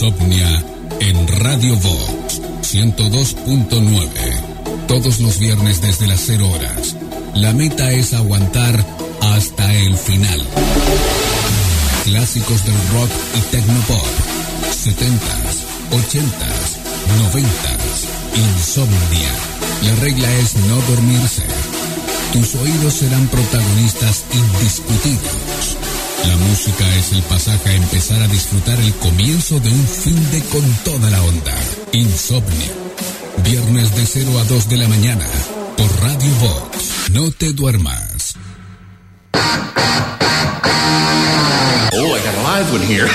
Insomnia en Radio Vox 102.9. Todos los viernes desde las 0 horas. La meta es aguantar hasta el final. Clásicos del rock y tecnopop. 70s, 80s, 90s. Insomnia. La regla es no dormirse. Tus oídos serán protagonistas indiscutidos. La música es el pasaje a empezar a disfrutar el comienzo de un fin de con toda la onda. Insomnia. Viernes de 0 a 2 de la mañana. Por Radio Vox. No te duermas. Oh, I got a live one here.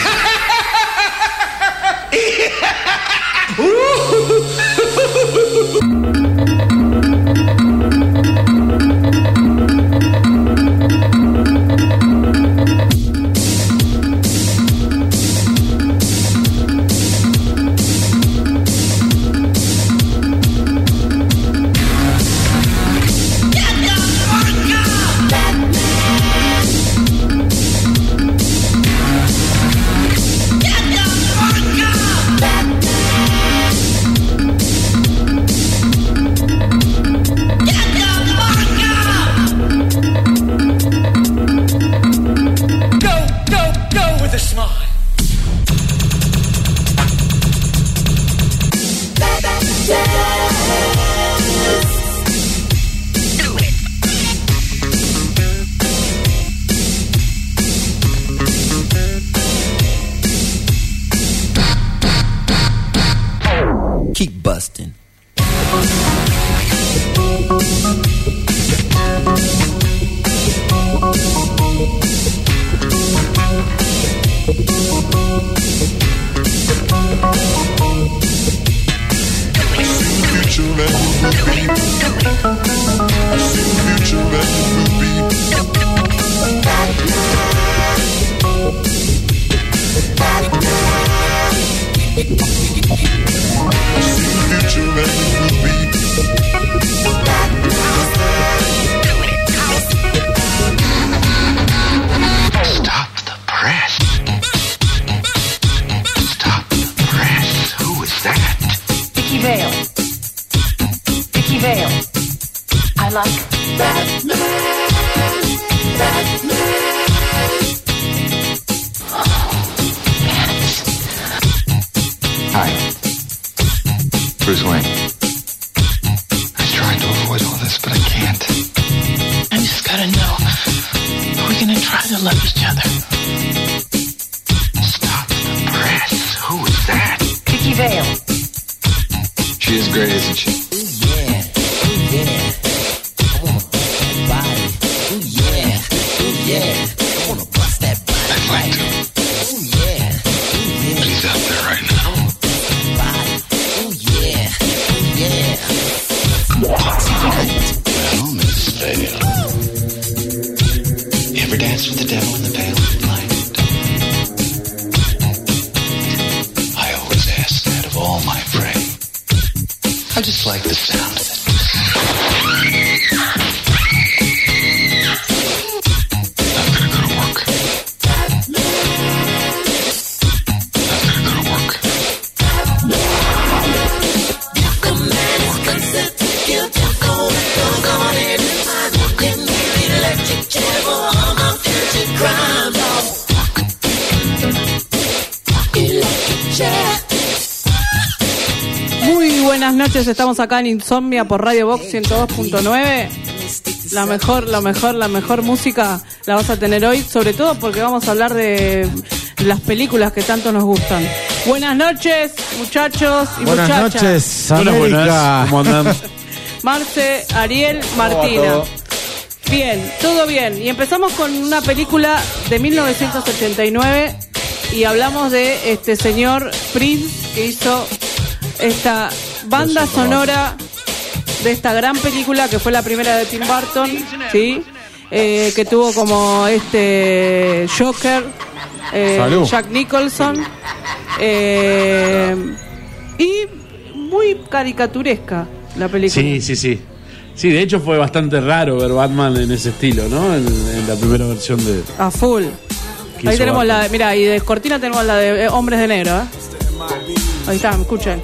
Keep busting. Vicky Vale. I like Batman. Hi. Bruce Wayne. I tried to avoid all this, but I can't. I just gotta know. Are we gonna try to love each other? Stop the press. Who is that? Vicky Vale. She is great, isn't she? Ooh yeah, ooh yeah. I wanna bust that body. Ooh yeah, ooh yeah. I wanna bust that body. I'd like to. Ooh yeah, ooh yeah. But he's out there right now. I wanna bust that body. Ooh yeah, ooh yeah. Well, Miss Vale. You ever dance with the devil in the pale moonlight? I always ask that of all my prey. I just like the sound of it. I'm gonna go to work. I'm gonna go to work. Muy buenas noches, estamos acá en Insomnia por Radio Vox 102.9. La mejor música la vas a tener hoy, sobre todo porque vamos a hablar de las películas que tanto nos gustan. Buenas noches, muchachos y buenas muchachas. Noches, América. Buenas, ¿cómo andan? Marce, Ariel, Martina. Bien, todo bien. Y empezamos con una película de 1989 y hablamos de este señor Prince que hizo esta banda sonora de esta gran película que fue la primera de Tim Burton, ¿sí? Que tuvo como Joker, Jack Nicholson, y muy caricaturesca la película. Sí. Sí, de hecho fue bastante raro ver Batman en ese estilo, ¿no? En la primera versión de... A full. Ahí tenemos Batman. Mira, y de cortina tenemos la de Hombres de Negro, ¿eh? Ahí está, escuchen.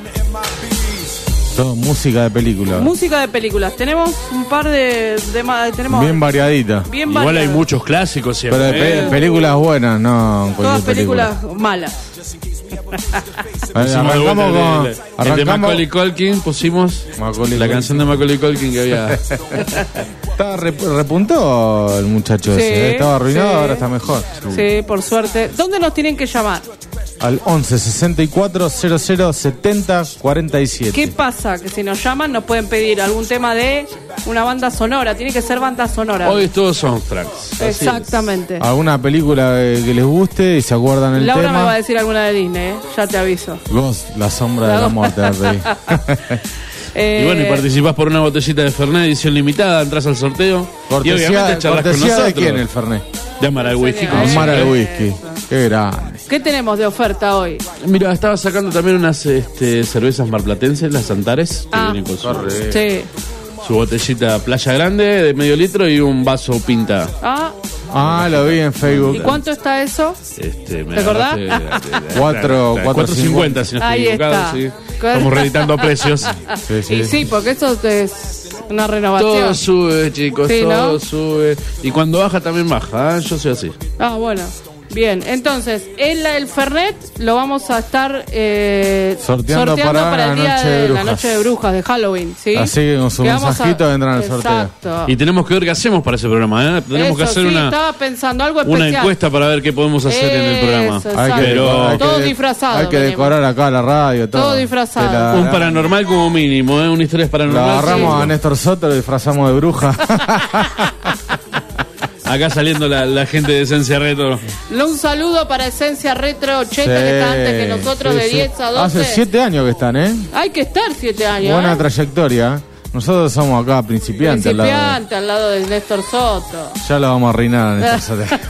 Todo música de película. Música de películas. Tenemos un par de tenemos Bien variadita. bien Igual hay variadas. muchos clásicos siempre. Pero de películas buenas, no Todas cualquier película. películas malas. Arrancamos con... el de Arrancamos... Macaulay Culkin pusimos Macaulay la Culkin. canción de Macaulay Culkin que había. Estaba repuntó el muchacho Sí, ese. Estaba arruinado, sí. ahora está mejor. Sí, por suerte. ¿Dónde nos tienen que llamar? Al 11 64 00 70 47. ¿Qué pasa? Que si nos llaman nos pueden pedir algún tema de una banda sonora. Tiene que ser banda sonora. Hoy todos son tracks. Así es. Exactamente. Alguna película que les guste y se acuerdan el Laura me va a tema. decir alguna de Disney, ya te aviso. Ghost, la sombra de la muerte. RI. Y bueno, y participás por una botellita de Fernet edición limitada, entras al sorteo. y obviamente Cortesía, charlas con cortesía nosotros. de quién el Fernet. De Amara el Whisky. señor. como Amara el siempre. whisky. Qué grande. ¿Qué tenemos de oferta hoy? Mira, estaba sacando también unas cervezas marplatenses, las Antares, que Ah. vienen con Sí. su botellita Playa Grande de medio litro y un vaso pinta. Ah, Lo vi en Facebook. ¿y cuánto está eso? Me ¿Te acordás? agarraste- 4.50 si no estoy Ahí equivocado, está. sí. Estamos reeditando precios. Y sí, porque eso es una renovación. Todo sube, chicos, Sí, todo ¿no? sube. Y cuando baja también baja, ¿eh? Yo soy así. Ah, bueno. Bien, entonces, el Fernet lo vamos a estar Sorteando para el la día noche de de la brujas. noche de brujas de Halloween, ¿sí? Así que con su vamos mensajito vendrán al sorteo. Exacto. Y tenemos que ver qué hacemos para ese programa, ¿eh? Tenemos que Eso, hacer sí, una estaba pensando algo especial. una encuesta para ver qué podemos hacer en el programa. Eso, Hay que, Pero- decorar, Todos disfrazados Hay que venimos. decorar acá la radio. Todo disfrazado. Un paranormal como mínimo, ¿eh? Una historia Lo paranormal. agarramos sí. a Néstor Soto, lo disfrazamos de bruja. Acá saliendo la gente de Esencia Retro. Un saludo para Esencia Retro 80, que está antes que nosotros, Sí, de sí. 10 a 12. Hace 7 años que están, ¿eh? Hay que estar 7 años. Buena ¿eh? trayectoria. Nosotros somos acá principiantes. Principiante al lado de Néstor Soto. Ya lo vamos a arruinar a Néstor Soto.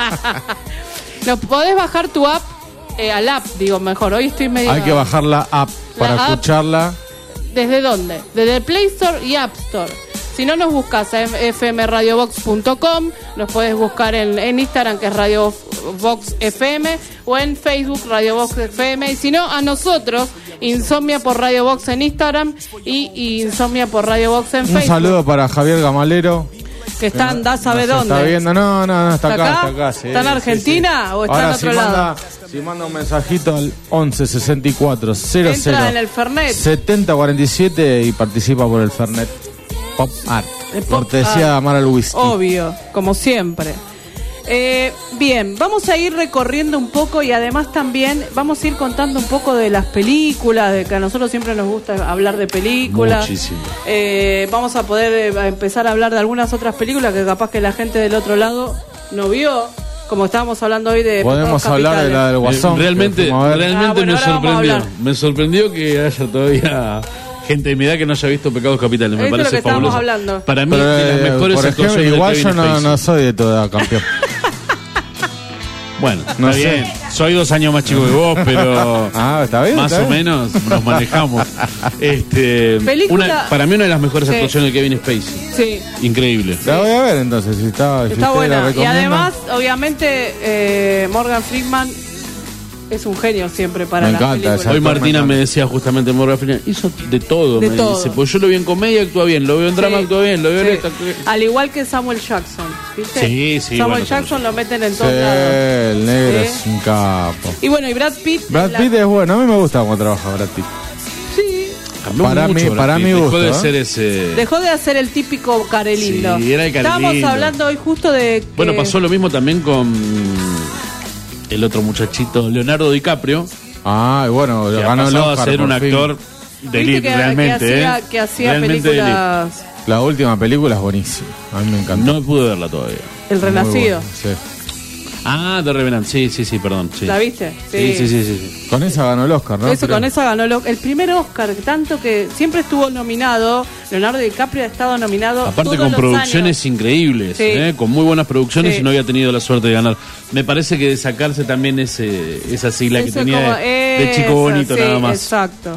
No, podés bajar tu app, al app, digo mejor. Hoy estoy medio. Hay que bajar la app para La app. escucharla. ¿Desde dónde? Desde el Play Store y App Store. Si no, nos buscas en fmradiobox.com, nos puedes buscar en Instagram, que es Radio Box FM, o en Facebook, Radio Box FM. Y si no, a nosotros, Insomnia por Radio Box en Instagram y Insomnia por Radio Box en Un Facebook. saludo para Javier Gamalero. Que está, andá a saber Nos dónde. Está viendo, no, está acá, acá? está acá. Sí, ¿Está en Argentina sí. o está Ahora, en otro si lado? Manda, si manda un mensajito al 11 64 00 Entra en el Fernet. 70 47 y participa por el Fernet Pop Art. El Pop Cortesía de Art. Amar al Whisky. Obvio, como siempre. Bien, vamos a ir recorriendo un poco y además también vamos a ir contando un poco de las películas, de que a nosotros siempre nos gusta hablar de películas. Muchísimo. Vamos a poder empezar a hablar de algunas otras películas que capaz que la gente del otro lado no vio, como estábamos hablando hoy de Podemos Pecados hablar de Capitales. la del Guasón. Realmente, que fuimos a ver. realmente bueno, me ahora vamos a sorprendió. hablar. Me sorprendió que haya todavía gente de mi edad que no haya visto Pecados Capitales. Me Esto es lo parece que estábamos fabuloso. hablando. Para mí, Pero, de las mejores por ejemplo, actuaciones de igual yo Kevin no, Spacey. no soy de toda campeón. Bueno, No está sé. bien. Soy 2 años más chico que vos, pero Ah, está bien. más está o bien. menos nos manejamos. Película- Para mí una de las mejores Sí. actuaciones de Kevin Spacey. Sí, Increíble. La voy a ver entonces, si está, si está usted la buena. Y recomienda. además, obviamente, Morgan Freeman es un genio siempre para Me las encanta películas. esa. Hoy actor Martina me me decía justamente Morgan Freeman, hizo de todo, De me todo. dice, pues yo lo vi en comedia, actúa bien, lo veo en drama, Sí. actúa bien, lo veo en Sí. esta, actúa bien. Al igual que Samuel Jackson, ¿viste? Sí, sí, Samuel bueno, Jackson lo meten en Sí, todos lados. el negro Sí. es un capo. Y bueno, y Brad Pitt. Brad Pitt es bueno, a mí me gusta cómo trabaja Brad Pitt. Sí, Cambió Para mucho mí- Brad para Pitt, mi dejó gusto, de ¿eh? ser ese... dejó de hacer el típico carelindo. Sí, era el Estábamos carelindo. hablando hoy justo de que... Bueno, pasó lo mismo también con el otro muchachito, Leonardo DiCaprio, Ah, y bueno, que ha ganó el pasado a Oscar. ser un por fin. actor de Viste elite, que, realmente, que hacía, ¿eh? que hacía Realmente de elite. películas... La última película es buenísima. A mí me encantó. No pude verla todavía. El Muy Renacido. buena, sí. Ah, The Revenant, sí, perdón. Sí. ¿La viste? Sí. Con esa ganó el Oscar, ¿no? Eso, Creo. con esa ganó el primer Oscar, tanto que siempre estuvo nominado. Leonardo DiCaprio ha estado nominado. Aparte todos con los producciones años. increíbles, Sí. con muy buenas producciones Sí. y no había tenido la suerte de ganar. Me parece que de sacarse también esa sigla que Eso tenía como- de chico eso, bonito sí, nada más. Exacto.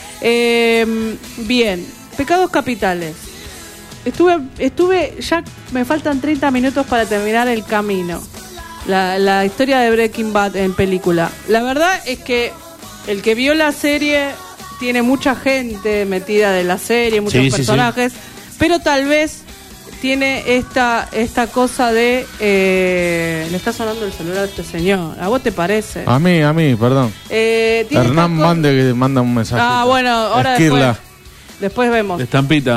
Bien, Pecados Capitales. Estuve, ya me faltan 30 minutos para terminar el camino. La historia de Breaking Bad en película. La verdad es que el que vio la serie tiene mucha gente metida de la serie, muchos Sí, sí, personajes, pero tal vez tiene esta cosa de... le está sonando el celular a este señor. ¿A vos te parece? A mí, perdón. Tiene Hernán esta co- mande que manda un mensaje. bueno, ahora Esquirla. después vemos. Estampita.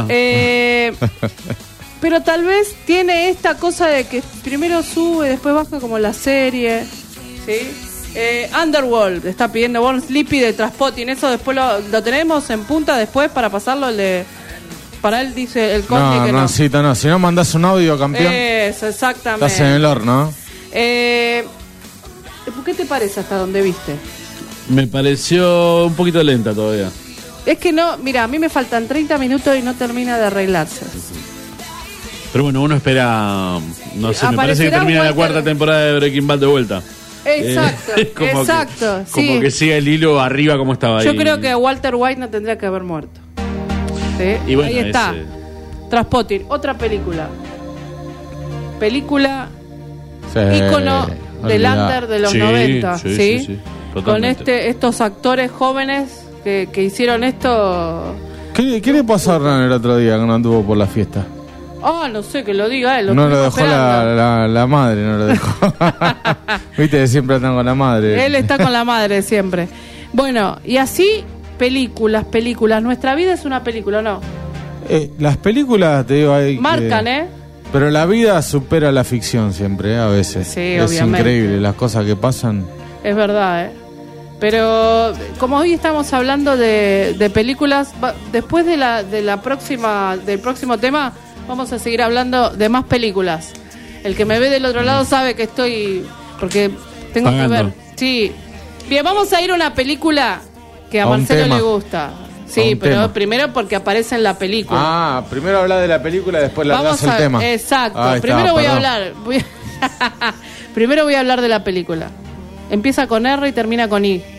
Pero tal vez tiene esta cosa de que primero sube, después baja como la serie, ¿sí? Underworld está pidiendo Born Sleepy de Traspotting. Eso después lo tenemos en punta después para pasarlo el de... Para él dice el Conde No, que no. Hernancito, no. Si no mandás un audio, campeón, Eso, exactamente. estás en el horno. ¿Qué te parece hasta donde viste? Me pareció un poquito lenta todavía. Es que no, mira, a mí me faltan 30 minutos y no termina de arreglarse. Pero bueno, uno espera. No sé, me parece que Aparecerá termina la Walter- cuarta temporada de Breaking Bad de vuelta. Exacto, Como exacto. Que, como que siga el hilo arriba como estaba ahí. Yo creo que Walter White no tendría que haber muerto. ¿Sí? Y bueno, ahí está. ese- Traspotting, otra película. Película Sí, ícono del olvidá. under de los Sí, 90, sí, ¿sí? sí, Con totalmente. estos actores jóvenes que hicieron esto. ¿Qué le pasó a Hernán el otro día cuando anduvo por la fiesta? No sé, que lo diga él. No lo estuvimos dejó esperando. la madre, no lo dejó. Viste que siempre están con la madre. Él está con la madre siempre. Bueno, y así, películas. Nuestra vida es una película, ¿no? Las películas, te digo, hay Marcan, Pero la vida supera la ficción siempre, a veces. Sí, es obviamente. increíble las cosas que pasan. Es verdad, Pero como hoy estamos hablando de películas, después del próximo tema vamos a seguir hablando de más películas. El que me ve del otro lado sabe que estoy... Porque tengo Pagando. que ver. Sí. Bien, vamos a ir a una película que a A un Marcelo tema. le gusta. A Sí, un pero tema. primero porque aparece en la película. Primero habla de la película, después largás el tema. Exacto. Ahí está, Primero voy a perdón. hablar. Primero voy a hablar de la película. Empieza con R y termina con I.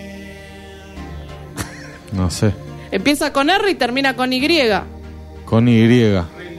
No sé. Empieza con R y termina con Y. Con Y.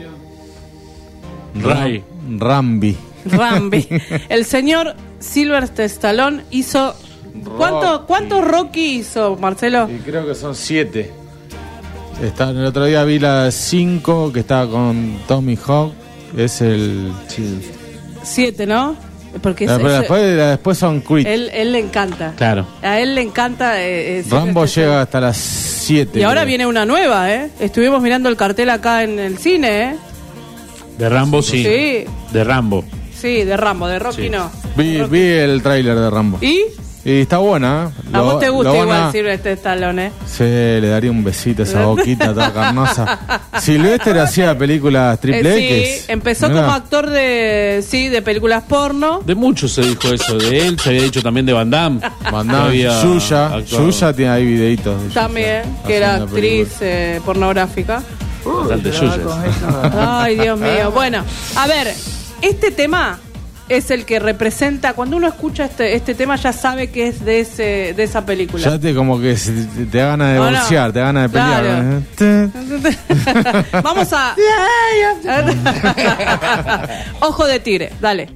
Ray. Rambi. Rambi. El señor Sylvester Stallone hizo... ¿Cuántos Rocky hizo, Marcelo? Y creo que son 7. El otro día vi la 5 que estaba con Tommy Hawk. Es el... 7, ¿no? Porque después son Creed. él le encanta. Claro. A él le encanta. Rambo Sylvester llega hasta las 7. Y ahora viene una nueva, Estuvimos mirando el cartel acá en el cine, De Rambo, sí. Sí. De Rambo. Sí, de Rambo, de Rocky Sí. no. Vi el tráiler de Rambo. ¿Y? Y está buena. A vos te gusta lo van igual a- Sylvester Stallone, Sí, le daría un besito a esa boquita toda carnosa. Silvestre hacía películas triple X. Sí, empezó Mirá. como actor de películas porno. De muchos se dijo eso. De él se había dicho también de Van Damme. Van Damme, Que había Yuya. actuado. Yuya tiene ahí videitos. de Yuya También, que era haciendo actriz películas. pornográfica. Bastante yuyas. Ay, Dios mío. Bueno, a ver, este tema es el que representa, cuando uno escucha este tema ya sabe que es de esa película. Ya te te da ganas de ¿O no? bolsear, te da ganas de pelear. Claro. Vamos a... Ojo de tigre, dale.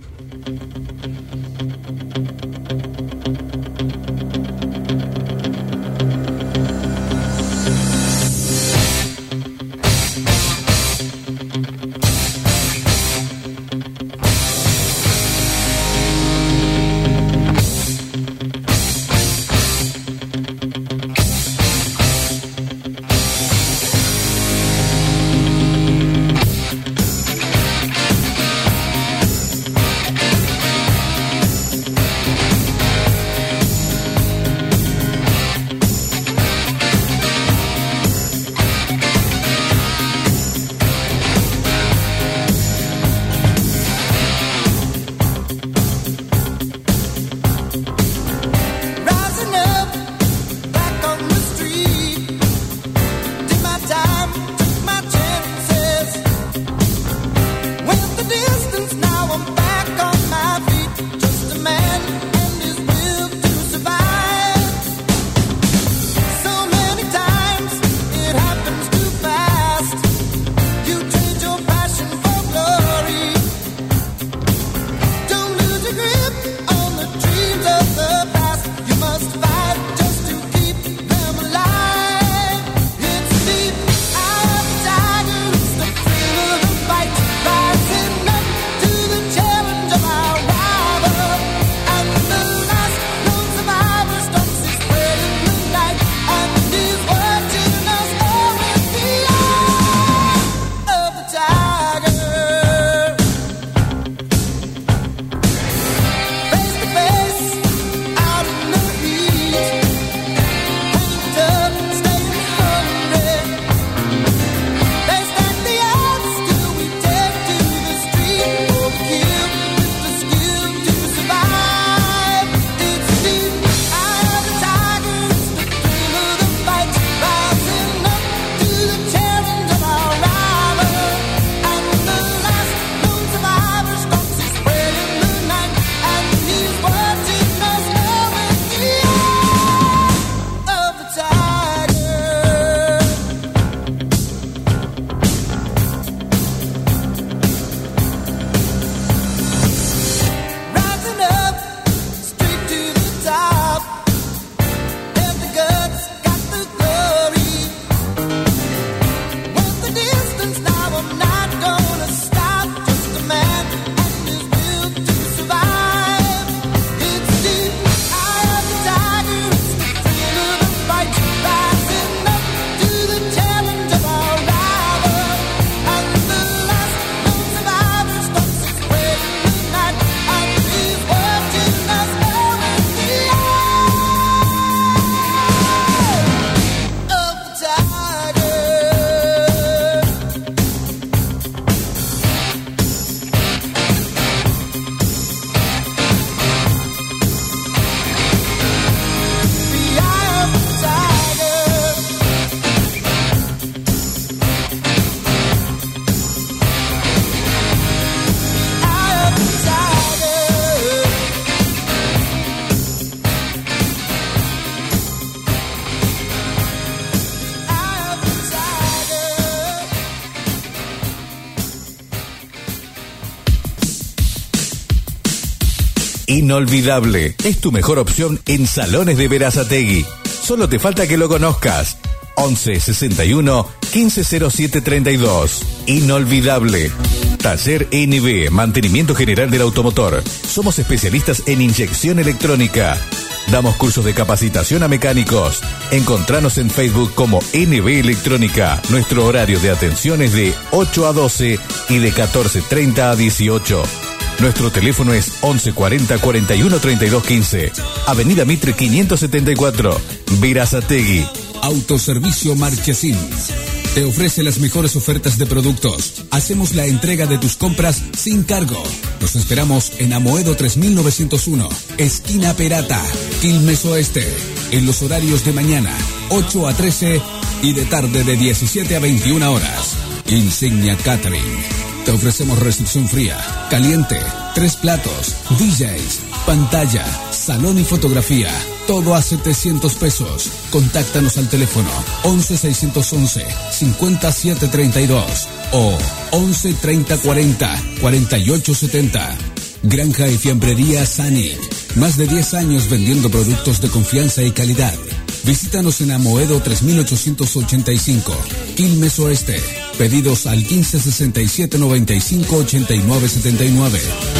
inolvidable. Es tu mejor opción en Salones de Berazategui. Solo te falta que lo conozcas. 11 61 15 07 32. Inolvidable. Taller NB, mantenimiento general del automotor. Somos especialistas en inyección electrónica. Damos cursos de capacitación a mecánicos. Encontranos en Facebook como NB Electrónica. Nuestro horario de atención es de 8 a 12 y de 14:30 a 18. Nuestro teléfono es 11 40 41 32 15. Avenida Mitre 574, Berazategui. Autoservicio Marchesín te ofrece las mejores ofertas de productos. Hacemos la entrega de tus compras sin cargo. Nos esperamos en Amoedo 3901, esquina Perata, Quilmes Oeste, en los horarios de mañana, 8 a 13 y de tarde de 17 a 21 horas. Insignia Catering. Te ofrecemos recepción fría, caliente, 3 platos, DJs, pantalla, salón y fotografía. Todo a 700 pesos. Contáctanos al teléfono 11 611 5732 o 11 30 40 48 70. Granja y fiambrería Sanic. Más de 10 años vendiendo productos de confianza y calidad. Visítanos en Amoedo 3885, Quilmes Oeste. Pedidos al 15 67 95 89 79.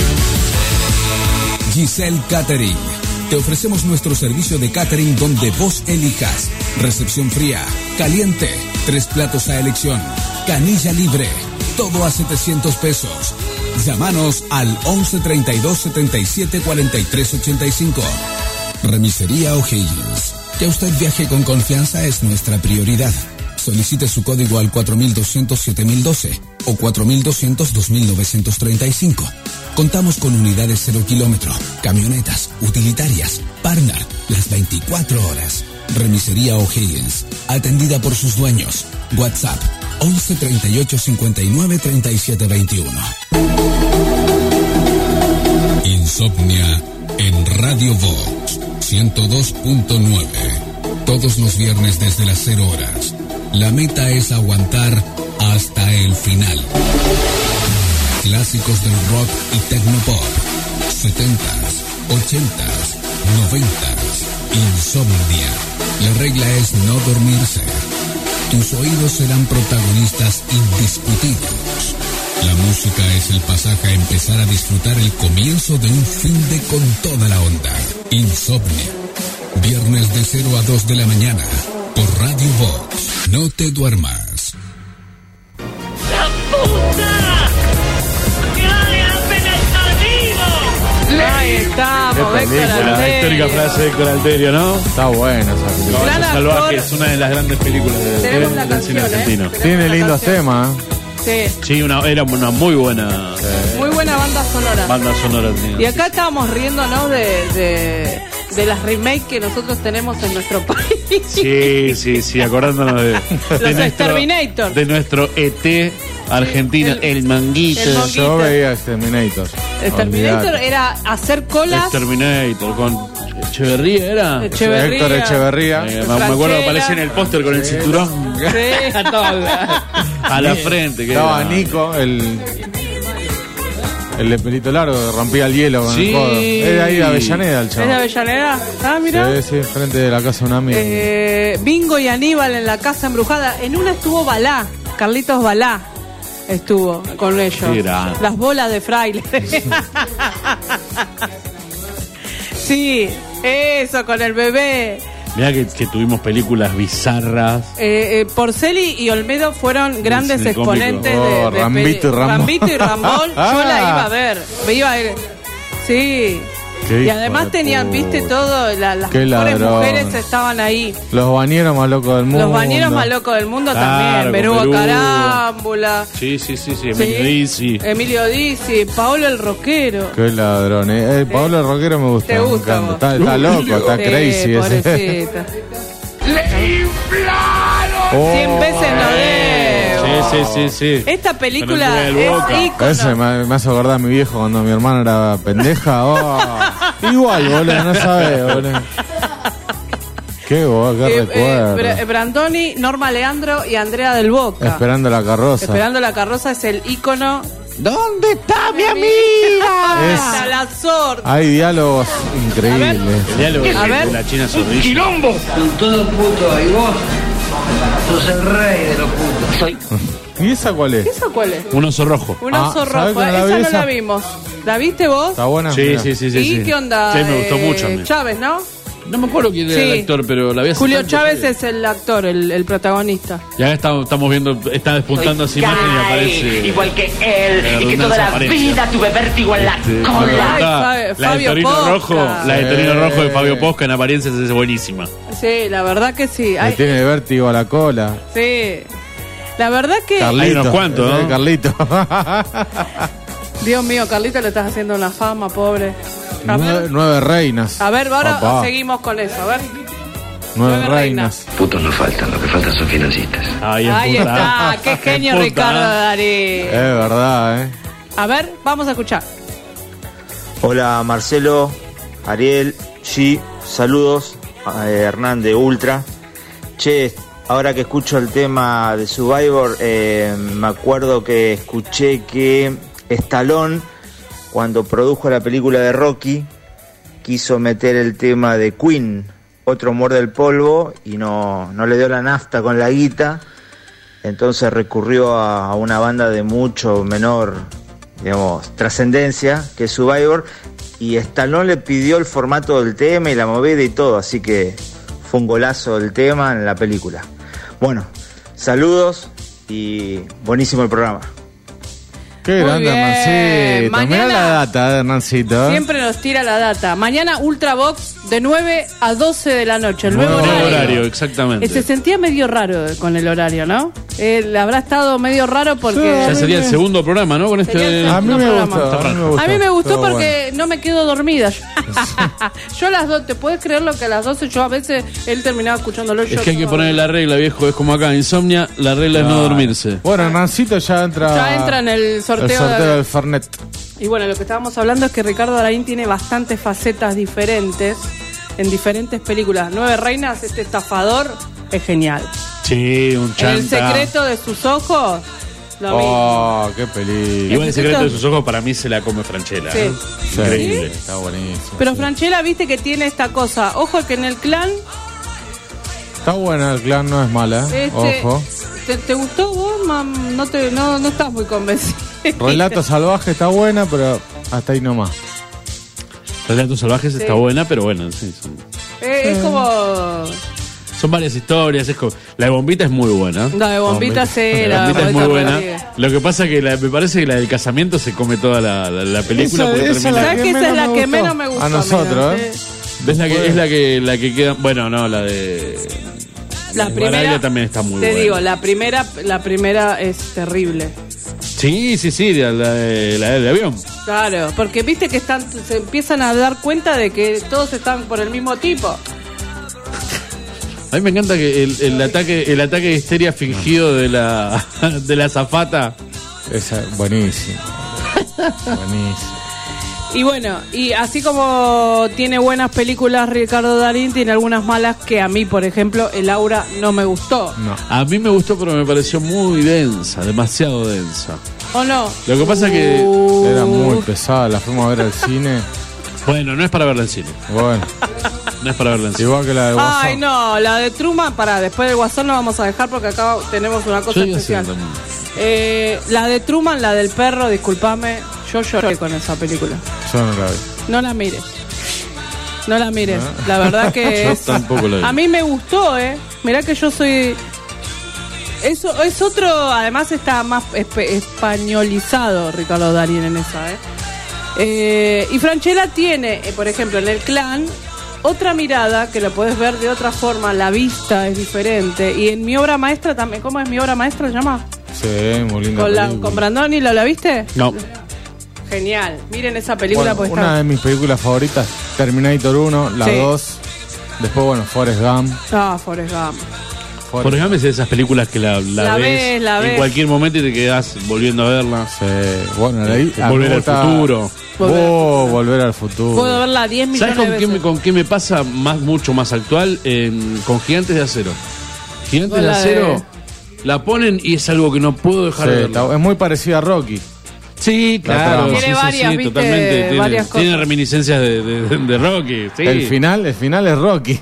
Giselle Catering. Te ofrecemos nuestro servicio de catering donde vos elijas. Recepción fría, caliente, 3 platos a elección, canilla libre, todo a 700 pesos. Llámanos al 11 32 77 43 85. Remisería O'Higgins. Que usted viaje con confianza es nuestra prioridad. Solicite su código al 4200-7012 o 4200-2935. Contamos con unidades 0 kilómetro, camionetas, utilitarias, partner, las 24 horas. Remisería O'Higgins, atendida por sus dueños. WhatsApp 11 38 59 37 21. Insomnia en Radio Vox 102.9. Todos los viernes desde las 0 horas. La meta es aguantar hasta el final. Clásicos del rock y tecnopop. 70s, 80s, 90s. Insomnia. La regla es no dormirse. Tus oídos serán protagonistas indiscutidos. La música es el pasaje a empezar a disfrutar el comienzo de un fin de con toda la onda. Insomnia. Viernes de 0 a 2 de la mañana. Por Radio Vox. No te duermas. ¡La puta! ¡Que vale la pena estar vivo! Ahí estamos, Héctor La Alterio. histórica frase de Héctor Alterio, ¿no? Está buena esa película. Caballo Gran Salvaje actor. es una de las grandes películas Tenemos la del cine canción, argentino. Tenemos Tiene la lindos canción. temas. Sí, Sí, era una muy buena muy buena banda sonora. banda sonora. tenía. Y acá estábamos riéndonos de las remakes que nosotros tenemos en nuestro país. Sí, acordándonos de Exterminator. de nuestro ET argentino, el Manguito. el Manguito. Yo veía Exterminator. Exterminator Olvidate. era hacer colas. Exterminator, con Echeverría era. Echeverría. Héctor Echeverría. Me acuerdo que Franchella. aparecía en el póster con el cinturón Sí. a la frente. Que Estaba era- Nico, el de pelito largo, que rompía el hielo con Sí. el codo. Era ahí de Avellaneda el ¿Es de chaval. Avellaneda? Ah, mira. Sí, frente de la casa de un amigo. Bingo y Aníbal en la casa embrujada. En una estuvo Balá, Carlitos Balá estuvo con ellos. Qué grande. Las bolas de fraile. Sí, eso con el bebé. Mirá que tuvimos películas bizarras. Porceli y Olmedo fueron grandes cine cómico. exponentes Oh, de Rambito y Rambón. Rambito y Rambón. Yo la iba a ver. Me iba a ir. Sí. Qué Y hijo además de tenían, puta. viste, todo, las Qué mejores ladrón. mujeres estaban ahí. Los bañeros más locos del mundo. Los bañeros más locos del mundo Claro, también. con Berugo Berugo. Carámbula. Sí, Emilio Sí. Dizzi. Emilio Dizzi. Paolo el Rockero. Qué ladrón. Pablo el Rockero me gusta. ¿Te me gusta encanta. vos? Está loco, está Sí, crazy ese. pobrecita. Oh. 100 veces no debo. Sí. Esta película Con el Boca. es ícono. Ese me hace acordar a mi viejo cuando mi hermano era pendeja. Oh. Igual, boludo, no sabés, boludo. Qué recuerdo. Brandoni, Norma Leandro y Andrea del Boca. Esperando la carroza. Esperando la carroza es el ícono ¿Dónde está mi amiga? Está la sorda. Hay diálogos increíbles. El diálogo A ver. de la China Zorrilla. ¡Quilombo! Son todos putos y vos sos el rey de los putos. Soy. ¿Y esa cuál es? ¿Esa cuál es? Un oso rojo. Un oso ¿sabes rojo. que no la Esa vi no esa? la vimos. ¿La viste vos? ¿Está buena? Sí, Mirá. sí, sí, ¿Y sí. qué onda? Sí, me gustó mucho a mí. Chávez, ¿no? No me acuerdo quién era Sí. el actor, pero la vi hace Julio tanto Chávez que- es el actor, el protagonista. Y acá estamos viendo, está despuntando esa imagen y aparece. igual que él, y que toda la vida tuve vértigo en la cola. Ay, La de Fabio Torino Posca. Rojo, la de Torino Rojo de Fabio Posca en apariencia es buenísima. Sí, la verdad que sí. Le Ay, tiene vértigo a la cola. sí. La verdad que... Carlito. Hay unos cuantos, ¿no? Carlito. Dios mío, Carlita le estás haciendo una fama, pobre. A ver, 9 reinas. a ver, ahora Papá. seguimos con eso, a ver. 9 nueve reinas. Putos no faltan, lo que faltan son financistas. Ahí está, qué genio Puta. Ricardo Darín. Es verdad, A ver, vamos a escuchar. Hola Marcelo, Ariel, G, saludos, Hernán de Ultra. Che, ahora que escucho el tema de Survivor, me acuerdo que escuché que Stallone, cuando produjo la película de Rocky, quiso meter el tema de Queen, Otro muerde el polvo, y no le dio la nafta con la guita, entonces recurrió a una banda de mucho menor, digamos, trascendencia que Survivor, y Stallone le pidió el formato del tema y la movida y todo, así que fue un golazo el tema en la película. Bueno, saludos y buenísimo el programa. Qué Muy grande, bien. Hernancito. Mañana- Mirá la data de Hernancito. Siempre nos tira la data. Mañana Ultravox de 9 a 12 de la noche. El nuevo Nuevo horario. horario, exactamente. Se sentía medio raro con el horario, ¿no? Habrá estado medio raro porque... Ya sería el segundo programa, ¿no? Con este. Sería el A mí segundo me programa. gustó. A mí me gustó Estuvo porque no me quedo dormida. Yo a las 2, ¿te puedes creerlo que a las 12 yo a veces él terminaba escuchándolo? Es que hay que ponerle la regla, viejo. Es como acá, insomnia, la regla es no dormirse. Bueno, Hernancito ya entra. Ya entra en el sorteo del Fernet. Y bueno, lo que estábamos hablando es que Ricardo Darín tiene bastantes facetas diferentes en diferentes películas. 9 reinas, este estafador es genial. Sí, un chanta. El secreto de sus ojos, lo mismo. Oh, qué película. Igual el secreto de sus ojos para mí se la come Franchella. Sí. ¿eh? Sí, Increíble. está buenísimo. Pero Franchella, viste que tiene esta cosa. Ojo que en el clan, Está buena, el clan no es mala. Ojo. ¿te gustó vos, mam? No estás muy convencido. Relato salvaje está buena, pero hasta ahí nomás. Relatos salvajes está buena, pero bueno, sí, Es como... son varias historias. Es como, la de Bombita es muy buena. La de Bombita, sí, La de Bombita es muy buena. Rodríguez. Lo que pasa es que me parece que la del casamiento se come toda la película. porque Esa termina- ¿Sabes que esa es la que menos me gustó? A nosotros, mira? ¿eh? ¿Ves la que queda? Bueno, no, la de. La de primera Baraglia también está muy te buena. digo, la primera es terrible. Sí, la del avión. Claro, porque viste que se empiezan a dar cuenta de que todos están por el mismo tipo. A mí me encanta que el ataque de histeria fingido de la azafata. Esa, buenísimo. Buenísimo. Y bueno, y así como tiene buenas películas Ricardo Darín, tiene algunas malas que a mí, por ejemplo, El Aura no me gustó. No. A mí me gustó, pero me pareció muy densa, demasiado densa. ¿O no? Lo que pasa que Era muy pesada, la fuimos a ver al cine. bueno, no es para verla en cine. Bueno, No es para verla en cine. igual que la de Guasón. Ay, no, la de Truman, después del Guasón lo vamos a dejar porque acá tenemos una cosa Yo digo especial. así también. La de Truman, la del perro, discúlpame, yo lloré con esa película. Yo no la vi. No la mires. No la mires. La verdad que Yo es... tampoco la vi. A mí me gustó, Mirá que yo soy... Eso es otro... Además está más españolizado Ricardo Darín en esa, y Franchella tiene, por ejemplo, en El Clan, otra mirada que la podés ver de otra forma. La vista es diferente. Y en Mi Obra Maestra también... ¿Cómo es Mi Obra Maestra? ¿Se llama? Sí, muy linda película. Con Brandoni, ¿la viste? No. Genial. Miren esa película Bueno, porque una está... de mis películas favoritas, Terminator 1, la Sí. 2. Después, bueno, Forrest Gump. Ah, Forrest Gump. Por ejemplo, es de esas películas que la ves la ves. en cualquier momento y te quedas volviendo a verla. Sí. Bueno, ahí. Volver al futuro. Volver al futuro. Puedo verla 10 millones ¿Sabes de veces. con qué me pasa mucho más actual? Con Gigantes de Acero. Gigantes de Con la Acero de- la ponen y es algo que no puedo dejar Sí, de verla. es muy parecida a Rocky. Sí, claro. Tiene varias, ¿viste? Totalmente. Varias cosas. Tiene reminiscencias de Rocky. Sí. El final es Rocky.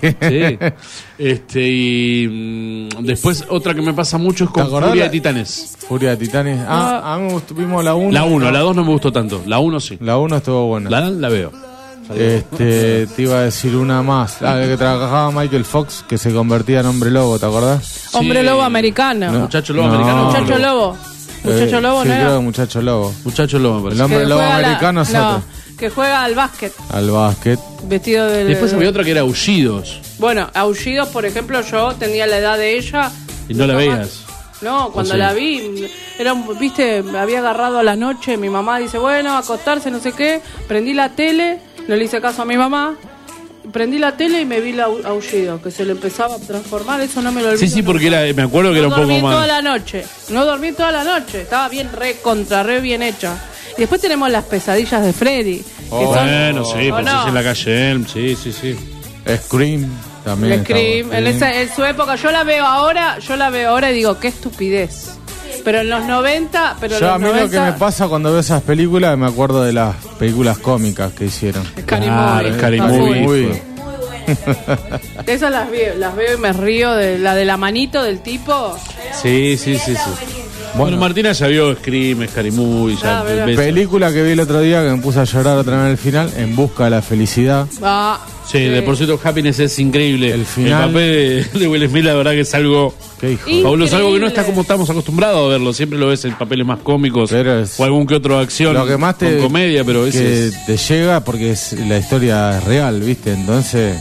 Sí. Y después otra que me pasa mucho es con Furia de Titanes. Furia de Titanes. A mí vimos la 1. La 1, la 2 no me gustó tanto. La 1 sí. La 1 estuvo buena. La veo. Te iba a decir una más. Que trabajaba Michael Fox, que se convertía en hombre lobo, ¿te acordás? Hombre lobo americano. Muchacho lobo americano. Muchacho lobo. Muchacho lobo, sí, ¿no era? creo que Muchacho lobo. Muchacho lobo, me parece. El hombre lobo americano es otro. Que juega al básquet. Al básquet. Vestido de... Después había otra que era Aullidos. Bueno, Aullidos, por ejemplo, yo tenía la edad de ella. Y no la veías. No, cuando la vi, viste, me había agarrado a la noche, mi mamá dice, bueno, acostarse, no sé qué, prendí la tele, no le hice caso a mi mamá, prendí la tele y me vi el Aullido, que se le empezaba a transformar, eso no me lo olvido. Sí, porque me acuerdo que era un poco más. No dormí toda la noche, estaba bien re bien hecha. Y después tenemos las pesadillas de Freddy. Bueno, sí, pues en la calle Elm, sí. Scream. También Scream, en su época, yo la veo ahora y digo, qué estupidez. Pero en los 90, a mí lo que me pasa cuando veo esas películas, me acuerdo de las películas cómicas que hicieron. Scary Movie. Esas las veo y me río de la manito del tipo. Sí. Bueno, Martina ya vio Scream, Scary Movie. Película que vi el otro día que me puse a llorar otra vez al final, En busca de la felicidad. Sí, The Pursuit of Happiness es increíble. El papel de Will Smith, la verdad que es algo fabuloso, algo que no está como estamos acostumbrados a verlo. Siempre lo ves en papeles más cómicos o algún que otro acción lo que más con comedia, pero que te llega porque la historia es real, ¿viste? Entonces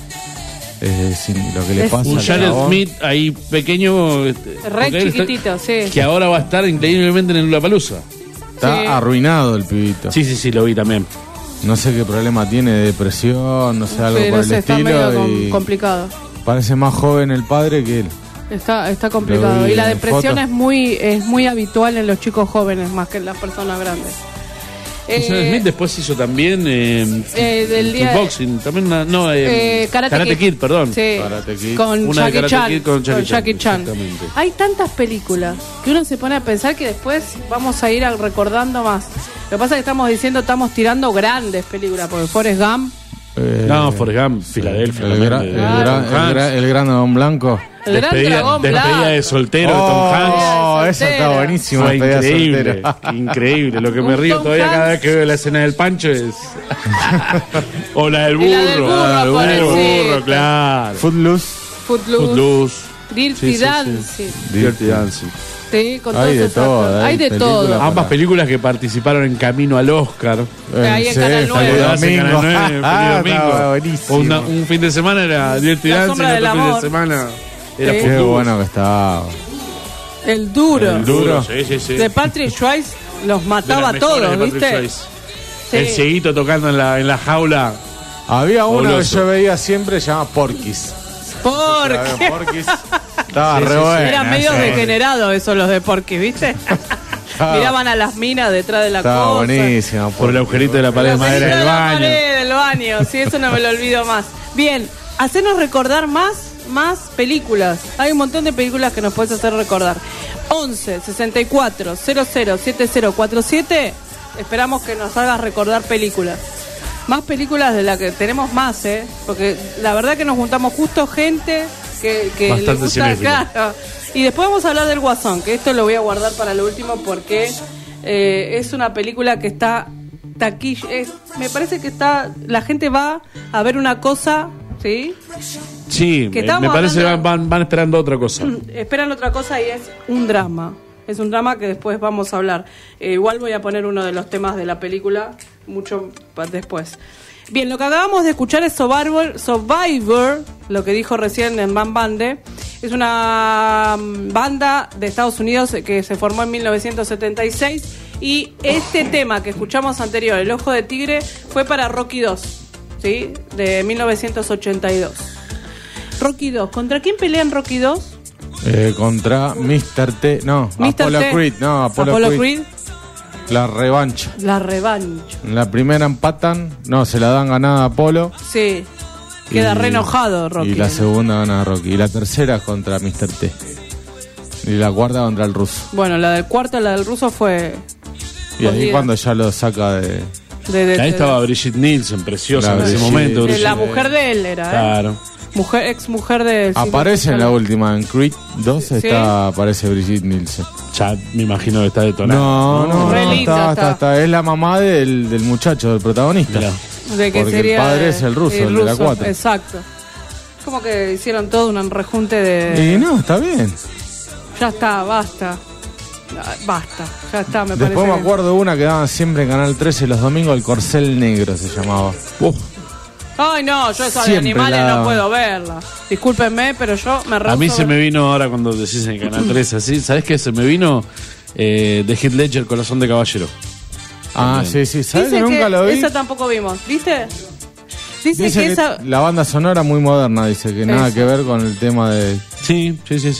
lo que le pasa a Jared Smith ahí pequeño, chiquitito, sí. Que ahora va a estar increíblemente en Lollapalooza. Está arruinado el pibito. Sí, lo vi también. No sé qué problema tiene, de depresión, no sé, algo por el está estilo. Medio complicado. Parece más joven el padre que él. Está complicado. Y la depresión es muy habitual en los chicos jóvenes más que en las personas grandes. Smith después hizo también del día kickboxing, también Karate Kid, perdón. Sí. Karate Kid. Con Jackie Chan. Hay tantas películas que uno se pone a pensar que después vamos a ir recordando más. Lo que pasa es que estamos tirando grandes películas, porque Forrest Gump. Forrest Gump, Filadelfia. El gran dragón blanco. Despedida de soltero de Tom Hanks. Esa está buenísima. Fue increíble. Lo que me río todavía cada vez que veo la escena del Pancho es. O la del burro. Burro, claro. Footloose. Dirty Dancing. Sí, con hay de todo. Hay de todo. Ambas películas que participaron en Camino al Oscar. Ahí en Canal 9. Un fin de semana era Dirty Dancing, otro fin de semana era Qué bueno que estaba. El duro. Sí. De Patrick Swayze los mataba a todos, ¿viste? Sí. El cieguito tocando en la jaula. Había uno que yo veía siempre, se llama Porky's. Porky's. Estaba re bueno. Eran medio degenerados esos los de Porky's, ¿viste? Miraban a las minas detrás de la cosa. Estaba buenísimo. Por el agujerito de la pared de madera del baño. Sí, eso no me lo olvido más. Bien, hacernos recordar más películas. Hay un montón de películas que nos puedes hacer recordar. 11 64 00 7047. Esperamos que nos hagas recordar películas. Más películas de las que tenemos más, porque la verdad que nos juntamos justo gente que le gusta, claro. Y después vamos a hablar del Guasón, que esto lo voy a guardar para lo último porque es una película que está taquilla. Me parece que la gente va a ver una cosa, ¿sí? Sí, me parece que van esperando otra cosa. Esperan otra cosa y es un drama. Es un drama que después vamos a hablar. Igual voy a poner uno de los temas de la película mucho después. Bien, lo que acabamos de escuchar es Survivor, lo que dijo recién en Van Bande. Es una banda de Estados Unidos que se formó en 1976 y este tema que escuchamos anterior, El Ojo de Tigre, fue para Rocky 2, ¿sí? De 1982. Rocky 2, ¿contra quién pelean Rocky 2? Contra Mr. T. No, Apollo Creed. No, Apollo Creed. La revancha. En la primera empatan. No, se la dan ganada a Apolo. Sí. Queda re enojado Rocky. Y la segunda gana Rocky. Y la tercera contra Mr. T. Y la cuarta contra el ruso. Bueno, la del cuarto, la del ruso fue Y ahí cuando ya lo saca de ahí estaba Brigitte Nielsen, preciosa en ese momento. La mujer de él era, claro. Ex mujer de él. Aparece en la última, en Creed 2 aparece Brigitte Nielsen. Ya me imagino que está detonado. No, está. Es la mamá del muchacho, del protagonista. Claro. De que porque sería el padre es el ruso, el de la 4. Exacto. Como que hicieron todo un rejunte de... Y no, está bien. Ya está, basta, ya está, me parece. Después me acuerdo una que daban siempre en Canal 13 los domingos, El Corcel Negro se llamaba. Ay, no, yo esa de animales no puedo verla. Discúlpenme, pero yo me rehuso. A mí se me vino ahora cuando decís en Canal 13 así, ¿sabés qué? Se me vino de Heath Ledger, Corazón de Caballero. Ah, sí, ¿sabés que nunca lo vi? Esa tampoco vimos, ¿viste? Dice que esa... La banda sonora muy moderna, dice que nada que ver con el tema de... Sí.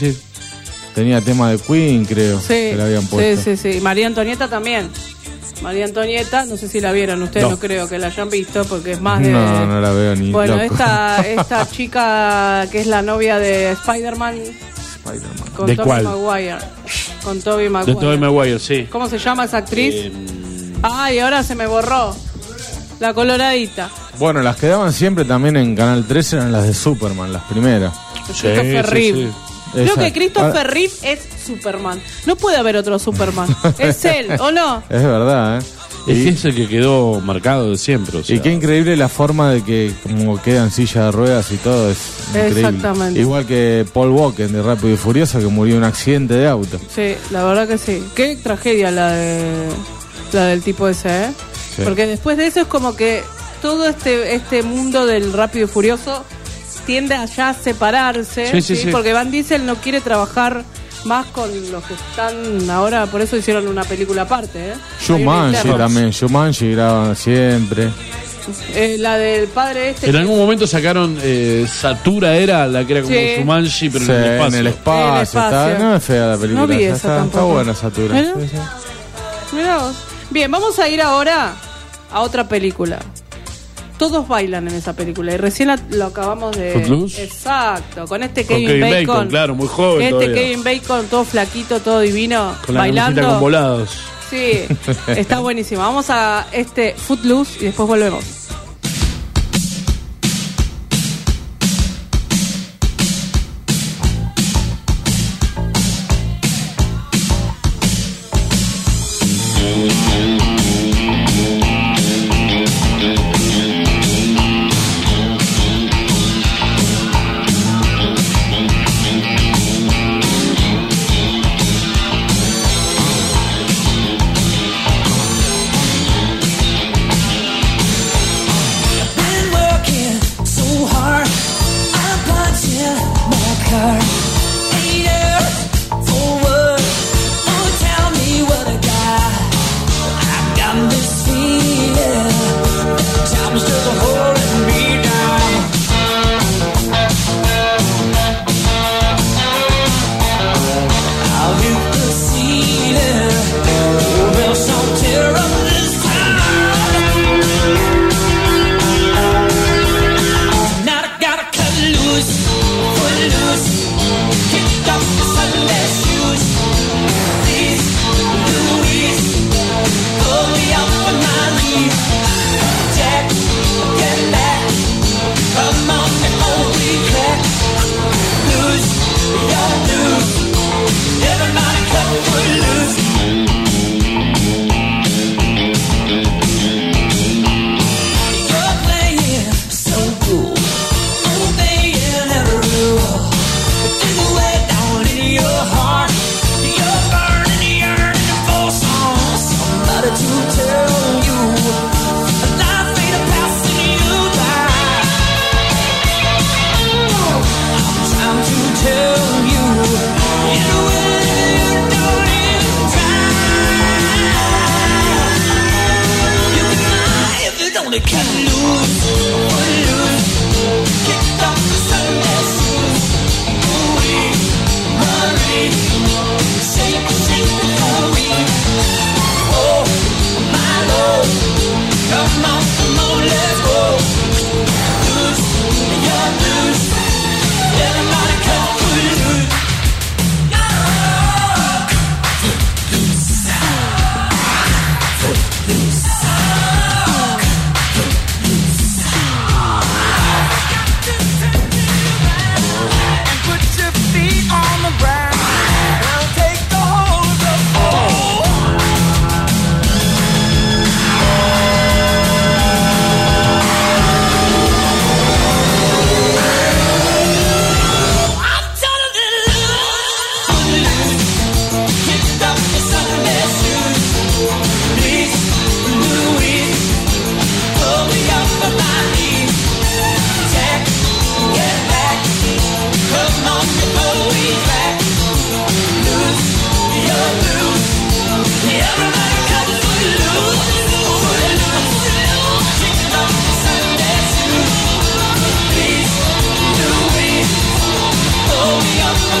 Tenía tema de Queen, creo, que le habían puesto. Sí. María Antonieta también. María Antonieta, no sé si la vieron ustedes, no creo que la hayan visto porque es más de... No la veo ni bueno, loco. esta chica que es la novia de Spider-Man. Con ¿De Tobey cuál? Maguire. Con Tobey Maguire. De Tobey Maguire, sí. ¿Cómo se llama esa actriz? Ay, ahora se me borró. La coloradita. Bueno, las que daban siempre también en Canal 13 eran las de Superman, las primeras. Christopher Reeve. Creo que Christopher Reeve es Superman. No puede haber otro Superman. Es él, ¿o no? Es verdad, Es que es el que quedó marcado de siempre. O sea. Y qué increíble la forma de que como queda en silla de ruedas y todo, es increíble. Exactamente. Igual que Paul Walker de Rápido y Furioso, que murió en un accidente de auto. Sí, la verdad que sí. Qué tragedia la del tipo ese, ¿eh? Sí. Porque después de eso es como que todo este mundo del Rápido y Furioso tiende a ya separarse, ¿sí? Porque Van Diesel no quiere trabajar más con los que están ahora, por eso hicieron una película aparte, Jumanji también, Jumanji graban siempre. La del padre En algún momento sacaron Satura, era la que era como Jumanji, pero en el espacio. No es fea la película. No vi esa está buena Satura. Mirá vos. Bien, vamos a ir ahora a otra película. Todos bailan en esa película y recién lo acabamos de... Footloose. Exacto, con Kevin Bacon. Claro, muy joven todavía. Kevin Bacon, todo flaquito, todo divino, con bailando. La con volados. Sí, está buenísimo. Vamos a Footloose y después volvemos.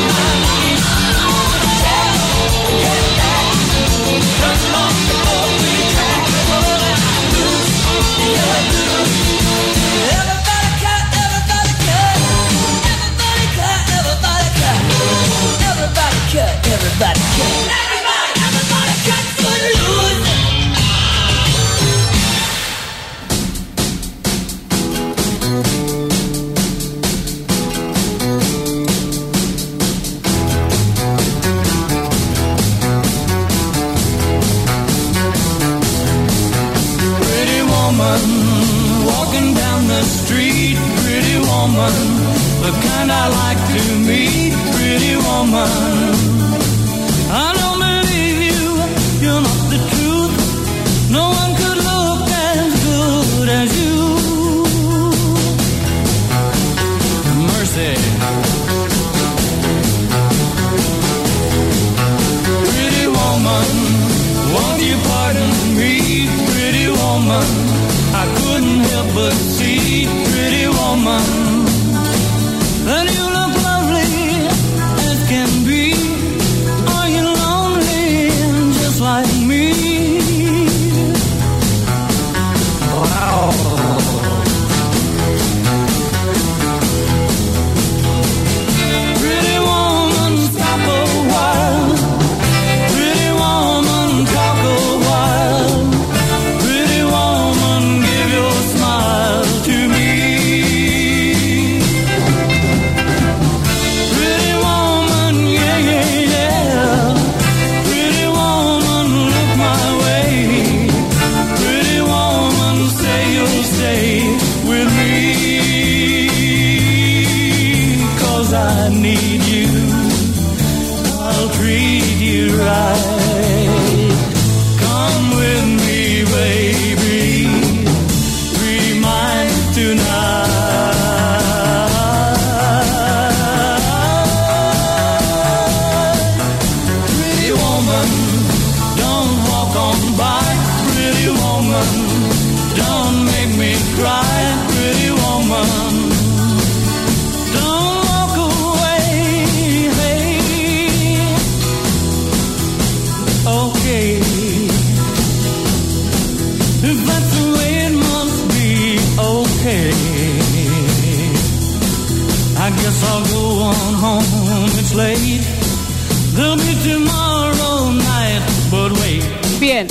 Bien.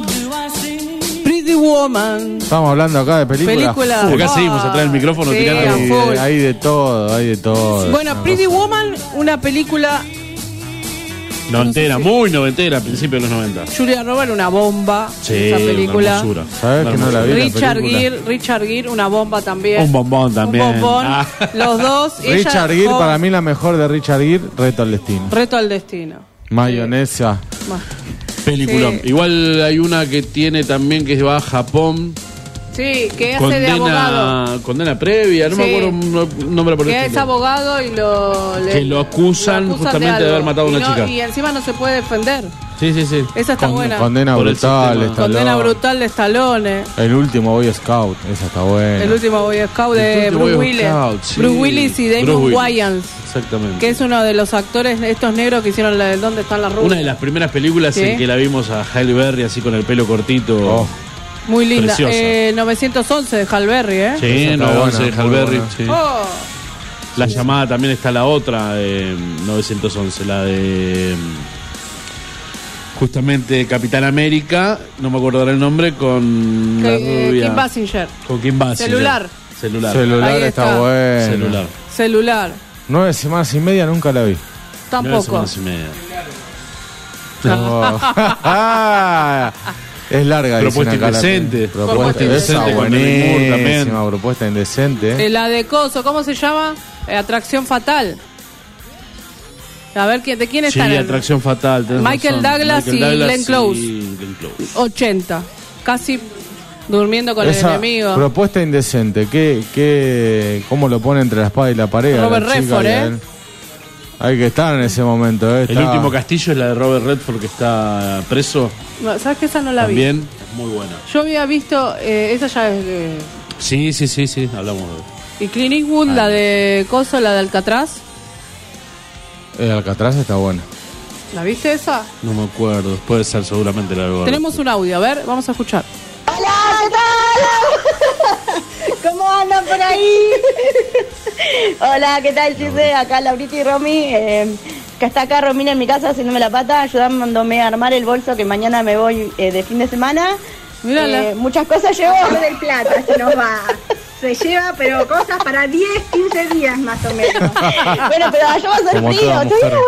Pretty Woman. Estamos hablando acá de películas. Acá seguimos atrás del micrófono tirando. Hay de todo, hay de todo. Bueno, Pretty Woman, una película noventera, muy noventera, a principios de los 90. Julia Roberts, una bomba. Sí, esa película. ¿Sabes que no la vi? Richard Gere, una bomba también. Un bombón también. Un bombón. Los dos. Richard Gere, para mí la mejor de Richard Gere, Reto al Destino. Reto al Destino. Mayonesa. Película. Sí. Igual hay una que tiene también que va a Japón. Sí, que hace de abogado. Condena previa, no me acuerdo un nombre por el que es abogado y que lo acusan justamente de haber matado a una chica. Y encima no se puede defender. Sí. Esa está buena. Condena brutal de Stallone. Condena brutal de Stallone. El último Boy Scout, esa está buena. El último Boy Scout de Bruce Willis. Bruce Willis y Damon Wayans. Exactamente. Que es uno de los actores estos negros que hicieron la de ¿Dónde están las rubias? Una de las primeras películas en que la vimos a Halle Berry así con el pelo cortito. Muy linda. 911 de Halle Berry, ¿eh? Sí, 911 de Halle Berry. Sí. La Sí. llamada también está la otra, 911, la de justamente Capitán América, no me acordaré el nombre, con la rubia. Kim Basinger. Con Kim Basinger. Celular está bueno. Celular. 9 semanas y media nunca la vi. Tampoco. 9 semanas y media. No. Es larga. Propuesta indecente. Propuesta indecente. Buenísima. Propuesta indecente. La de Coso, ¿cómo se llama? Atracción Fatal. A ver, ¿de quién está? Sí, Atracción Fatal. Michael Douglas y Glenn Close. 80. Casi durmiendo con el enemigo. Propuesta indecente. ¿Cómo lo pone entre la espada y la pared? Robert Redford, Hay que estar en ese momento. El último castillo es la de Robert Redford, que está preso. No, ¿sabes que esa no la vi? También, muy buena. Yo había visto, esa ya es de... Sí, hablamos de... Y Clint Eastwood, la de Coso, la de Alcatraz. Alcatraz está buena. ¿La viste esa? No me acuerdo, puede ser, seguramente la veo. Tenemos un audio, a ver, vamos a escuchar. Hola, ¿qué tal? ¿Cómo andan por ahí? Hola, ¿qué tal, chiste? Acá Laurita y Romy. Que está acá Romina en mi casa haciéndome la pata, ayudándome a armar el bolso que mañana me voy de fin de semana. Muchas cosas llevo. Del plata se nos va. Se lleva, pero cosas para 10, 15 días más o menos. Bueno, pero allá va a ser frío.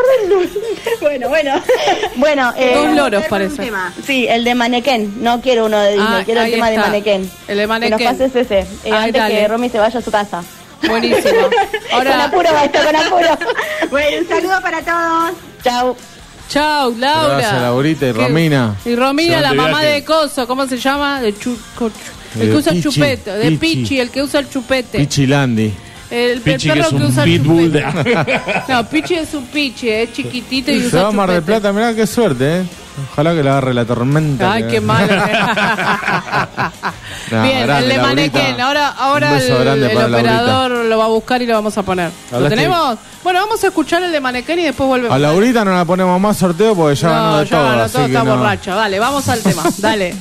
Bueno, dos loros parece. Sí, el de Mannequin. No quiero uno de Disney, quiero el tema de Mannequin. El de Mannequin. Que nos pases ese, antes dale. Que Romy se vaya a su casa. Buenísimo. Ahora... Con apuro, con apuro. Bueno, un saludo para todos. Chau. Chau, Laura. Gracias, Laurita y Romina. Y Romina, la mamá de Coso, ¿cómo se llama? De el que usa el chupete, de Pichi, el que usa el chupete. Pichi Landi. El perro que usa el chupete. No, Pichi es un Pichi, es chiquitito y usa se va a Mar del Plata, mirá qué suerte, Ojalá que le agarre la tormenta. Ay, qué malo. Bien, grande, el de Mannequin. Ahora el operador lo va a buscar y lo vamos a poner. ¿Lo tenemos? Bueno, vamos a escuchar el de Mannequin y después volvemos. A Laurita no la ponemos más sorteo porque ya ganó de todo. No, ya ganó todo, está borracha. Dale, vamos al tema. Dale.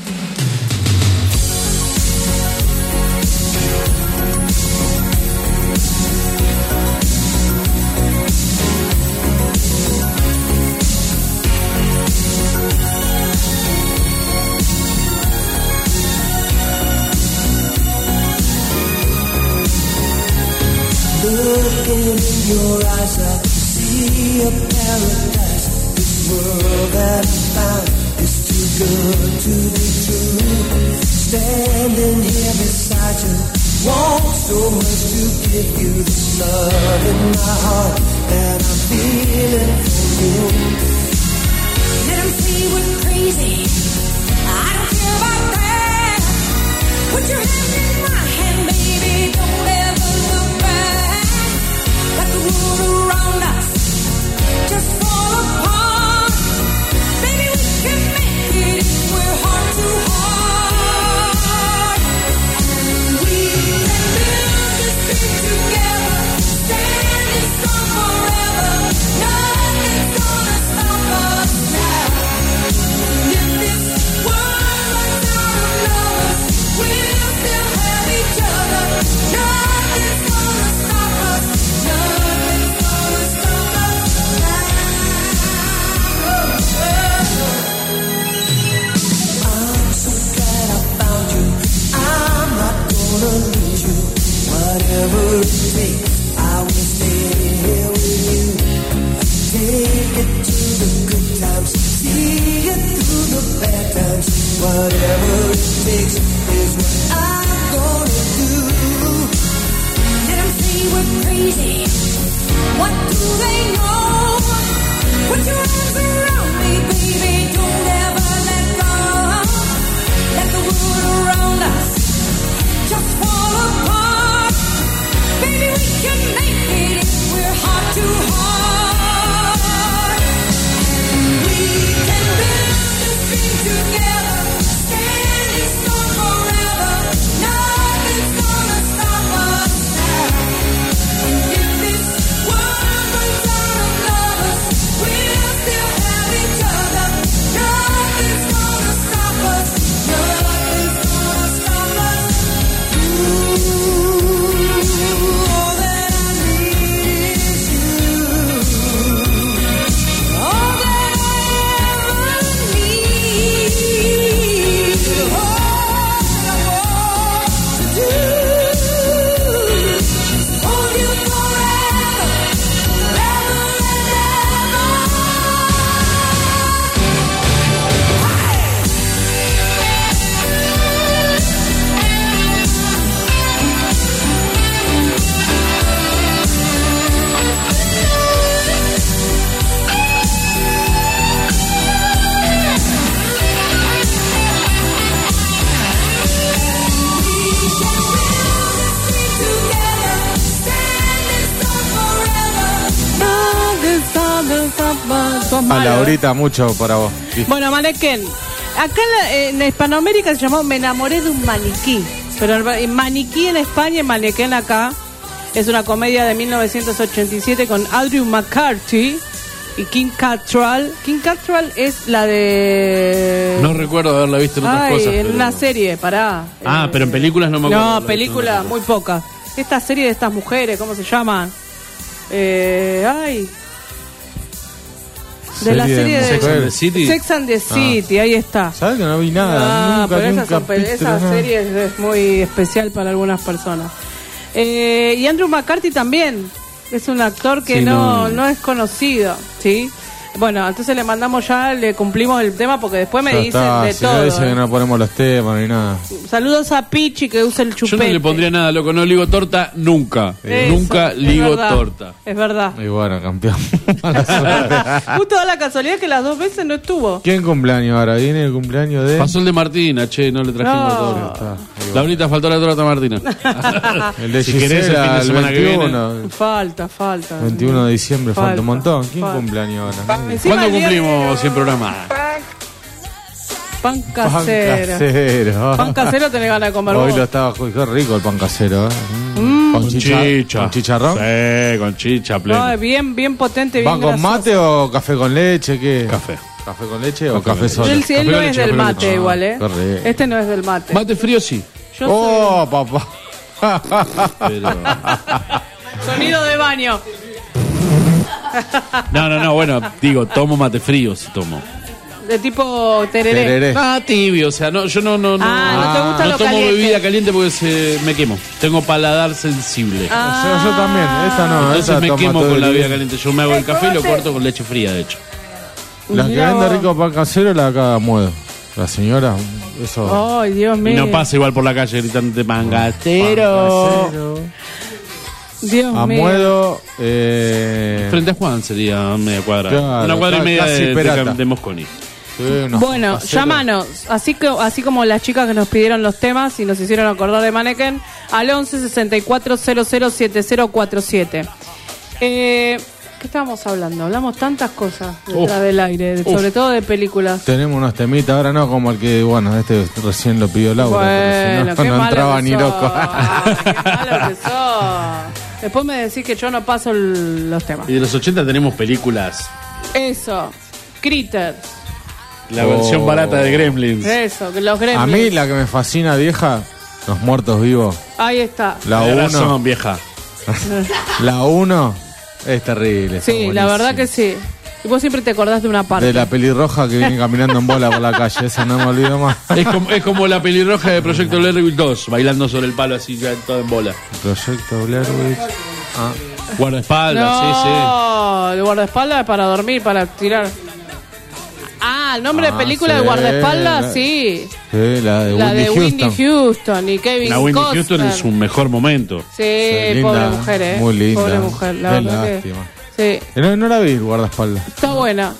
Looking in your eyes, I see a paradise. This world that I found is too good to be true. Standing here beside you, want so much to give you this love in my heart that I'm feeling for you. Let them see we're crazy. I don't care about that. Put your hand in my hand, baby. Don't ever look back. Let the world around us just fall apart. Baby, we can make it if we're heart to heart. We can build this thing together, standing strong forever. Nothing's gonna stop us now. If this world runs out of lovers, we'll still have each other. Nothing's gonna stop us. Nothing's gonna stop us now. I'm so glad I found you. I'm not gonna lose you. Whatever it takes, I will stay here with you. Take it to the good times, see it through the bad times. Whatever it takes is what I'm gonna do. Let them say we're crazy. What do they know? Put your arms around me, baby. Don't ever let go. Let the world around us just fall apart. Baby, we can make it if we're heart to heart. We can build this thing together, standing strong forever. Nothing's gonna stop us now. And if this world runs out of lovers, we'll still have each other. Nothing's gonna stop us. Nothing's gonna stop us. All that I need is you. All that I ever need. All that I want to do is hold you forever, forever and ever. A Laurita, mucho para vos. Sí. Bueno, Mannequin. Acá en Hispanoamérica se llamó Me enamoré de un maniquí. Pero el maniquí en España y Mannequin acá. Es una comedia de 1987 con Andrew McCarthy y Kim Cattrall. Kim Cattrall es la de... No recuerdo haberla visto en otras cosas. En una serie, pará. Pero en películas no me acuerdo. No, películas muy pocas. Esta serie de estas mujeres, ¿cómo se llama? De la serie de Sex and the City. Sex and the City, ahí está. ¿Sabes que no vi nada? Nunca, pero esa serie es muy especial para algunas personas. Y Andrew McCarthy también es un actor que no es conocido, ¿sí? Bueno, entonces le mandamos ya, le cumplimos el tema porque después me dicen de todo. No dicen que no ponemos los temas ni nada. Saludos a Pichi que usa el chupete. Yo no le pondría nada, loco, no ligo torta nunca. Nunca ligo torta. Es verdad. Y bueno, campeón. Justo da la casualidad que las 2 veces no estuvo. ¿Quién cumpleaños ahora? Viene el cumpleaños de... Pasó el de Martina, no le trajimos torta. Laurita, faltó la torta Martina. El de si querés el fin de semana 21. Que viene. Falta. 21 de diciembre, falta un montón. ¿Quién cumpleaños ahora? ¿Cuándo cumplimos 100 programas? Pan casero. Pan casero tenés ganas de comer. Hoy vos. lo estaba, qué rico el pan casero. Con chicha. ¿Con chicharrón? Sí, con chicha pleno. No, bien potente, bien ¿Va con grasoso. mate o café con leche? ¿Qué? Café. ¿Café con leche o café solo? Él no es del mate leche. igual, ¿eh? Correcto. Este no es del mate. Mate frío sí. Yo papá. Pero... Sonido de baño. No, bueno, digo, tomo mate frío si tomo. De tipo tereré. Tibio, o sea, yo no no te gusta lo tomo caliente. bebida caliente porque me quemo. Tengo paladar sensible. O sea, yo también, esta no. Entonces esta me toma quemo todo con el la día. bebida caliente. Yo me hago el café y lo corto con leche fría, de hecho. La que vende rico pan casero la de acá Muedo. La señora, eso. Ay, Dios mío. Y no pasa igual por la calle gritando pan casero. Dios mío. Amuedo. Frente a Juan sería media cuadra. Claro, una cuadra y media casi de Mosconi. Sí, Bueno, llámanos, así como las chicas que nos pidieron los temas y nos hicieron acordar de Mannequin, al 11 64 00 7047. ¿Qué estábamos hablando? Hablamos tantas cosas detrás del aire, sobre todo de películas. Tenemos unos temitas ahora, no como el que, bueno, recién lo pidió Laura. Bueno, si no entraba ni loco. Qué malo que sos. Después me decís que yo no paso los temas. Y de los 80 tenemos películas. Eso, Critters. La versión barata de Gremlins. Eso, los Gremlins. A mí la que me fascina, vieja, Los Muertos Vivos. Ahí está. La 1, vieja. La 1 es terrible. Sí, la verdad que sí. Y vos siempre te acordás de una parte. De la pelirroja que viene caminando en bola por la calle. Esa no me olvido más. Es como la pelirroja de Proyecto Blair Witch 2, bailando sobre el palo así, ya todo en bola. Proyecto Blair Witch. Guardaespaldas, sí. No, el guardaespaldas es para dormir, para tirar. El nombre de película de guardaespaldas, sí. Sí, la de Whitney Houston y Kevin La Whitney Costner. Houston en su mejor momento. Sí, linda, pobre mujer, muy linda. Pobre mujer, la Qué verdad lástima. que... Sí. No la vi, el guardaespaldas. Está buena.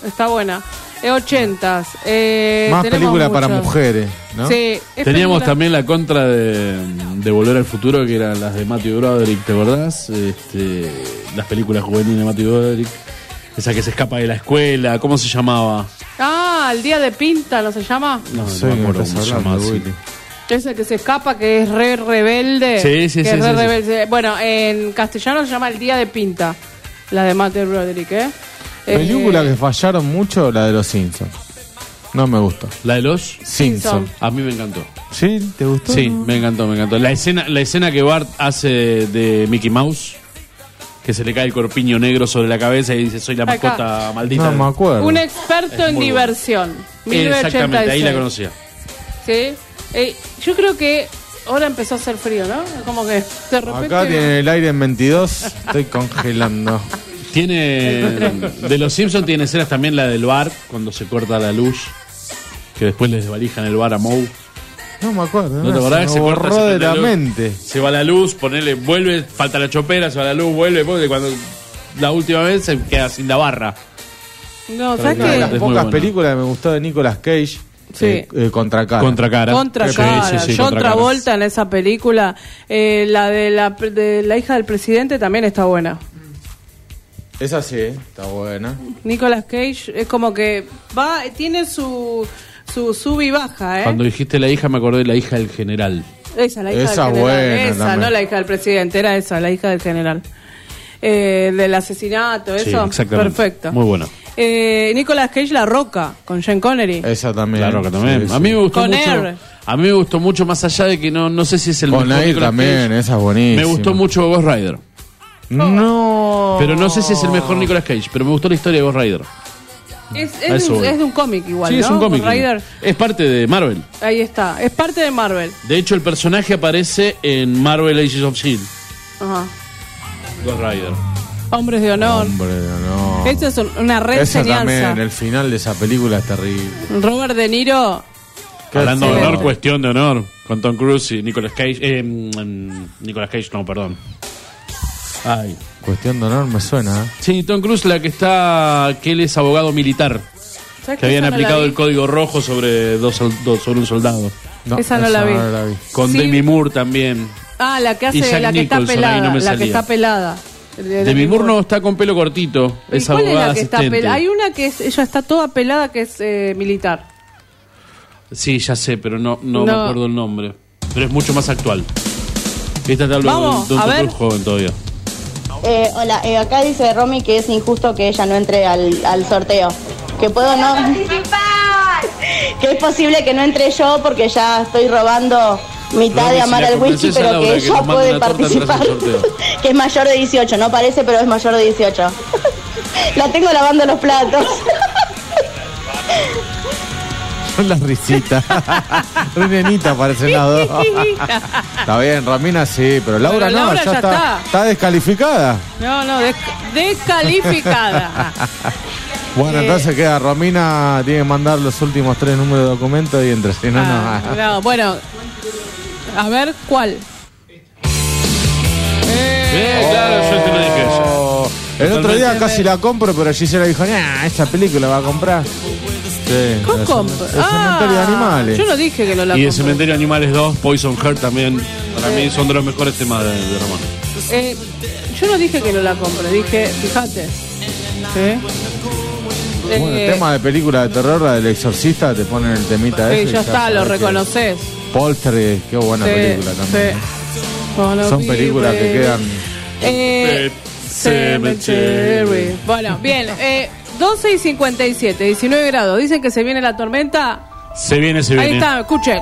80s. Más película para mujeres, ¿no? Sí. Teníamos también la contra de Volver al Futuro, que eran las de Matthew Broderick, ¿te acordás? Las películas juveniles de Matthew Broderick. Esa que se escapa de la escuela, ¿cómo se llamaba? El día de pinta, ¿no se llama? No me acuerdo cómo se llama. Ese que se escapa, que es re rebelde. Sí. Rebelde. Bueno, en castellano se llama El día de pinta, la de Matthew Broderick, Película que fallaron mucho, la de los Simpsons. No me gustó. ¿La de los Simpsons? A mí me encantó. ¿Sí? ¿Te gustó? Sí, me encantó. La escena que Bart hace de Mickey Mouse, que se le cae el corpiño negro sobre la cabeza y dice, soy la mascota maldita. No me acuerdo. Un experto en diversión. 1986. Exactamente, ahí la conocía. Sí. Yo creo que ahora empezó a hacer frío, ¿no? Como que de repente... Acá tiene el aire en 22, estoy congelando. De los Simpsons tiene escenas también la del bar, cuando se corta la luz, que después les desvalijan el bar a Moe. No me acuerdo. ¿No te acordás? Se borró de la mente. Se va la luz, vuelve, falta la chopera, se va la luz, vuelve, porque cuando la última vez se queda sin la barra. No, ¿sabes qué? Una de las pocas películas que me gustó de Nicolas Cage. Sí. Contra Cara. Contra Cara. John Travolta en esa película. La de la hija del presidente también está buena. Esa sí, está buena. Nicolas Cage es como que tiene su sub y baja, Cuando dijiste la hija me acordé de la hija del general. Esa, la hija esa del general. buena esa, también. no la hija del presidente, era esa, la hija del general. Del asesinato, eso. Sí, exactamente. Perfecto. Muy bueno. Nicolas Cage, La Roca, con Sean Connery. Esa también. La Roca también. Sí, a mí me gustó Con mucho. Air. A mí me gustó mucho, más allá de que no sé si es el Con mejor Air Nicolas también, Cage. esa es buenísima. Me gustó mucho Ghost Rider. No. Pero no sé si es el mejor Nicolas Cage, pero me gustó la historia de Ghost Rider. Es de un cómic igual, Sí, ¿no? es un cómic. Ghost Rider. Es parte de Marvel. Ahí está, es parte de Marvel. De hecho, el personaje aparece en Marvel Agents of S.H.I.E.L.D. Ajá. Ghost Rider. Hombres de honor. Hombre, no. Esto es una Esa reenseñanza. también, el final de esa película es terrible. Robert De Niro. Hablando de honor, excelente. cuestión de honor. Con Tom Cruise y Nicolas Cage. Nicolas Cage, no, perdón. Ay. Cuestión de honor me suena, ¿eh? Sí, Tom Cruise, que él es abogado militar. ¿Sabes Que habían esa no la aplicado vi? el código rojo sobre sobre un soldado. No, Esa no la vi. Con Sí. Demi Moore también. Ah, la que Y hace, Jack la que está Nicholson, ahí pelada. no me La que salía. está pelada. Demi Moore no está con pelo cortito. ¿Y Es cuál es abogada la que está asistente. pelada? Hay una que ella está toda pelada que es militar. Sí, ya sé, pero no me No. acuerdo el nombre. Pero es mucho más actual. Esta te hablo Vamos, de un a ver. Tom Cruise joven todavía. Hola, acá dice Romy que es injusto que ella no entre al sorteo. Que puedo no... Que es posible que no entre yo porque ya estoy robando mitad Romy, de si amar la al whisky, convences a pero Laura que que ella nos mande puede una torta tras el participar. sorteo. Que es mayor de 18, no parece, pero es mayor de 18. La tengo lavando los platos. Son las risitas. Re nenita parecen las dos. Está bien, Romina sí, pero Laura Pero no, Laura ya ya está. Está descalificada. No, descalificada. Bueno, entonces queda Romina, tiene que mandar los últimos 3 números de documento y entre. Si no, no. No, bueno. A ver, ¿cuál? Claro, yo te lo dije eso. Oh, el otro día casi la compro, pero Gisela dijo, nah, esta película va a comprar. Sí, ¿Cómo el compro? Cementerio de Animales. Yo no dije que no la Y el compro. Cementerio de Animales 2, Poison Heart también, para mí son de los mejores temas de Román. Yo no dije que no la compre, dije, fíjate. ¿Sí? Bueno, el tema de película de terror, la del exorcista, te ponen el temita ese. Sí, y ya está, lo sabes que- reconoces. Poltergeist, qué buena Sí, película también. sí. Son películas que quedan. Cemetery. Bueno, bien. 12 y 57, 19 grados. Dicen que se viene la tormenta. Se viene. Ahí está, escuchen.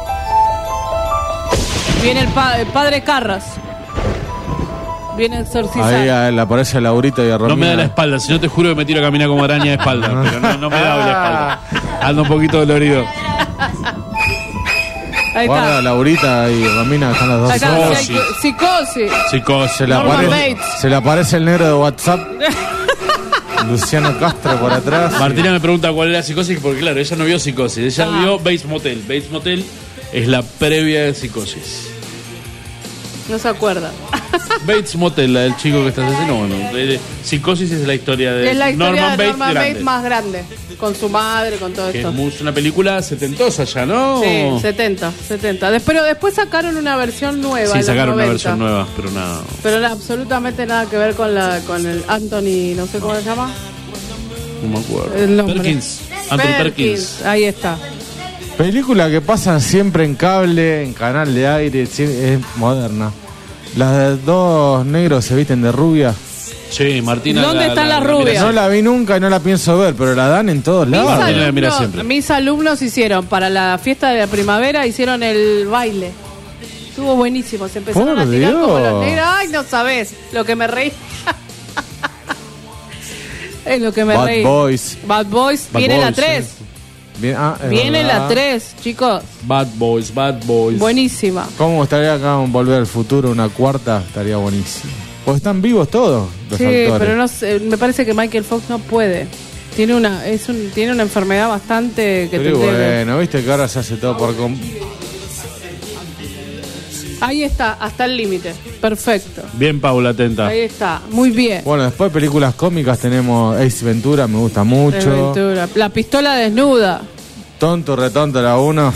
Viene el padre Carras. Viene a exorcizar. Ahí le aparece a Laurita y a Romina. No me da la espalda, si no te juro que me tiro a caminar como araña de espalda, pero no me da la espalda. Ando un poquito dolorido. Ahí Guarda, está. Laurita y Romina están las dos. Ahí está. Psicosis. Psicosis. Chicos, Norman Bates. Se le aparece el negro de WhatsApp. Luciano Castro por atrás. Martina me pregunta cuál era Psicosis, porque claro, ella no vio Psicosis, ella vio Bates Motel. Bates Motel es la previa de Psicosis. No se acuerda. Bates Motel, la del chico que está asesino, bueno. Psicosis es la historia de Es la historia de Norman grande, Bates más grande. Con su madre, con todo que esto. es una película setentosa ya, ¿no? Sí, 70. Pero después sacaron una versión nueva. Sí, en los sacaron una 90. versión nueva, pero nada. Pero absolutamente nada que ver con el Anthony, no sé cómo se llama. No me acuerdo. El nombre. Perkins. Anthony Perkins. Ahí está. Película que pasan siempre en cable, en canal de aire, es moderna. Las dos negros se visten de rubia. Sí, Martina. ¿Dónde están las rubias? No la vi nunca y no la pienso ver, pero la dan en todos lados. Mis alumnos hicieron para la fiesta de la primavera, hicieron el baile. Estuvo buenísimo, se empezaron Por a tirar Dios. como los negros. Ay, no sabes lo que me reí. Es lo que me Bad reí. Boys. Bad Boys, Bad viene Boys, la 3. Es Viene verdad. la 3, chicos. Bad Boys. Buenísima. ¿Cómo estaría acá en Volver al Futuro una cuarta? Estaría buenísimo. Pues están vivos todos los Sí, actores. pero no sé, me parece que Michael Fox no puede. Tiene una enfermedad bastante que Pero tendría que- bueno, viste que ahora se hace todo por... Ahí está, hasta el límite. Perfecto. Bien, Paula, atenta. Ahí está, muy bien. Bueno, después películas cómicas tenemos Ace Ventura, me gusta mucho. Aventura. La pistola desnuda. Tonto, retonto, la 1.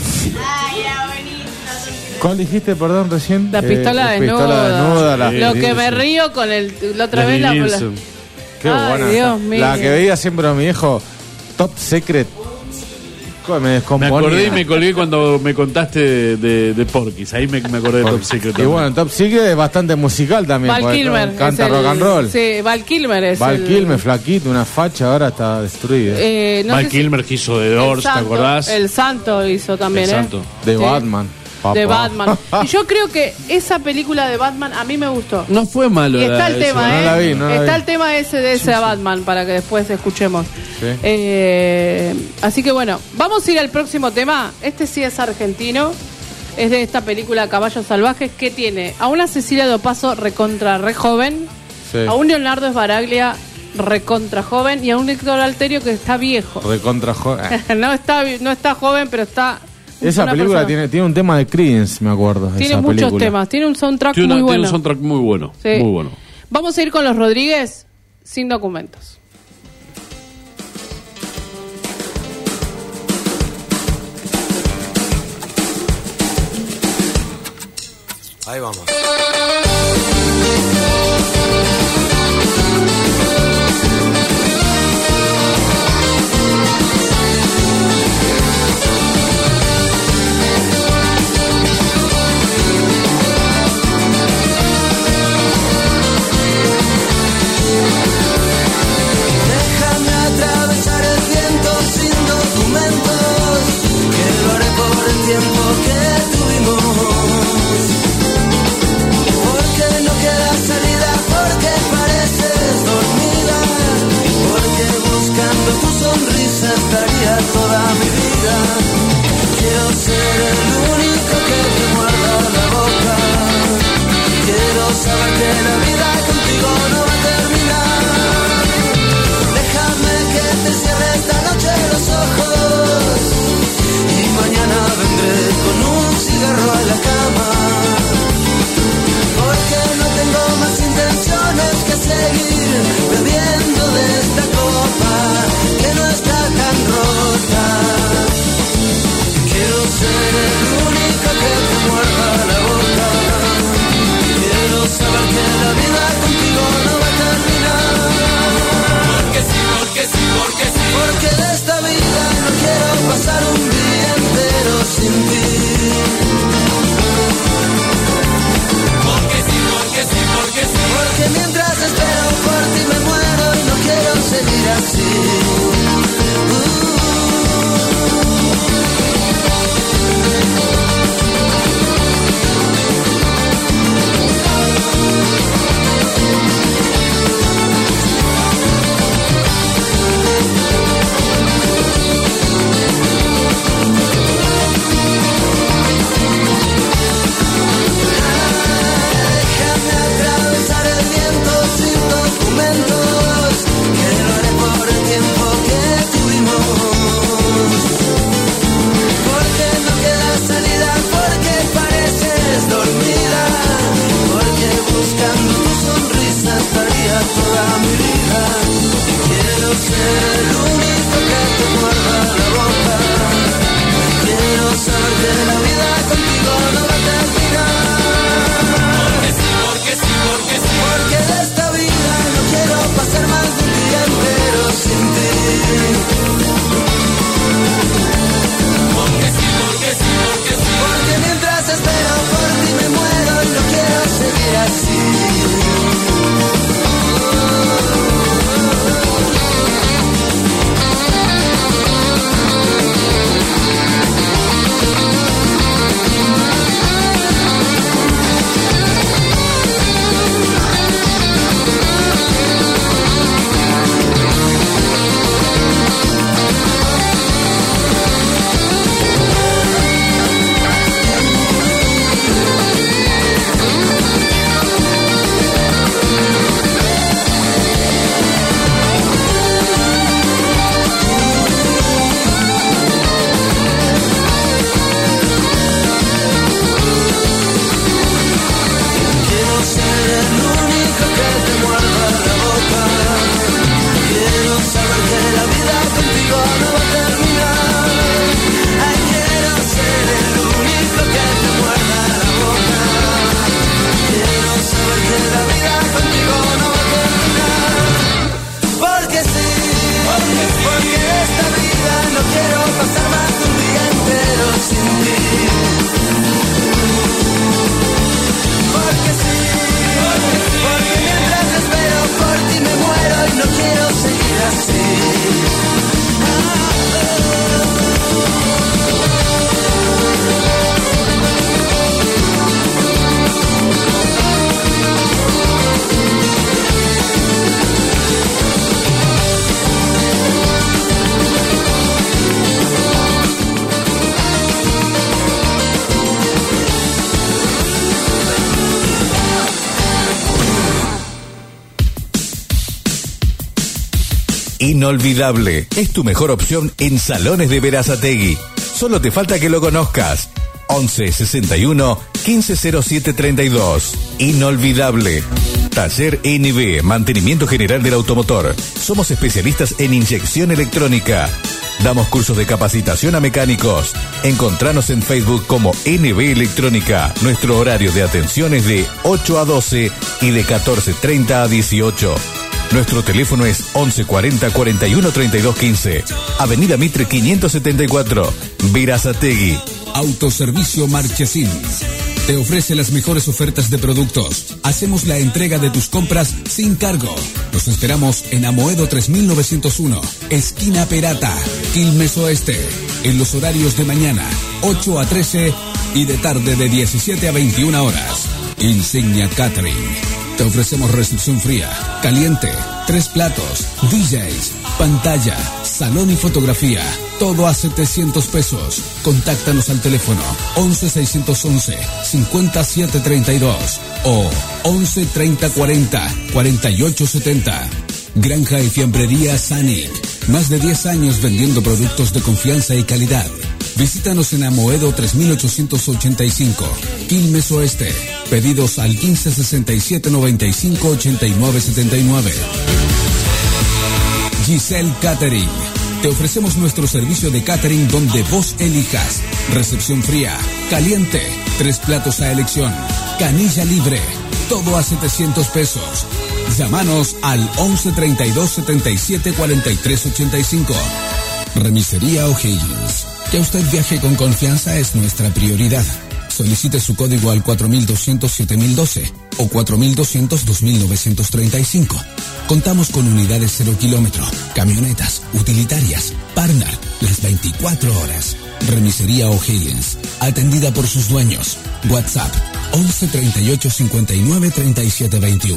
¿Cuál dijiste, perdón, recién? La pistola desnuda. Lo que me río con la otra vez la... Qué Ay, buena. Dios mío. La que veía siempre a mi viejo, Top Secret. Me descomponía. Me acordé y me colgué cuando me contaste de Porky's. Ahí me acordé de Top Secret. Y bueno, Top Secret es bastante musical también. Val Kilmer. Canta rock and roll. Sí, Val Kilmer es Val Kilmer, flaquito, una facha, ahora está destruida. Val Kilmer que hizo The Doors, ¿te acordás? El Santo hizo también, El Santo. De Batman. Papá. De Batman. Y yo creo que esa película de Batman a mí me gustó. No fue malo. Y está el tema, no la vi, está el tema ese de ese Batman para que después escuchemos. Sí. Así que bueno, vamos a ir al próximo tema. Este sí es argentino. Es de esta película Caballos Salvajes, que tiene a una Cecilia Dopazo recontra re joven, a un Leonardo Sbaraglia recontra joven y a un Héctor Alterio que está viejo. Recontra joven. no está joven, pero está... Esa película tiene un tema de Creedence, me acuerdo. Tiene muchos temas, tiene un soundtrack muy bueno. Tiene un soundtrack muy bueno, sí. Muy bueno. Vamos a ir con los Rodríguez sin documentos. Ahí vamos. inolvidable. Es tu mejor opción en Salones de Berazategui. Solo te falta que lo conozcas. 11 61 15 07 32. Inolvidable. Taller NB, mantenimiento general del automotor. Somos especialistas en inyección electrónica. Damos cursos de capacitación a mecánicos. Encontranos en Facebook como NB Electrónica. Nuestro horario de atención es de 8 a 12 y de 14:30 a 18. Nuestro teléfono es 11 40 41 32 15. Avenida Mitre 574, Berazategui. Autoservicio Marchesín te ofrece las mejores ofertas de productos. Hacemos la entrega de tus compras sin cargo. Los esperamos en Amoedo 3901, esquina Perata, Quilmes Oeste, en los horarios de mañana 8 a 13 y de tarde de 17 a 21 horas. Insignia Catering. Te ofrecemos recepción fría, caliente, 3 platos, DJs, pantalla, salón y fotografía. Todo a 700 pesos. Contáctanos al teléfono 11 611 5732 o 11 30 40 48 70. Granja y Fiambrería Sanic. Más de 10 años vendiendo productos de confianza y calidad. Visítanos en Amoedo 3885, Quilmes Oeste. Pedidos al 15 67 95 89 79. Giselle Catering. Te ofrecemos nuestro servicio de catering donde vos elijas. Recepción fría, caliente, 3 platos a elección, canilla libre, todo a 700 pesos. Llámanos al 11 32 77 43 85. Remisería O'Higgins. Que usted viaje con confianza es nuestra prioridad. Solicite su código al 4200-7012 o 4200-2935. Contamos con unidades 0 kilómetro, camionetas, utilitarias, partner, las 24 horas. Remisería O'Higgins, atendida por sus dueños. WhatsApp 11 38 59 37 21.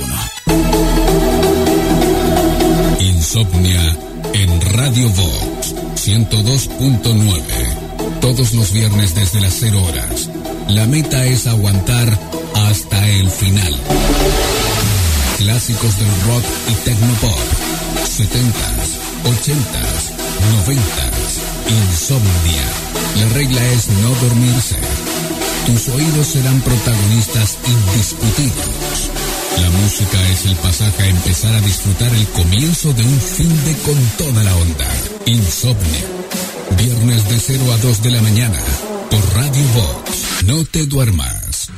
Insomnia en Radio Vox 102.9. Todos los viernes desde las 0 horas. La meta es aguantar hasta el final. Clásicos del rock y tecnopop. 70s, 80s, 90s. Insomnia. La regla es no dormirse. Tus oídos serán protagonistas indiscutidos. La música es el pasaje a empezar a disfrutar el comienzo de un fin de con toda la onda. Insomnia. Viernes de 0 a 2 de la mañana. Por Radio Vox. No te duermas.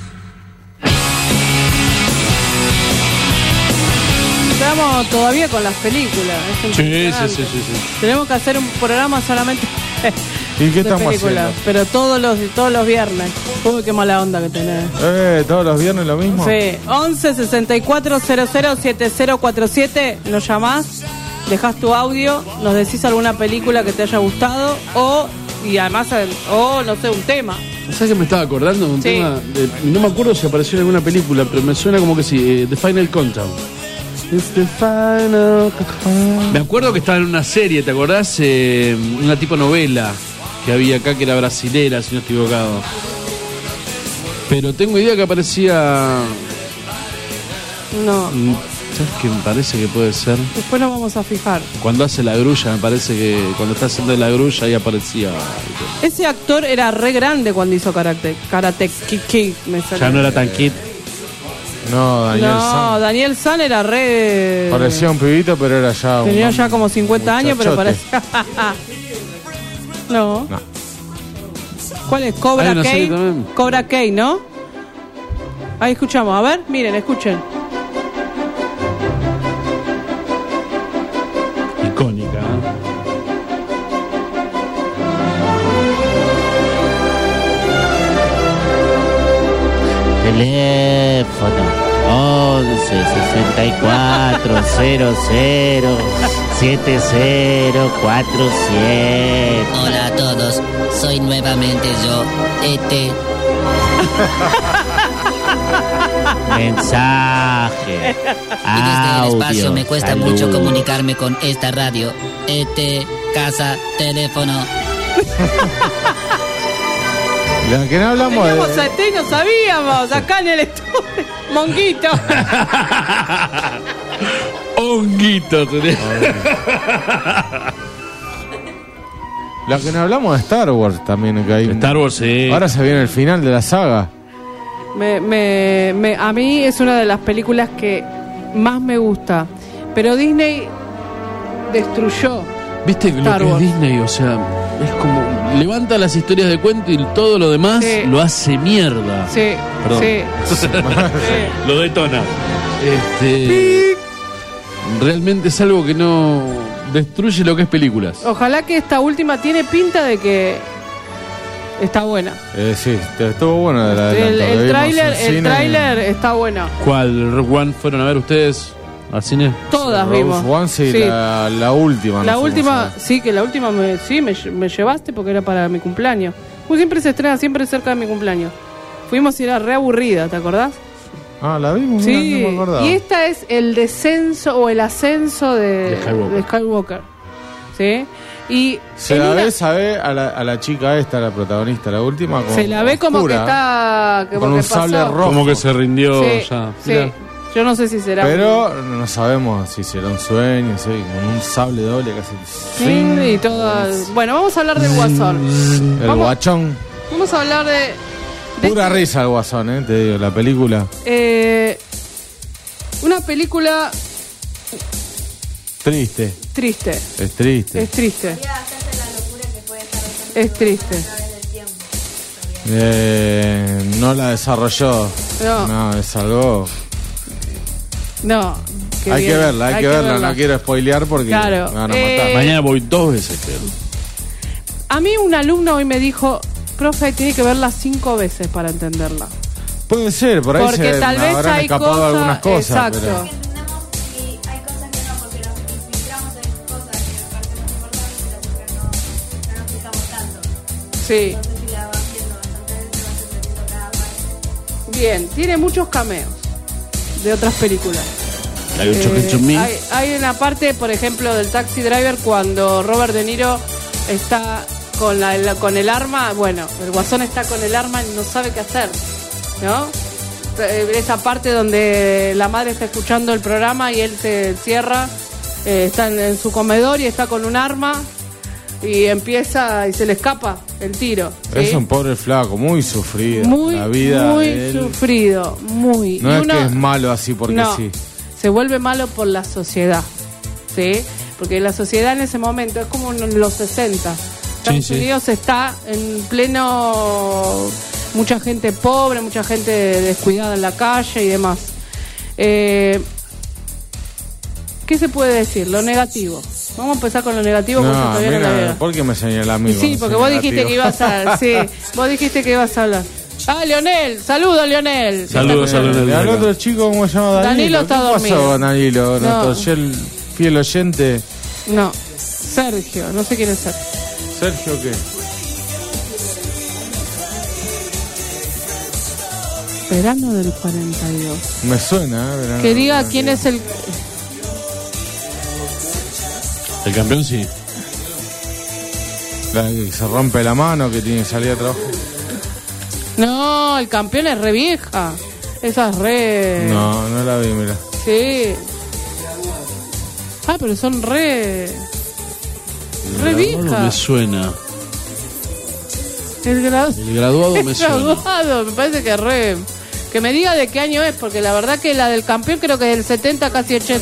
Estamos todavía con las películas. Sí. Tenemos que hacer un programa solamente ¿Y qué de estamos películas, haciendo? pero todos los viernes. Uy, qué mala onda que tenés. ¿Todos los viernes lo mismo? Sí, 11 64 00 7047. Nos llamás, dejás tu audio, nos decís alguna película que te haya gustado y además, no sé, un tema. ¿Sabes que me estaba acordando de un tema? No me acuerdo si apareció en alguna película, pero me suena como que sí, The Final Countdown. Me acuerdo que estaba en una serie, ¿te acordás? Una tipo novela que había acá que era brasilera, si no estoy equivocado. Pero tengo idea que aparecía... No. ¿Sabes qué me parece que puede ser? Después nos vamos a fijar. Cuando hace la grulla, me parece que cuando está haciendo la grulla ahí aparecía. Ese actor era re grande cuando hizo Karate Kid. Ya no era tan kid. No, Daniel San era re... Parecía un pibito, pero era ya tenía ya como 50 años, pero parecía... No. ¿Cuál es? Cobra Kai. Cobra Kai, ¿no? Ahí escuchamos. A ver, miren, escuchen. Icónica, Teléfono 11 64 00 7047. Hola a todos, soy nuevamente yo, Mensaje. Y desde el espacio me cuesta salud. mucho comunicarme con esta radio. Casa, teléfono. La que no hablamos Teníamos a ET y no sabíamos, acá en el estudio. Monguito. Honguito tenés. La que nos hablamos de Star Wars también. Que hay Star Wars, sí. Ahora se viene el final de la saga. A mí es una de las películas que más me gusta. Pero Disney destruyó. ¿Viste lo que es Disney? O sea, es como levanta las historias de cuento y todo lo demás lo hace mierda. Sí. Perdón. Sí. Lo detona. Realmente es algo que no destruye lo que es películas. Ojalá que esta última tiene pinta de que está buena. Sí, estuvo bueno. El tráiler está bueno. ¿Cuál? ¿Rogue One fueron a ver ustedes al cine? Todas vimos. Rogue One, sí. La última. La última, sí, que la última me llevaste porque era para mi cumpleaños. Pues siempre se estrena, siempre cerca de mi cumpleaños. Fuimos y era re aburrida, ¿te acordás? Ah, la vimos. Sí, no me acordaba. Y esta es el descenso o el ascenso de Skywalker. ¿Sí? Y se la ve, ¿sabe? A la chica esta, la protagonista, la última. Como se la ve como oscura, que está. Con un sable rojo. Como que se rindió ya. Sí. Yo no sé si será. Pero no sabemos si será un sueño, ¿sí? Con un sable doble casi. Sí, y todas. Bueno, vamos a hablar del Guasón. Guachón. Vamos a hablar de pura risa el Guasón, te digo, la película. Una película triste. Es triste. Es triste. No la desarrolló. No, es algo. No. Hay que verla. No quiero spoilear porque me van a matar. Mañana voy 2 veces, creo. A mí un alumno hoy me dijo, profe, tiene que verla 5 veces para entenderla. Puede ser, por ahí porque se tal vez habrán hay escapado algunas cosas. Exacto. Pero... Sí. Bien, tiene muchos cameos de otras películas. Hay una parte, por ejemplo, del Taxi Driver cuando Robert De Niro está con el arma. Bueno, el Guasón está con el arma y no sabe qué hacer, ¿no? Esa parte donde la madre está escuchando el programa y él se cierra, está en su comedor y está con un arma y empieza y se le escapa el tiro, ¿sí? Es un pobre flaco, muy sufrido. La vida muy sufrido, muy. No es que es malo así porque sí. Se vuelve malo por la sociedad, ¿sí? Porque la sociedad en ese momento es como en los 60. Estados Unidos está en pleno... Mucha gente pobre, mucha gente descuidada en la calle y demás. ¿Qué se puede decir? Lo negativo. Vamos a empezar con lo negativo. ¿Por qué me señala a mí? Sí, porque vos dijiste que ibas a... Sí, vos dijiste que ibas a hablar. Ah, Leonel, saludos Leonel. Saludos a Leonel. Al otro chico, ¿cómo se llama? Danilo está dormido. ¿Qué pasó con Danilo? Nuestro fiel oyente. No, Sergio, no sé quién es Sergio. ¿Sergio qué? Verano del 42. Me suena, verano. Que diga quién es el campeón, sí. La que se rompe la mano, que tiene que salir a trabajo. No, el campeón es re vieja. Esa es re... No la vi, mira. Sí. Ah, pero son re viejas. Me suena. El graduado me suena. Graduado, me parece que re... Que me diga de qué año es, porque la verdad que la del campeón creo que es del 70, casi 80.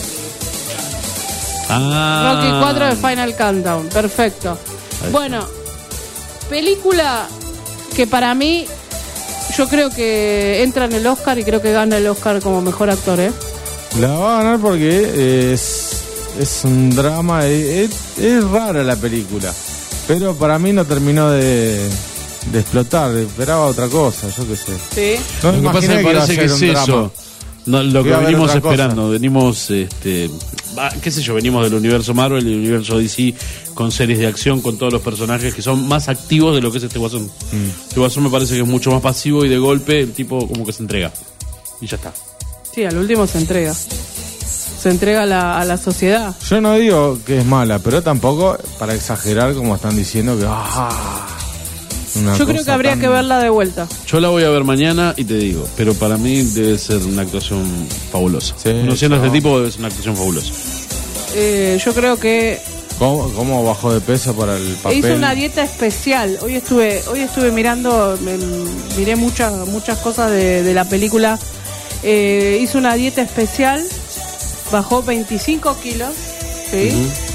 Rocky 4 de Final Countdown, perfecto. Bueno, película que para mí, yo creo que entra en el Oscar y creo que gana el Oscar como mejor actor, ¿eh? La va a ganar porque es un drama, es rara la película, pero para mí no terminó de explotar, esperaba otra cosa, yo qué sé. Sí. No lo que pasa me parece que es eso. No, lo que venimos esperando, venimos, qué sé yo, venimos del universo Marvel, del universo DC, con series de acción, con todos los personajes que son más activos de lo que es este Guasón. Este Guasón me parece que es mucho más pasivo y de golpe el tipo como que se entrega. Y ya está. Sí, al último se entrega. Se entrega a la sociedad. Yo no digo que es mala, pero tampoco para exagerar como están diciendo que... Yo creo que habría que verla de vuelta. Yo la voy a ver mañana y te digo, pero para mí debe ser una actuación fabulosa. Conociendo a este tipo debe ser una actuación fabulosa. Yo creo que ¿Cómo bajó de peso para el papel? hizo una dieta especial. Hoy estuve mirando, miré muchas cosas de la película. Hizo una dieta especial, bajó 25 kilos, ¿sí?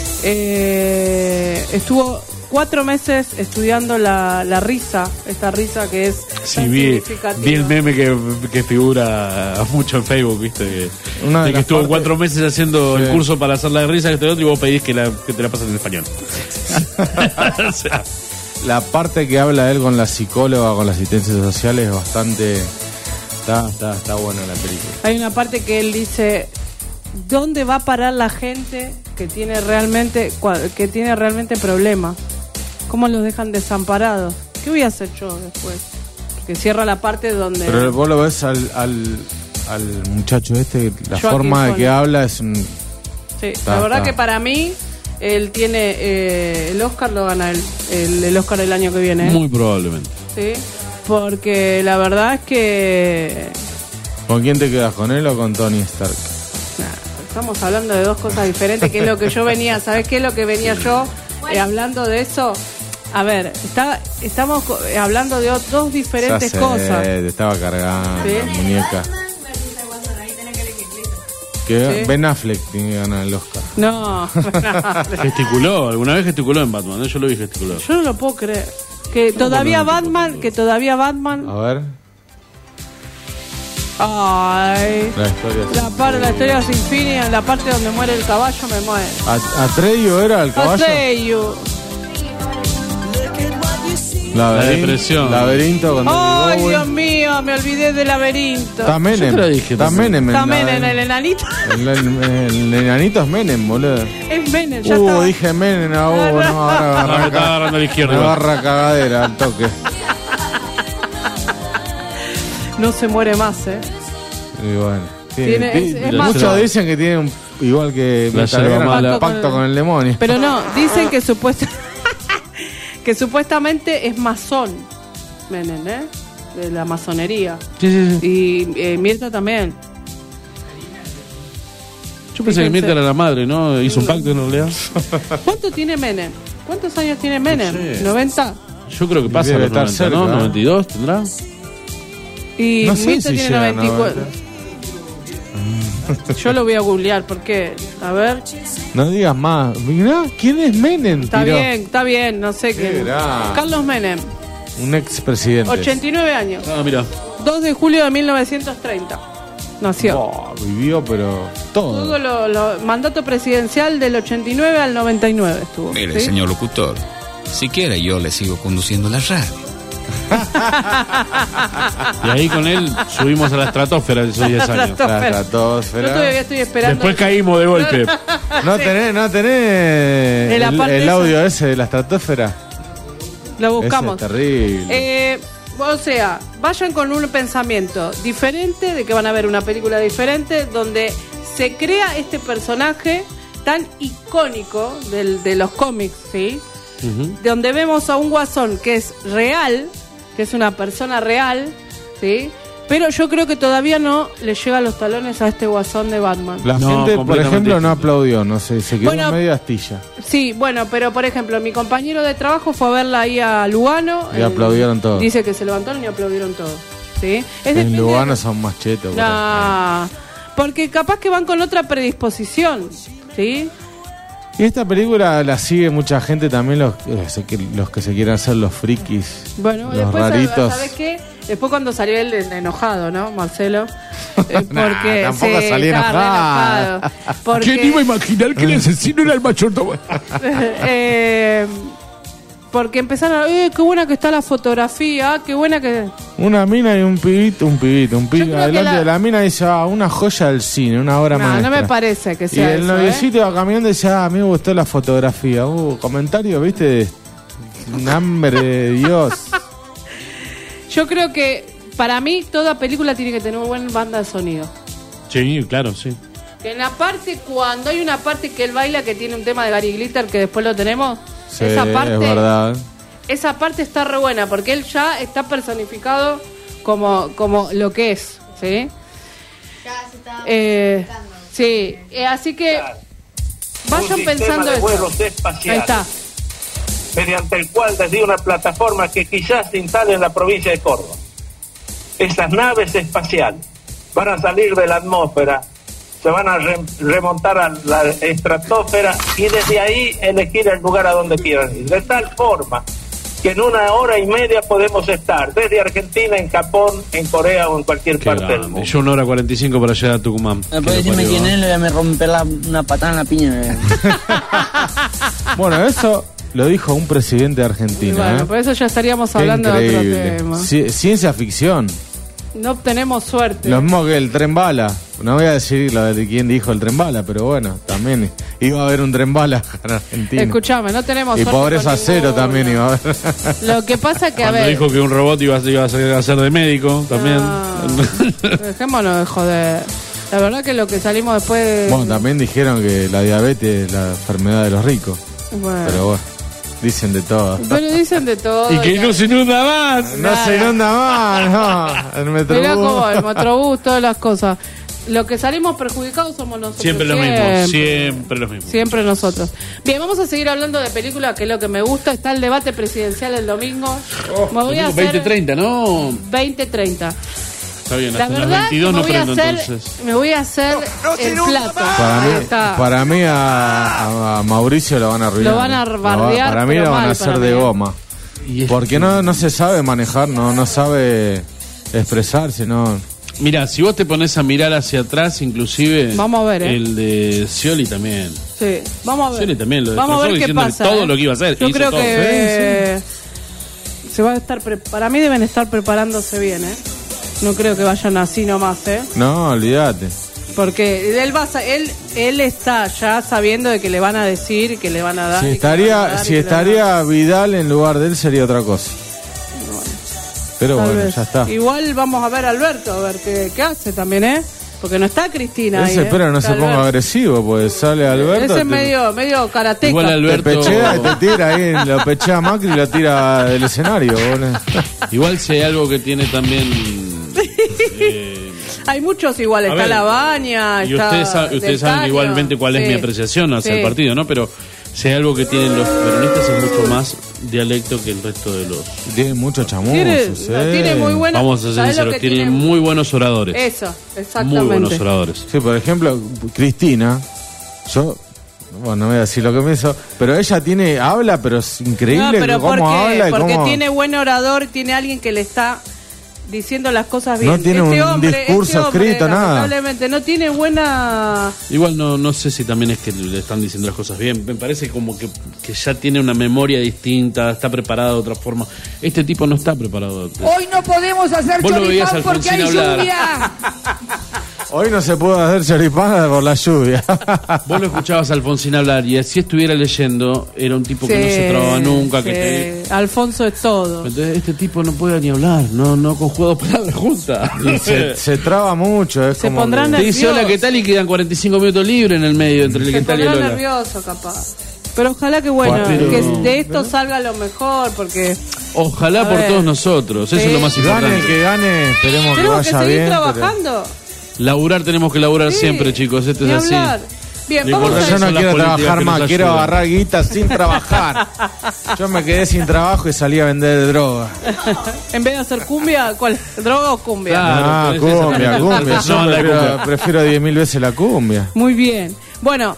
Estuvo 4 meses estudiando la risa, esta risa que es Sí, vi el meme que figura mucho en Facebook, ¿viste? De que estuvo 4 meses haciendo el curso para hacer la risa que te otro y vos pedís que te la pases en español. O sea, la parte que habla él con la psicóloga, con las asistencias sociales es bastante... Está buena la película. Hay una parte que él dice, ¿dónde va a parar la gente que tiene realmente problemas? ¿Cómo los dejan desamparados? ¿Qué voy a hacer yo después? Que cierra la parte donde... Pero vos lo ves al muchacho este, la Joaquin forma de que Phoenix. habla es un... Sí, la verdad que para mí, él tiene... el Oscar lo gana el Oscar el año que viene. Muy probablemente. Sí, porque la verdad es que... ¿Con quién te quedas? ¿Con él o con Tony Stark? Estamos hablando de dos cosas diferentes, que es lo que yo venía... ¿Sabés qué es lo que venía yo hablando de eso? A ver, estamos hablando de dos diferentes cosas. Te estaba cargando, ¿Sí? la muñeca. Que Sí. Ben Affleck tiene que ganar el Oscar. No, Gesticuló, alguna vez gesticuló en Batman, yo lo vi gesticular. yo no lo puedo creer. Que todavía Batman, A ver, ay, la historia. la historia sin fin, y en la parte donde muere el caballo me muere. Atreyu era el caballo. Atreyu. La depresión. Laberinto con David Ay, Bowie. Dios mío, me olvidé del laberinto. Está Menem. Yo te lo dije Está también. Menem. Está Menem, el enanito. El enanito es Menem, boludo. Es Menem, ya está. Dije Menem, no, ahora Me estaba agarrando a la izquierda. me agarra cagadera al toque. No se muere más, Y bueno. Es más- muchos dicen que tiene igual que La Metallica, yerba mala. un pacto con el demonio. Pero no, dicen que que supuestamente es masón, Menem, de la masonería. Sí. Y Mirta también. Yo pensé que Mirta era la madre, ¿no? Hizo un pacto en realidad. ¿Cuánto tiene Menem? ¿Cuántos años tiene Menem? No sé. ¿90? Yo creo que pasa Debe los estar 90, cerca, ¿no? ¿eh? 92 tendrá. Y No sé Mirta si tiene llega a 94. Yo lo voy a googlear porque, a ver, No digas más. Mirá, ¿quién es Menem? está Tiró. bien, no sé qué. grande. Carlos Menem, Un expresidente. 89 años, Ah, mira. 2 de julio de 1930. Nació. Oh, vivió, pero todo. Todo lo mandato presidencial del 89 al 99 estuvo. Mire, ¿sí? señor locutor, si quiere yo le sigo conduciendo la radio. Y ahí con él subimos a la estratosfera de esos 10 años. Estratosfera. La estratosfera. Yo todavía estoy esperando. Después caímos de golpe. ¿No tenés En la parte el esa. audio ese de la estratosfera? Lo buscamos. Ese es terrible. O sea, vayan con un pensamiento diferente, de que van a ver una película diferente, donde se crea este personaje tan icónico de los cómics, ¿sí? Donde vemos a un guasón que es real, que es una persona real, ¿sí? Pero yo creo que todavía no le llega a los talones a este guasón de Batman. La No, gente, por completamente ejemplo, no distinto. aplaudió, no sé, se quedó Bueno, medio astilla. Sí, bueno, pero por ejemplo, mi compañero de trabajo fue a verla ahí a Lugano. Y aplaudieron todos. Dice que se levantaron y aplaudieron todos. ¿Sí? Es En depende- Lugano son más chetos. por No, porque capaz que van con otra predisposición. ¿Sí? Y esta película la sigue mucha gente también, los que se quieren hacer los frikis, Bueno, los después, raritos. ¿sabes qué? Después cuando salió él enojado, ¿no, Marcelo? Porque tampoco salí estaba re enojado. enojado. Porque, ¿Quién iba a imaginar que el asesino era el mayordomo? porque empezaron a qué buena que está la fotografía, qué buena que... Una mina y un pibito. creo que Adelante la- de la mina dice, una joya del cine, una obra No, maestra. no me parece que Y sea el eso, noviecito iba caminando y decía, a mí me gustó la fotografía. Comentario, viste, un hambre de Dios. Yo creo que para mí toda película tiene que tener una buena banda de sonido. Sí, claro, sí. Que en la parte, cuando hay una parte que él baila que tiene un tema de Gary Glitter, que después lo tenemos, Sí, esa parte es verdad. esa parte está re buena, porque él ya está personificado como lo que es, ¿sí? Sí, así que vayan pensando eso. Ahí está. Mediante el cual desde una plataforma que quizás se instale en la provincia de Córdoba. Esas naves espaciales van a salir de la atmósfera, se van a remontar a la estratosfera y desde ahí elegir el lugar a donde quieran ir. De tal forma que en 1 hora y media podemos estar desde Argentina, en Japón, en Corea o en cualquier parte del mundo. Yo 1 hora 45 para llegar a Tucumán. ¿Puedes decirme quién es? Le voy a romper una patada en la piña. Bueno, eso lo dijo un presidente de Argentina. Bueno, por eso ya estaríamos hablando de otro tema. Ciencia ficción. No tenemos suerte. Lo mismo que el tren bala. No voy a decir lo de quién dijo el tren bala, pero bueno, también iba a haber un tren bala en Argentina. Escuchame, no tenemos y suerte. Y pobreza cero también iba a haber. Lo que pasa es que, cuando dijo que un robot iba a ser de médico también. Dejémonos de joder. La verdad que lo que salimos después de... Bueno, también dijeron que la diabetes es la enfermedad de los ricos. Bueno. Pero bueno. Dicen de todo. Bueno, dicen de todo. Y que no se inunda más. No se inunda más, no. El Metrobús. Mirá cómo el Metrobús, todas las cosas. Lo que salimos perjudicados somos nosotros. Siempre lo mismo, siempre lo mismo. Siempre nosotros. Bien, vamos a seguir hablando de películas, que es lo que me gusta. Está el debate presidencial el domingo. Me voy a hacer 2030, ¿no? 2030. Está bien, la hasta verdad, las 22 no prendo entonces. Me voy a hacer el plato. Para mí a Mauricio lo van a arruinar. Lo van a bardear. Para mí lo van a hacer de goma. Porque no se sabe manejar, no sabe expresarse, no. Mira, si vos te pones a mirar hacia atrás, inclusive vamos a ver, el de Scioli también. Sí, vamos a ver. Scioli también lo vamos a ver qué pasa. Todo lo que iba a hacer. Yo hizo creo todo. que se va a estar para mí deben estar preparándose bien, ¿eh? No creo que vayan así nomás, ¿eh? No, olvídate. Porque él está ya sabiendo de que le van a decir, que le van a dar. Si estaría Vidal en lugar de él sería otra cosa. Pero bueno, ya está. Igual vamos a ver a Alberto, a ver qué hace también, ¿eh? Porque no está Cristina ahí. Pero no se ponga agresivo, pues sale Alberto. Ese es medio karateca. Igual Alberto te pechea y te tira ahí, lo pechea a Macri y lo tira del escenario. Igual si hay algo que tiene también... hay muchos igual, está La Baña, y está ustedes saben igualmente cuál es mi apreciación hacia el partido, ¿no? Pero si hay algo que tienen los peronistas es mucho más dialecto que el resto de los... Tienen muchos chamusos. Tiene muy buenos... Vamos a ser sinceros, tienen muy buenos oradores. Eso, exactamente. Muy buenos oradores. Sí, por ejemplo, Cristina, bueno, no voy a decir lo que pienso, pero ella habla, pero es increíble cómo habla y porque cómo... tiene buen orador, tiene alguien que le está diciendo las cosas bien. No tiene un discurso escrito, nada. Lamentablemente, no tiene buena... Igual no sé si también es que le están diciendo las cosas bien. Me parece como que ya tiene una memoria distinta, está preparado de otra forma. Este tipo no está preparado. Hoy no podemos hacer choripán porque hay lluvia. Hoy no se puede hacer choripán por la lluvia. Vos lo escuchabas a Alfonsín hablar y si estuviera leyendo, era un tipo que no se trababa nunca. Alfonso es todo. Entonces este tipo no puede ni hablar, no conjuga dos palabras juntas. Se traba mucho. Se pondrán nerviosos. Te dice hola, ¿qué tal? Y quedan 45 minutos libres en el medio entre el que tal y el hola. Se pondrán nervioso, capaz. Pero ojalá que que de esto salga lo mejor, porque... Ojalá por todos nosotros, eso es lo más importante. Gane el que gane, esperemos que vaya seguir bien. Trabajando. Laburar tenemos que laburar siempre, chicos, esto es así. Bien, yo no quiero trabajar más, quiero agarrar guita sin trabajar. Yo me quedé sin trabajo y salí a vender droga. En vez de hacer cumbia, ¿cuál? ¿Droga o cumbia? Claro, cumbia. Yo prefiero 10.000 veces la cumbia. Muy bien. Bueno,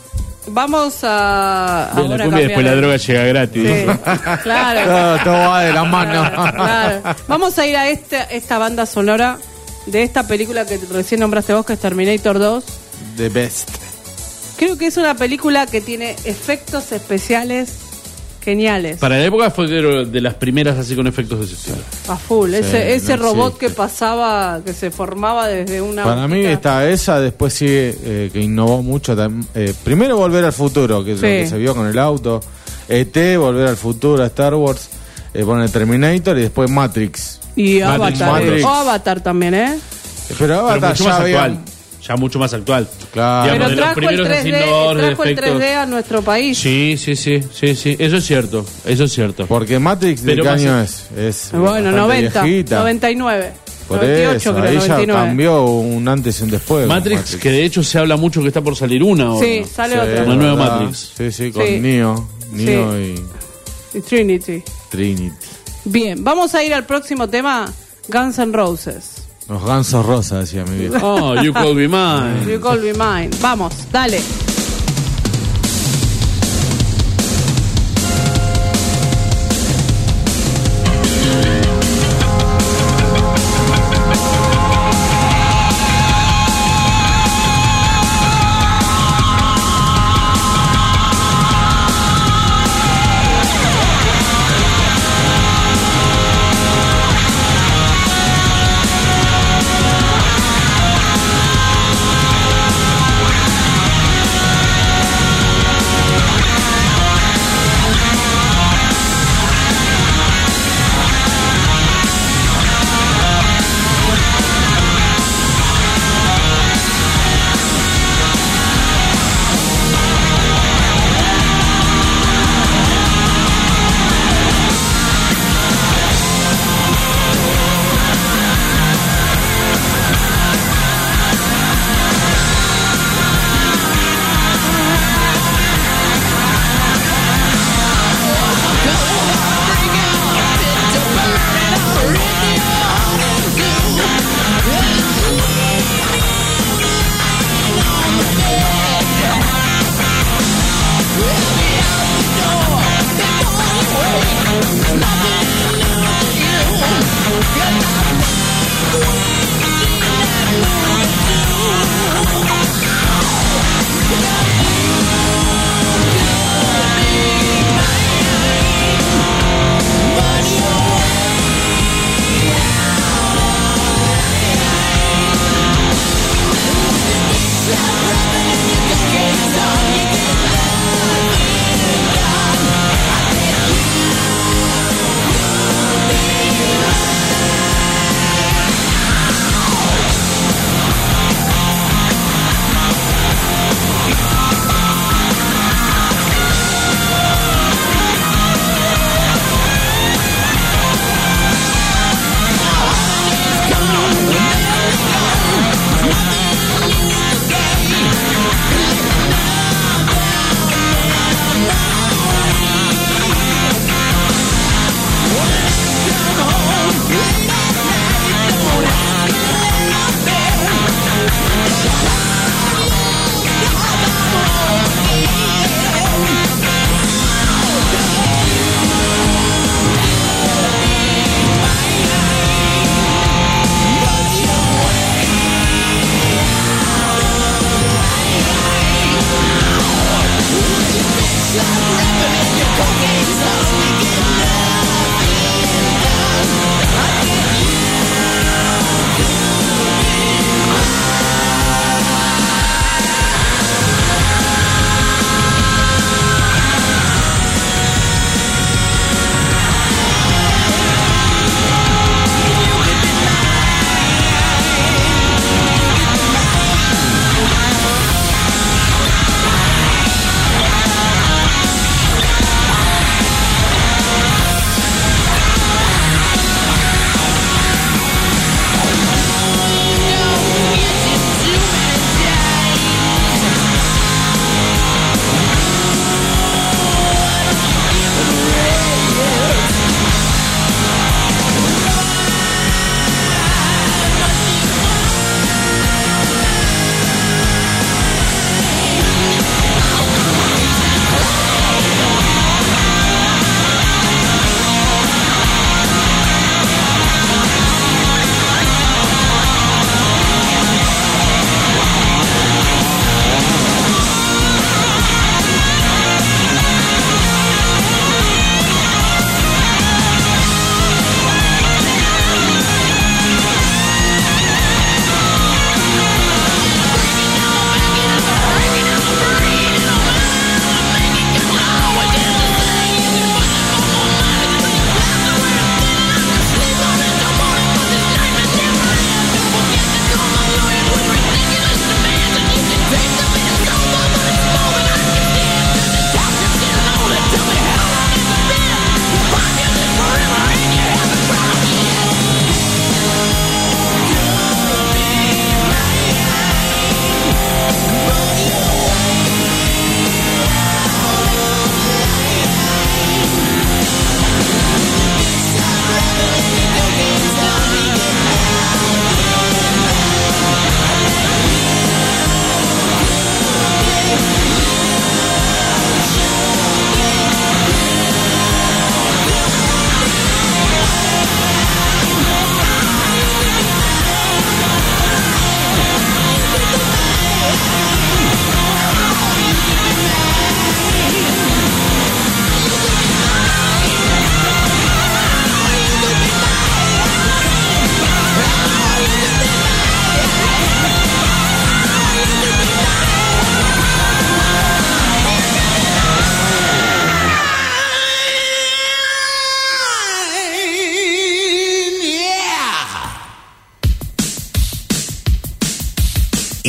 vamos a... Bien, la cumbia después la droga llega gratis. Sí, claro. Todo va de la mano. Claro. Vamos a ir a esta banda sonora de esta película que recién nombraste vos, que es Terminator 2. The Best. Creo que es una película que tiene efectos especiales geniales. Para la época fue de las primeras así con efectos de ese estilo. A full, ese robot que pasaba, que se formaba desde una... Para mí está esa, después sigue, que innovó mucho. Primero Volver al Futuro, que es lo que se vio con el auto. E.T., Volver al Futuro, Star Wars, pone Terminator y después Matrix. Y Avatar. O Avatar también, ¿eh? Pero Avatar ya ya mucho más actual. Claro. Digamos, Pero de los primeros así innovadores de trajo el efectos. 3D a nuestro país. Sí. Eso es cierto. Porque Matrix, ¿de qué año es? Bueno, 90, viejita. 99. Por 98, eso, creo, ahí 99. ya cambió un antes y un después. Matrix, que de hecho se habla mucho que está por salir una ahora. Sí, sale otra. Una nueva Matrix. Sí, con Sí. Neo y Y Trinity. Trinity. Bien, vamos a ir al próximo tema, Guns N' Roses. Los gansos rosas, decía mi viejo. Oh, You Call Me Mine. You Call Me Mine. Vamos, dale. Thank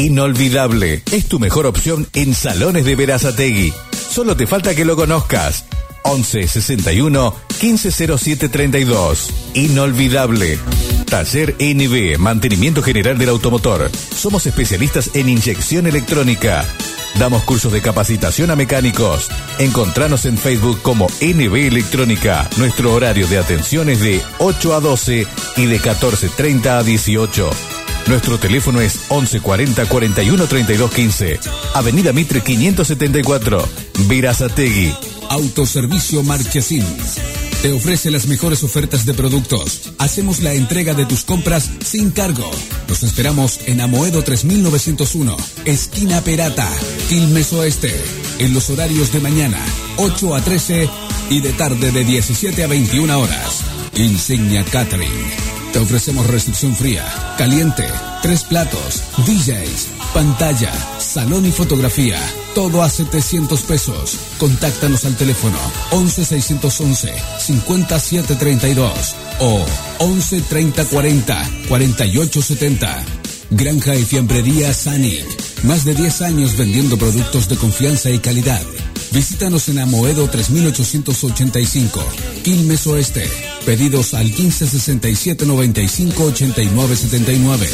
inolvidable. Es tu mejor opción en Salones de Berazategui. Solo te falta que lo conozcas. 11 61 15 07 32. Inolvidable. Taller NB, mantenimiento general del automotor. Somos especialistas en inyección electrónica. Damos cursos de capacitación a mecánicos. Encontranos en Facebook como NB Electrónica. Nuestro horario de atención es de 8 a 12 y de 14:30 a 18. Nuestro teléfono es 1140 41 32 15. Avenida Mitre 574, Berazategui. Autoservicio Marchesín te ofrece las mejores ofertas de productos. Hacemos la entrega de tus compras sin cargo. Los esperamos en Amoedo 3901, esquina Perata, Quilmes Oeste, en los horarios de mañana, 8 a 13 y de tarde de 17 a 21 horas. Insignia Catering. Te ofrecemos recepción fría, caliente, 3 platos, DJs, pantalla, salón y fotografía. Todo a 700 pesos. Contáctanos al teléfono 11 611 5732 o 11 30 40 48 70. Granja y fiambrería Sanic. Más de 10 años vendiendo productos de confianza y calidad. Visítanos en Amoedo 3885, Quilmes Oeste. Pedidos al 15 67 95 89 79.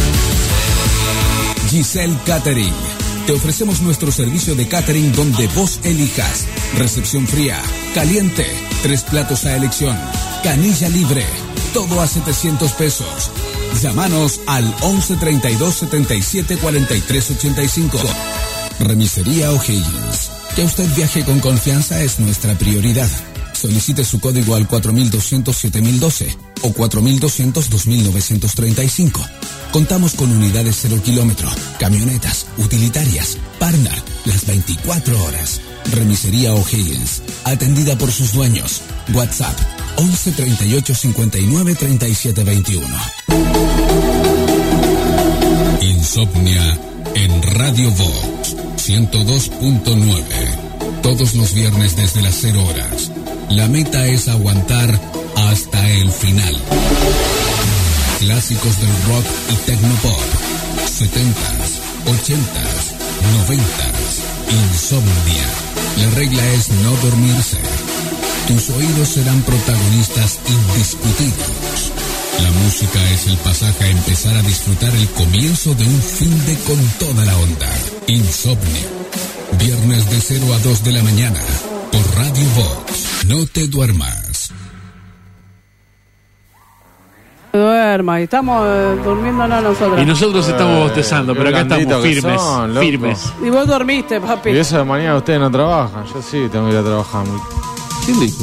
Giselle Catering. Te ofrecemos nuestro servicio de catering donde vos elijas. Recepción fría, caliente, 3 platos a elección, canilla libre, todo a 700 pesos. Llámanos al 11 32 77 43 85. Remisería O'Higgins. Que usted viaje con confianza es nuestra prioridad. Solicite su código al 4200-7012 o 4200-2935. Contamos con unidades 0 kilómetro, camionetas, utilitarias, partner, las 24 horas. Remisería O'Higgins, atendida por sus dueños. WhatsApp 11 38 59 37 21. Insomnia en Radio Vox 102.9. Todos los viernes desde las 0 horas. La meta es aguantar hasta el final. Clásicos del rock y tecnopop. 70s, 80s, 90s. Insomnia. La regla es no dormirse. Tus oídos serán protagonistas indiscutidos. La música es el pasaje a empezar a disfrutar el comienzo de un fin de con toda la onda. Insomnia. Viernes de 0 a 2 de la mañana. Por Radio Vox. No te duermas. Duerma, y estamos durmiéndonos nosotros. Y nosotros estamos bostezando, pero acá estamos firmes. Son, firmes. Y vos dormiste, papi. Y eso de mañana ustedes no trabajan. Yo sí tengo que ir a trabajar. ¿Quién dijo?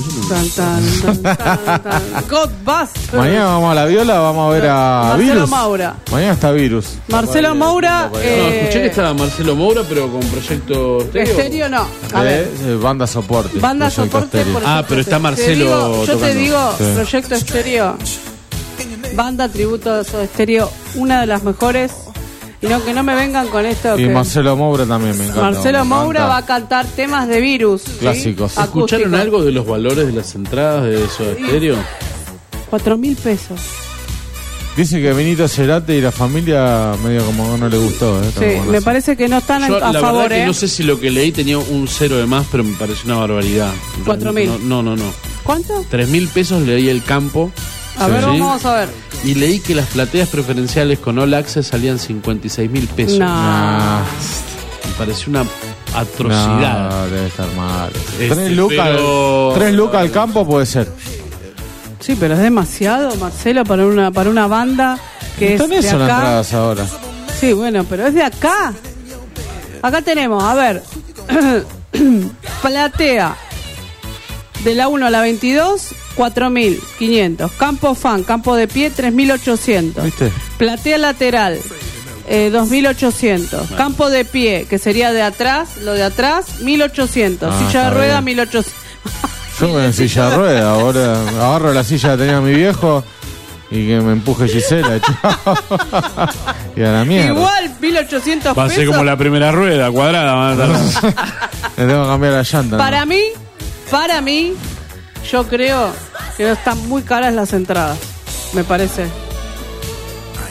Godbuster. Mañana vamos a La Viola, vamos a ver a Marcelo Virus. Maura. Mañana está Virus. Marcelo Maura. No, escuché que estaba Marcelo Maura, pero con proyecto estéreo. Estéreo no. A ver. Banda soporte. Banda soporte. Pero está Marcelo. Yo te digo, Sí. proyecto estéreo. Banda tributo de Soda Estéreo, una de las mejores. Y no, que no me vengan con esto. Y que Marcelo Maura también me encanta. Marcelo Maura va a cantar temas de Virus. Clásicos. ¿sí? ¿Escucharon Acústicos. algo de los valores de las entradas de Soda Stereo? 4.000 pesos. Dice que Benito Cerati y la familia medio como no le gustó. Sí, me parece que no están Yo, a la favor, verdad que no sé si lo que leí tenía un 0 de más, pero me pareció una barbaridad. 4.000. No. ¿Cuánto? 3.000 pesos leí el campo. A ver, vamos a ver. Y leí que las plateas preferenciales con All Access salían 56.000 pesos. No. Me pareció una atrocidad. No, debe estar mal. Este, 3 lucas, pero- 3 lucas al campo puede ser. Sí, pero es demasiado, Marcelo, para una banda que Están es de eso las acá. entradas ahora. Sí, bueno, pero es de acá. Acá tenemos, a ver, platea de la 1 a la 22, 4.500. Campo fan, campo de pie, 3.800. ¿Viste? Platea lateral, 2.800. Campo de pie, que sería de atrás, lo de atrás, 1.800. Ah, Silla de está rueda, bien. 1.800. Yo voy en silla de rueda, ahora agarro la silla que tenía mi viejo y que me empuje Gisela. Chao. Y a la mierda. Igual, 1.800 Va a ser pesos. como la primera rueda, cuadrada. Le tengo que cambiar la llanta. Para mí, yo creo que están muy caras las entradas, me parece.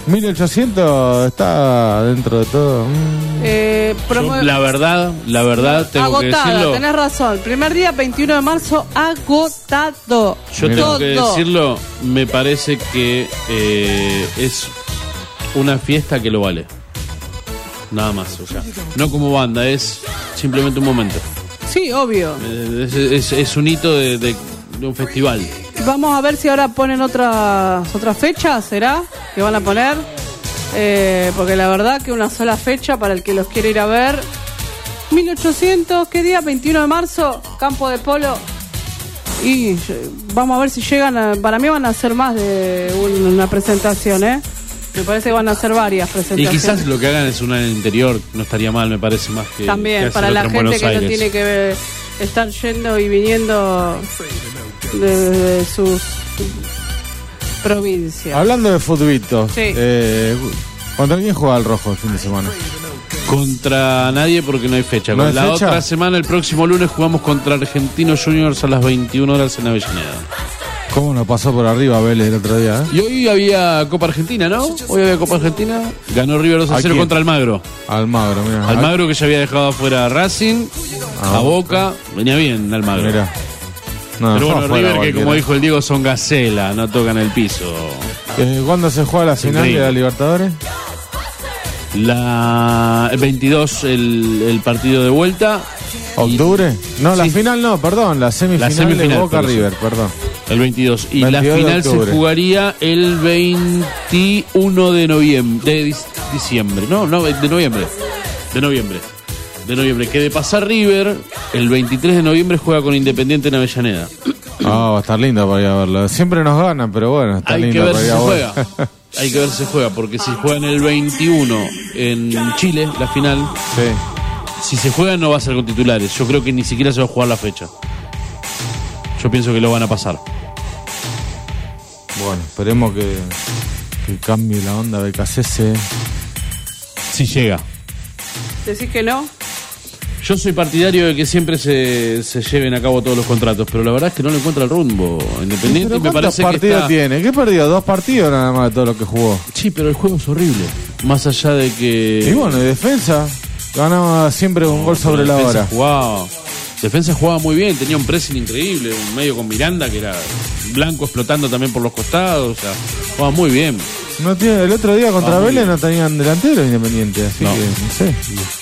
1800 está dentro de todo. Yo, la verdad, tengo agotada, que decirlo. Tenés razón. Primer día, 21 de marzo, agotado. Yo tengo que decirlo, me parece que es una fiesta que lo vale. Nada más, o sea, no como banda, es simplemente un momento. Sí, obvio. Es un hito de un festival. Vamos a ver si ahora ponen otras fechas, ¿será? Que van a poner. Porque la verdad que una sola fecha para el que los quiere ir a ver. 1800, ¿qué día? 21 de marzo, campo de polo. Y vamos a ver si llegan para mí van a ser más de una presentación, ¿eh? Me parece que van a hacer varias presentaciones. Y quizás lo que hagan es una en el interior, no estaría mal, me parece, más que también, que para la gente que no tiene que estar yendo y viniendo de sus provincias. Hablando de futbito, sí. ¿Contra quién juega el Rojo el fin de semana? Contra nadie porque no hay fecha. ¿No hay la fecha? Otra semana, el próximo lunes, jugamos contra Argentinos Juniors a las 21 horas en Avellaneda. ¿Cómo nos pasó por arriba Vélez el otro día? Y hoy había Copa Argentina, ¿no? Hoy había Copa Argentina. Ganó River 2-0 contra Almagro. Almagro, mira. Almagro que ya había dejado afuera a Racing, a Boca. Venía bien Almagro. Mira. No, pero bueno, River que cualquiera. como dijo el Diego son gacela, no tocan el piso. ¿Cuándo se juega la final de la Libertadores? El 22 el partido de vuelta. ¿Octubre? No, la final no, perdón, la semifinal de Boca River, perdón. El 22. Y 22 la final se octubre. jugaría el 21 de noviembre. De diciembre. No, de noviembre. De noviembre. Que de pasar River, el 23 de noviembre juega con Independiente en Avellaneda. Va a estar lindo para ir a verlo. Siempre nos ganan, pero bueno, está Hay lindo que ver para si ir se a juega. verlo. Hay que ver si se juega, porque si juegan el 21 en Chile, la final. Sí. Si se juega no va a ser con titulares. Yo creo que ni siquiera se va a jugar la fecha. Yo pienso que lo van a pasar. Bueno, esperemos que cambie la onda de BKCS. Si llega. ¿Decís que no? Yo soy partidario de que siempre se lleven a cabo todos los contratos, pero la verdad es que no le encuentra el rumbo. Independiente me parece que partidos tiene? ¿Qué perdió? 2 partidos nada más de todo lo que jugó. Sí, pero el juego es horrible. Más allá de que... Y bueno, de defensa. Ganaba siempre un gol sobre la hora. Defensa jugaba muy bien, tenía un pressing increíble, un medio con Miranda que era blanco explotando también por los costados, o sea, jugaba muy bien. No tiene, el otro día contra Vélez no tenían delantero Independiente, así que no sé.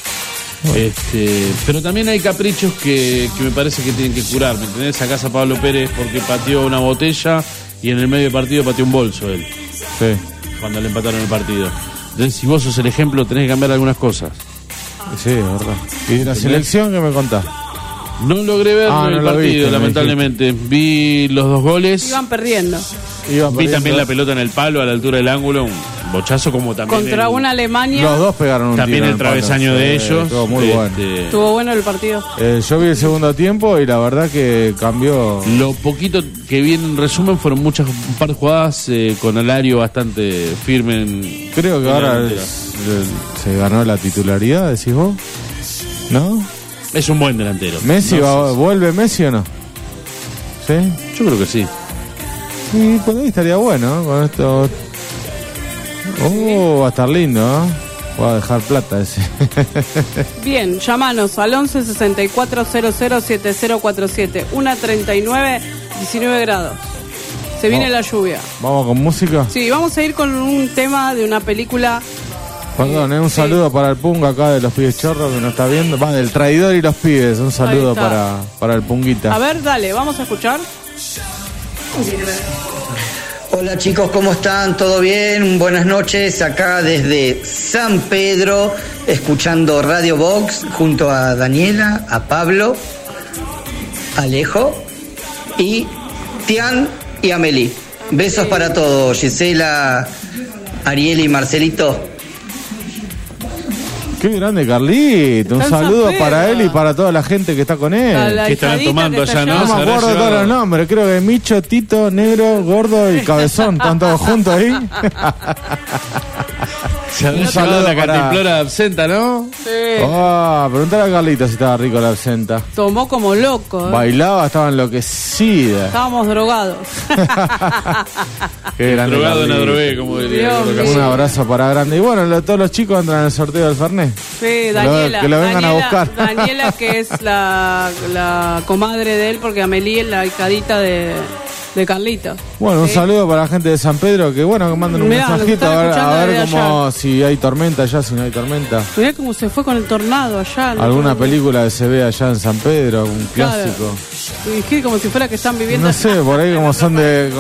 Pero también hay caprichos que me parece que tienen que curar, ¿me entendés? Sacás a Pablo Pérez porque pateó una botella y en el medio del partido pateó un bolso él. Sí. Cuando le empataron el partido. Entonces, si vos sos el ejemplo, tenés que cambiar algunas cosas. Sí, es verdad. ¿Y de la selección qué me contás? No logré ver el partido, lamentablemente. Vi los 2 goles. Iban perdiendo. Vi también la pelota en el palo a la altura del ángulo, un bochazo como también. Contra una Alemania. Los dos pegaron un también tiro el travesaño de ellos. Estuvo muy bueno. Estuvo bueno el partido. Yo vi el segundo tiempo y la verdad que cambió. Lo poquito que vi en resumen fueron un par de jugadas con Alario bastante firme. Creo que ahora se ganó la titularidad, decís vos. ¿No? Es un buen delantero. ¿Messi vuelve Messi o no? ¿Sí? Yo creo que sí. Sí, por ahí estaría bueno, ¿no? Con esto. Va a estar lindo, ¿no? Voy a dejar plata ese. Bien, llamanos al 11 64 00 7047. 1:39, 19 grados. Se viene la lluvia. ¿Vamos con música? Sí, vamos a ir con un tema de una película. Perdón, un saludo para el Punga acá de los pibes chorros que nos está viendo. Va, del traidor y los pibes. Un saludo para el Punguita. A ver, dale, vamos a escuchar. Hola chicos, ¿cómo están? ¿Todo bien? Buenas noches, acá desde San Pedro, escuchando Radio Box junto a Daniela, a Pablo, Alejo y Tian y Amelie. Besos para todos, Gisela, Ariel y Marcelito. Qué grande Carlito, un saludo para él y para toda la gente que está con él. Que estarán tomando allá, ¿no? No me acuerdo todos los nombres, creo que Micho, Tito, Negro, Gordo y Cabezón, están todos juntos ahí. Se habrá llevado la cantimplora de absenta, ¿no? Sí. Preguntale a Carlita si estaba rico la absenta. Tomó como loco. Bailaba, estaba enloquecida. Estábamos drogados. Qué grande. Drogado en la drogué, como diría. Un abrazo para grande. Y bueno, todos los chicos entran en el sorteo del Fernet. Sí, Daniela. Que lo vengan a buscar. Daniela, que es la comadre de él, porque Amelie es la hijadita de Carlito. Bueno, un saludo para la gente de San Pedro, que bueno, que manden un mensajito a ver cómo, si hay tormenta allá, si no hay tormenta. Mirá cómo se fue con el tornado allá. ¿No? Alguna película que se ve allá en San Pedro, un clásico. Y como si fuera que están viviendo. No sé, por ahí como son de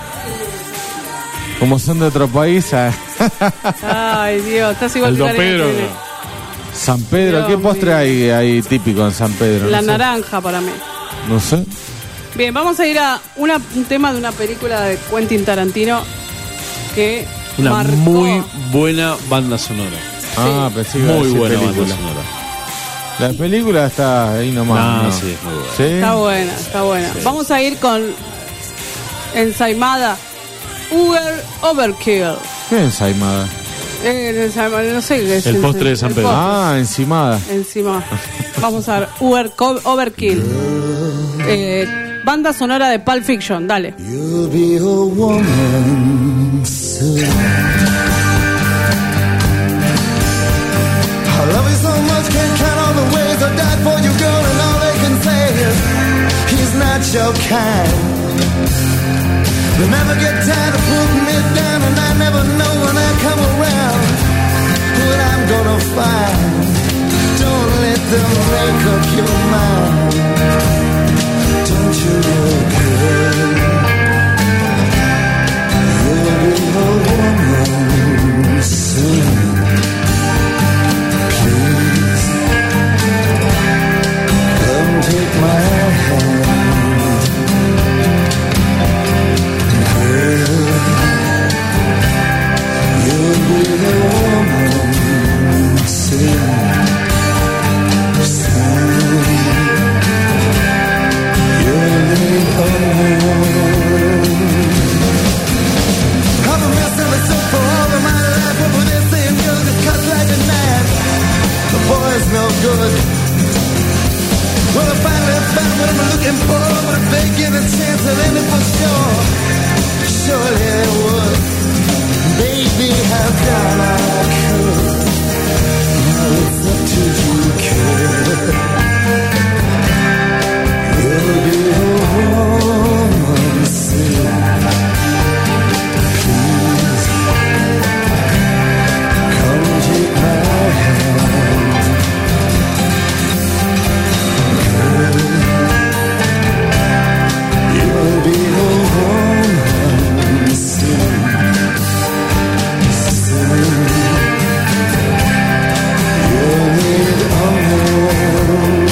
otro país. Ay, Dios, estás igual que Pedro. San Pedro, Dios ¿qué postre hay típico en San Pedro? La no naranja sé. para mí. No sé. Bien, vamos a ir a un tema de una película de Quentin Tarantino que una marcó. Muy buena banda sonora. Pensé que muy buena película. banda sonora. La película está ahí nomás. ¿no? Sí, es muy buena. ¿Sí? Está buena. Sí. Vamos a ir con ensaimada Overkill. ¿Qué ensaimada? No sé qué es. El postre de San Pedro. Encimada. Encima. Vamos a ver. Overkill. Banda sonora de Pulp Fiction. Dale. You'll be a woman soon. I love you so much, can't count all the ways I died for you, girl, and all they can say is he's not your kind. They never get tired of putting me down, and I never know when I come around what I'm gonna find. Don't let them make up your mind. Don't you look good? You'll be a woman soon. Please, come take my hand. Girl, you'll be a woman soon. I've been messing with soap for all of my life. Over there saying girl just cut like a knife. The boy's no good. Well, I finally found what I'm looking for, but if they give a chance, I'll end it for sure. Surely it would. Baby, how down I could. Now it's up to you, kid. You'll be a woman soon. Please, come take my hand. Girl, you'll be a woman soon. Soon, you'll need a woman.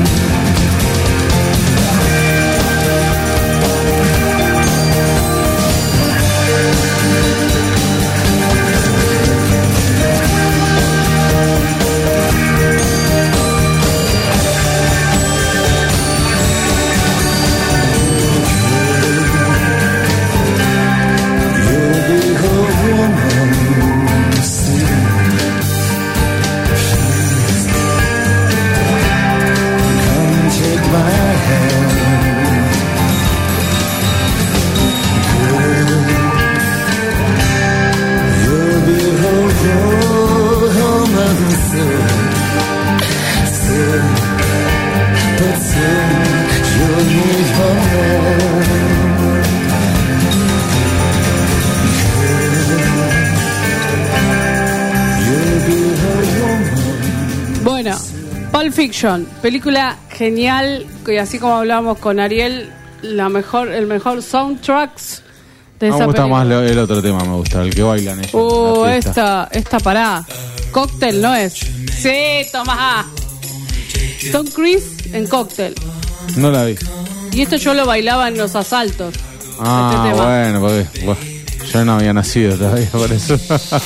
Bueno, Pulp Fiction, película genial, y así como hablábamos con Ariel, el mejor soundtracks de esa película. Me gusta más el otro tema, me gusta, el que bailan ellos. Esta pará. Cóctel, ¿no es? Sí, Tomás. Tom Cruise en Cóctel. No la vi. Y esto yo lo bailaba en los asaltos. Bueno, porque yo no había nacido todavía, por eso.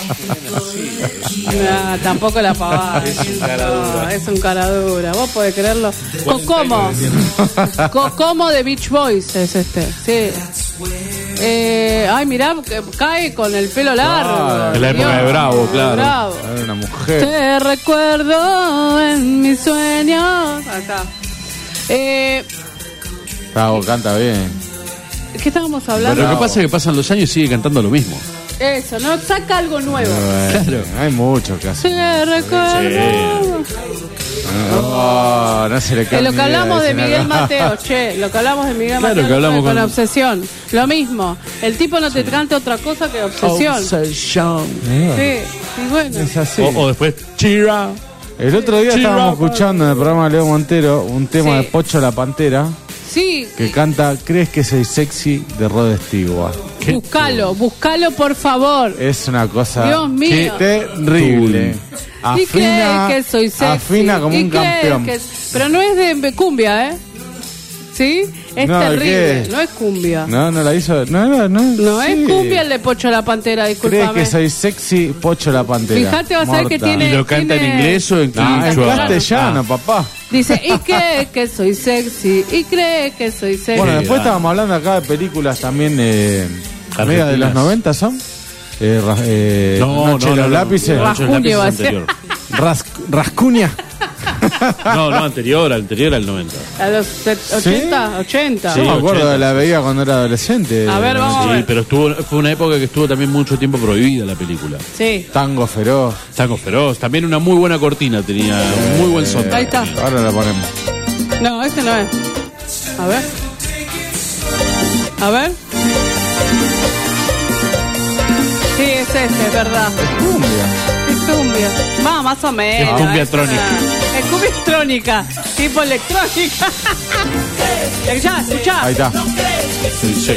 No, tampoco la pavada. Es un cara dura. Vos podés creerlo. Cocomo. Cocomo de Beach Boys es este. Sí. Ay, mirá, cae con el pelo largo. En la época de Bravo, claro. Bravo. Era una mujer. Te recuerdo en mis sueños. Acá. Bravo, canta bien. ¿Qué estábamos hablando? Pero lo que pasa es que pasan los años y sigue cantando lo mismo. Eso, no saca algo nuevo. Claro. Hay mucho que hacer. Te recuerdo. No se le cambia. Lo que hablamos de Miguel Mateo, lo que hablamos de Miguel Claro, Mateo que hablamos con con Obsesión. Lo mismo. El tipo no te canta otra cosa que Obsesión. Obsesión. Sí, y bueno. Es así. O después, Chira. El otro día estábamos escuchando en el programa de Leo Montero un tema de Pocho la Pantera. Sí. Que canta ¿Crees que soy sexy? De Rod Stewart. Buscalo por favor. Es una cosa Dios mío. terrible. Y crees que soy sexy. Afina como un campeón. Pero no es de cumbia, ¿eh? ¿Sí? Es terrible. No es cumbia. No la hizo. No es cumbia el de Pocho la Pantera, discúlpame. ¿Crees que soy sexy? Pocho la Pantera. Fíjate, vas a ver que tiene. ¿Y lo canta en inglés o en castellano, papá? Dice, y cree que soy sexy. Y cree que soy sexy. Bueno, después estábamos hablando acá de películas también media de los 90, ¿son? Noche de los lápices. Rascuña va a ser. Rascuña. No, anterior al 90. A los 80. Sí, me acuerdo, la veía cuando era adolescente. A ver, vamos a ver. Pero fue una época que estuvo también mucho tiempo prohibida la película. Sí. Tango Feroz. También una muy buena cortina tenía, un muy buen soundtrack. Ahí está. Ahora la ponemos. No, este no es. A ver. Sí, es es verdad. Es cumbia. Más o menos. Es cumbia trónica. Es cumbia trónica, tipo electrónica. Escuchá. Ahí está. Sí.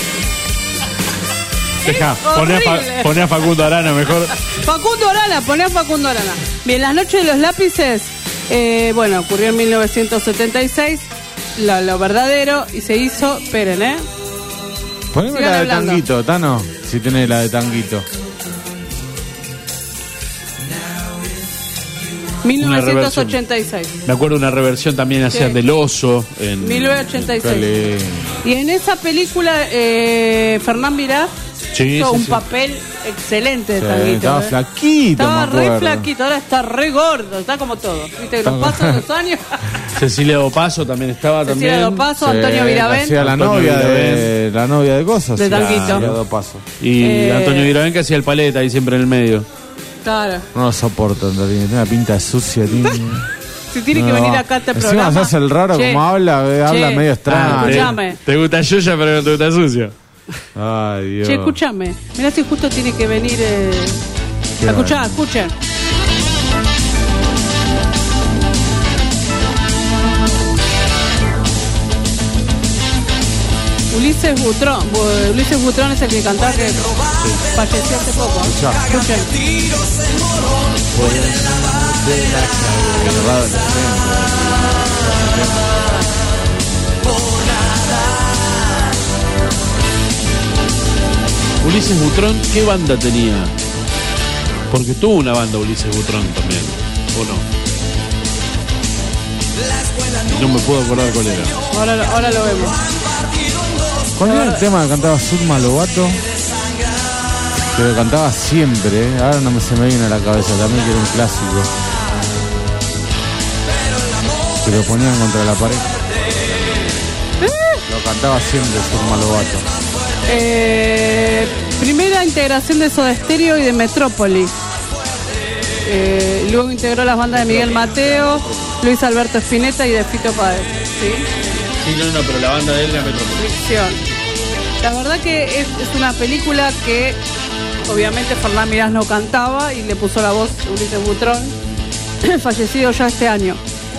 Deja, poné a Facundo Arana mejor. Poné a Facundo Arana. Bien, Las Noches de los Lápices, ocurrió en 1976, lo verdadero, y se hizo, esperen, Poneme la de Tanguito, Tano, si tenés la de Tanguito. 1986. Me acuerdo una reversión también hacían del Oso en 1986. Y en esa película Fernán Mirás hizo un papel excelente de Tanguito. Estaba flaquito. Estaba re flaquito, ahora está re gordo, está como todo. ¿Viste? Los pasos los años. Cecilia Dopaso también estaba. Cecilia Dopaso, Antonio Viravent. Hacía la novia de cosas. De Tanguito. Y Antonio Viravent que hacía el paleta ahí siempre en el medio. Claro. No lo soporto, tiene una pinta sucia. Si tiene que venir acá a este programa. Encima se hace el raro como habla medio extraño. Escúchame. Te gusta Yuya, pero no te gusta sucio. Ay, Dios. Che, escúchame. Mirá si justo tiene que venir. Escuchen. Ulises Butrón es el que cantaba, que falleció hace poco. Escuchen. Ulises Butrón, ¿qué banda tenía? Porque tuvo una banda Ulises Butrón también, ¿o no? No me puedo acordar cuál era. Ahora lo vemos. ¿Cuál era el tema que cantaba Zulma Lobato? Que lo cantaba siempre, ahora no se me viene a la cabeza, también que era un clásico. Que lo ponían contra la pared. Lo cantaba siempre Zulma Lobato. Primera integración de Soda Stereo y de Metrópoli. Luego integró las bandas de Miguel Mateo, Luis Alberto Spinetta y de Fito Páez. Sí, no, pero la banda de él era Metrópoli. La verdad que es una película que obviamente Fernán Mirás no cantaba y le puso la voz Ulises Butrón, fallecido ya este año.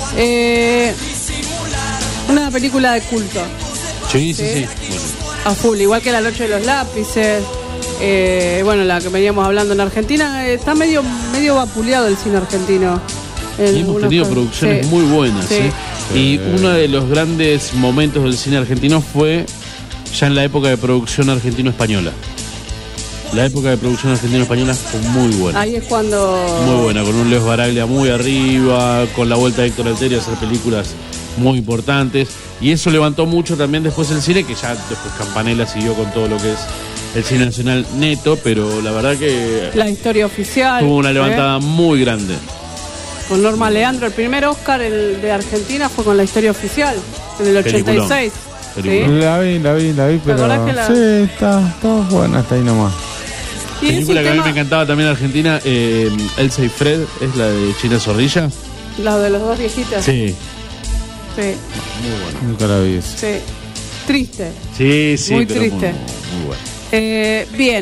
Una película de culto. Sí. Bueno. A full, igual que La Noche de los Lápices. La que veníamos hablando en Argentina, está medio vapuleado el cine argentino. Y hemos tenido producciones muy buenas. Y uno de los grandes momentos del cine argentino fue ya en la época de producción argentino-española. La época de producción argentino-española fue muy buena. Ahí es cuando... Muy buena, con un Leo Baraglia muy arriba, con la vuelta de Héctor Alterio a hacer películas muy importantes, y eso levantó mucho también después el cine, que ya después Campanella siguió con todo lo que es el cine nacional neto, pero la verdad que La Historia Oficial tuvo una levantada muy grande. Con Norma Leandro. El primer Oscar de Argentina fue con La Historia Oficial, en el 86. ¿Sí? La vi, pero sí, está buena, está ahí nomás. Película que a mí me encantaba también en Argentina, Elsa y Fred, es la de China Zorrilla. La de los dos viejitas. Sí. Sí. Muy buena. Nunca la vi. Sí. Triste. Sí, muy pero triste. Muy bueno. Bien,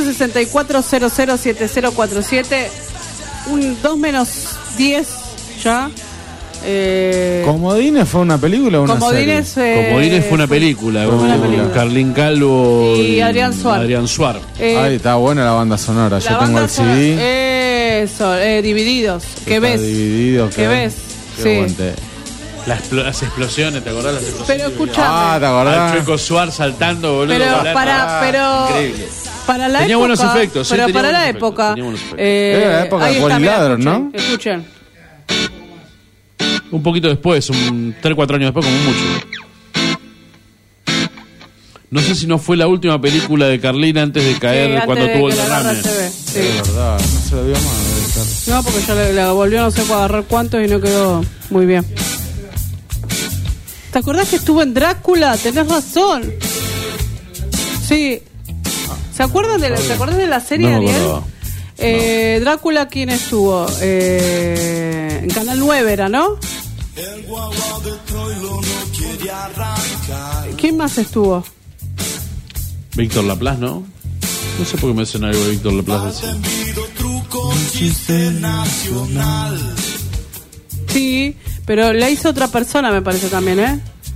1164007047. Un 2 menos 10 ya. ¿Comodines fue una película o una Comodines, serie? Comodines fue una película. Carlín Calvo y Adrián Suar. Ahí está buena la banda sonora. Yo tengo el CD. Eso, Divididos. ¿Qué ves? Divididos. ¿Qué ves? Sí. Las explosiones, ¿te acordás las explosiones? Pero escúchame. ¿te acordás? Al Chueco Suar saltando, boludo. Pero para la tenía época, buenos efectos. Pero sí, para la época. Era la época de Poliladros, ¿no? Escuchen. Un poquito después, 3-4 años después, como mucho. No sé si no fue la última película de Carlín antes de caer cuando tuvo el derrame. Sí. Es verdad, no se lo vio más. No, porque ya la volvió no sé a agarrar cuántos y no quedó muy bien. ¿Te acordás que estuvo en Drácula? Tenés razón. Sí. ¿Se acuerdan de la serie, no, Ariel? Drácula, ¿quién estuvo? En Canal 9 era, ¿no? ¿Quién más estuvo? Víctor Laplace, ¿no? No sé por qué me suena algo de Víctor Laplace así. Sí, pero la hizo otra persona, me parece también, ¿eh?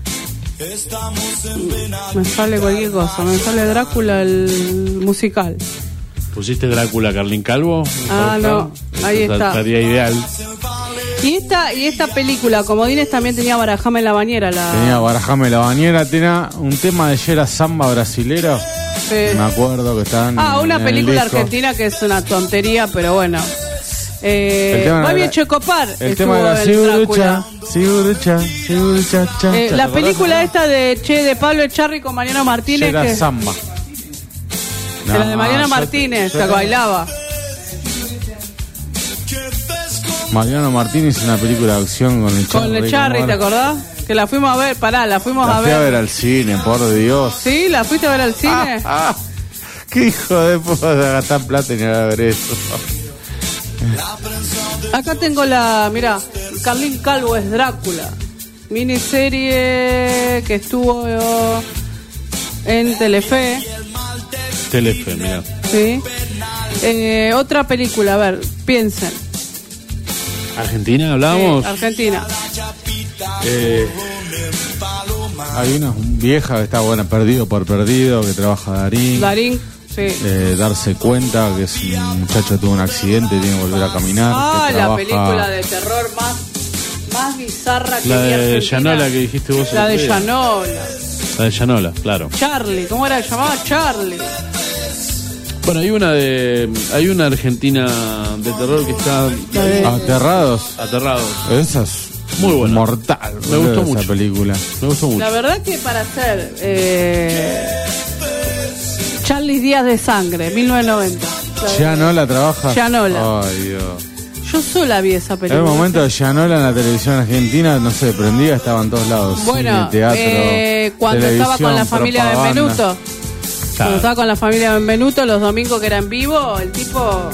Me sale cualquier cosa, me sale Drácula el musical. ¿Pusiste Drácula Carlín Calvo? No, ahí está. Estaría ideal. Y esta película, Comodines, también tenía Barajame en la bañera. Tenía Barajame en la bañera, tenía un tema de Yera Samba brasilero. Sí. Me acuerdo que estaban. Una película argentina que es una tontería, pero bueno. Muy bien, Checopar. El tema de la Sigurucha. La película esta de Pablo Echarri con Mariano Martínez. Yera Samba. La de Mariano Martínez, que bailaba. Mariano Martínez, una película de acción con el Charri. Con el Charri, ¿te acordás? Que la fuimos a ver, la fuimos a ver. La fui a ver al cine, por Dios. ¿Sí? ¿La fuiste a ver al cine? Qué hijo de puta de gastar plata y no a ver eso. Acá tengo mirá, Carlín Calvo es Drácula. Miniserie que estuvo en Telefe. Mirá. Sí. Otra película, a ver, piensen. ¿Argentina hablábamos? Argentina. Hay una vieja que está buena, Perdido por Perdido, que trabaja Darín, sí. Darse cuenta que es un muchacho que tuvo un accidente y tiene que volver a caminar. La película de terror más bizarra que la de Argentina. Llanola que dijiste vos. La de Llanola. La de Llanola, claro. Charlie, ¿cómo era? Llamaba Charlie. Bueno, hay una argentina de terror que está Aterrados. Esa es muy buena. Mortal. Me gustó mucho esa película. Me gustó mucho. La verdad que para hacer Charlie Días de Sangre, 1990. Llanola trabaja. Llanola. Ay, Dios. Yo sola vi esa película. En el momento de Llanola en la televisión argentina, no sé, prendía, estaba en todos lados. Bueno, cine, teatro, cuando estaba con la familia Benvenuto. Claro. Cuando estaba con la familia Benvenuto, los domingos que era en vivo, el tipo...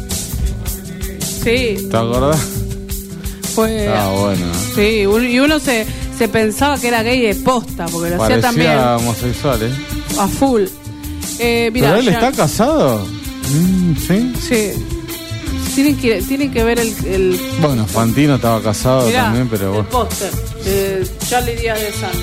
Sí. ¿Te acordás? Fue... bueno. Sí, y uno se pensaba que era gay de posta, porque lo hacía también... Parecía homosexual, a full. ¿Pero él está casado? ¿Sí? Sí. Tienen que ver el... Bueno, Fantino estaba casado. Mirá, también, pero bueno. El póster de Charlie Días de Sangre.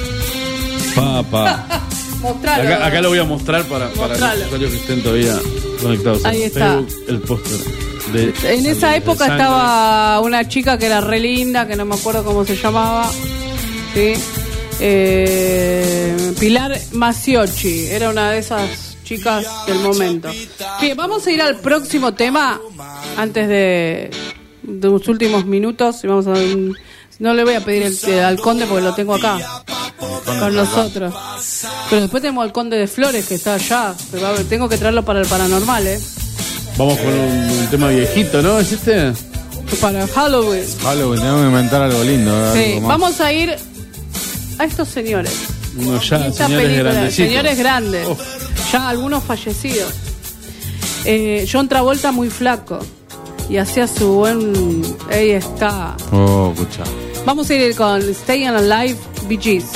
Papá. Acá lo voy a mostrar para los usuarios que estén todavía conectados. Ahí está. Facebook, el póster. En esa época estaba una chica que era re linda, que no me acuerdo cómo se llamaba. ¿Sí? Pilar Maciocchi. Era una de esas chicas del momento. Bien, vamos a ir al próximo tema antes de los últimos minutos y vamos a dar un No le voy a pedir al conde porque lo tengo acá con nosotros. Pero después tenemos al conde de Flores que está allá. Tengo que traerlo para el paranormal, Vamos con un tema viejito, ¿no? ¿Es este? Para Halloween. Halloween, tenemos que inventar algo lindo. Sí, algo más. vamos a ir a estos señores. No, ya, Esta señores película, grandecitos. señores grandes. Ya algunos fallecidos. John Travolta muy flaco. Y hacía su buen... Ahí está. Oh, escucha. Vamos a ir con Staying Alive, Bee Gees.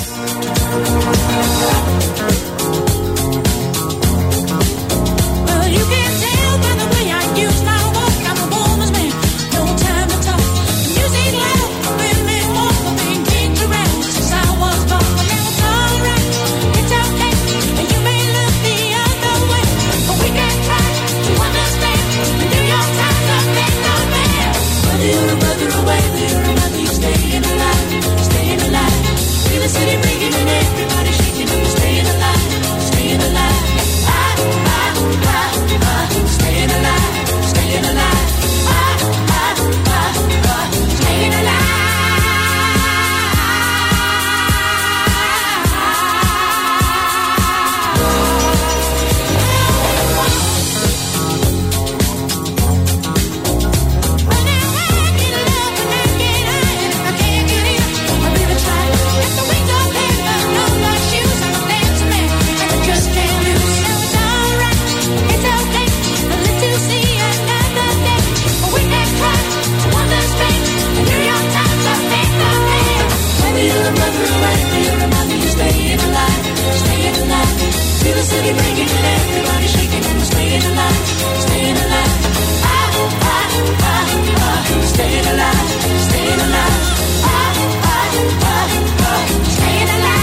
City breaking and everybody shaking and staying alive, staying alive. Staying alive, staying alive. Staying alive. City breaking and everybody shaking and staying alive, staying alive. Staying alive, staying alive. Staying alive.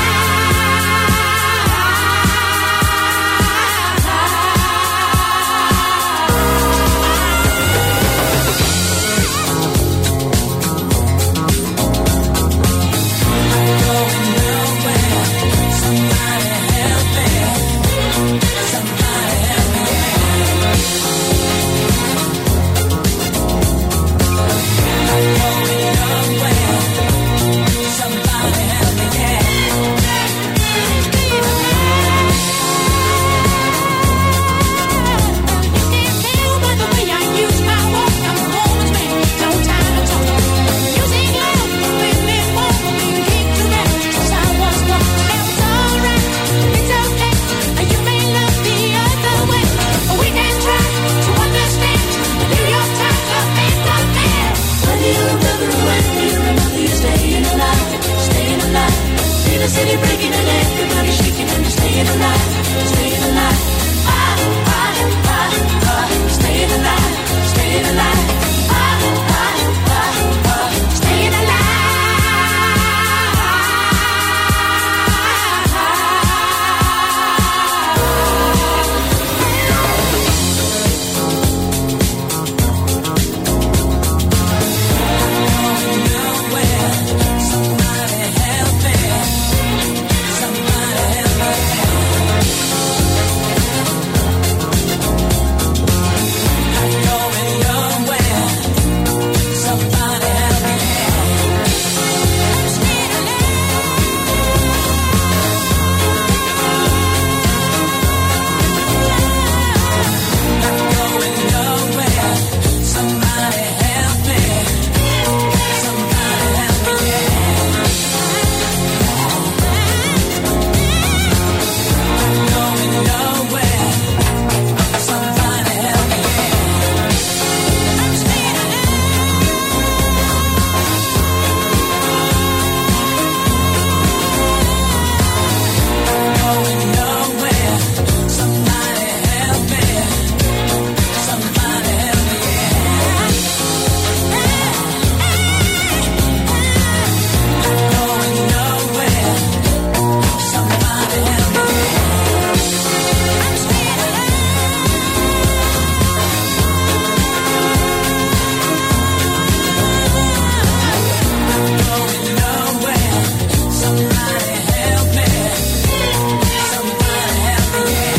City breaking and everybody shaking and staying alive, staying alive. Staying alive, staying alive. Staying alive.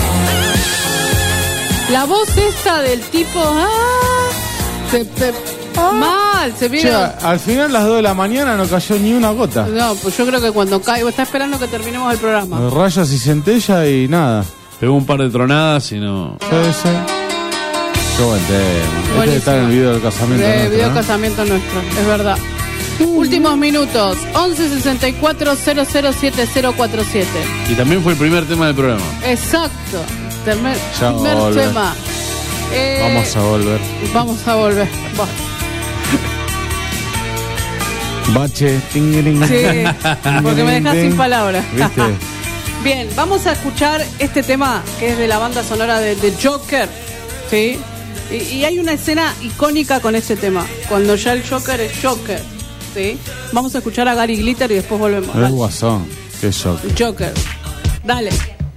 La voz esta del tipo Mal, se vio. Che, al final, a las 2 de la mañana, no cayó ni una gota. No, pues yo creo que cuando cae, está esperando que terminemos el programa. Rayas y centella y nada. Pegó un par de tronadas y no. Sí. Qué buen tema. Este está en el video del casamiento El nuestro, video ¿no? casamiento nuestro, es verdad. Últimos minutos, 1164-007047. Y también fue el primer tema del programa. Exacto. Ya Primer va a volver. tema. Vamos a volver. Vamos a volver. Bueno. Bache, tingiring. Sí, porque me dejas sin palabras. ¿Viste? Bien, vamos a escuchar este tema que es de la banda sonora de Joker, ¿sí? Y hay una escena icónica con este tema, cuando ya el Joker es Joker, ¿sí? Vamos a escuchar a Gary Glitter y después volvemos. Es Dale. Guasón. Qué shock. Joker, dale.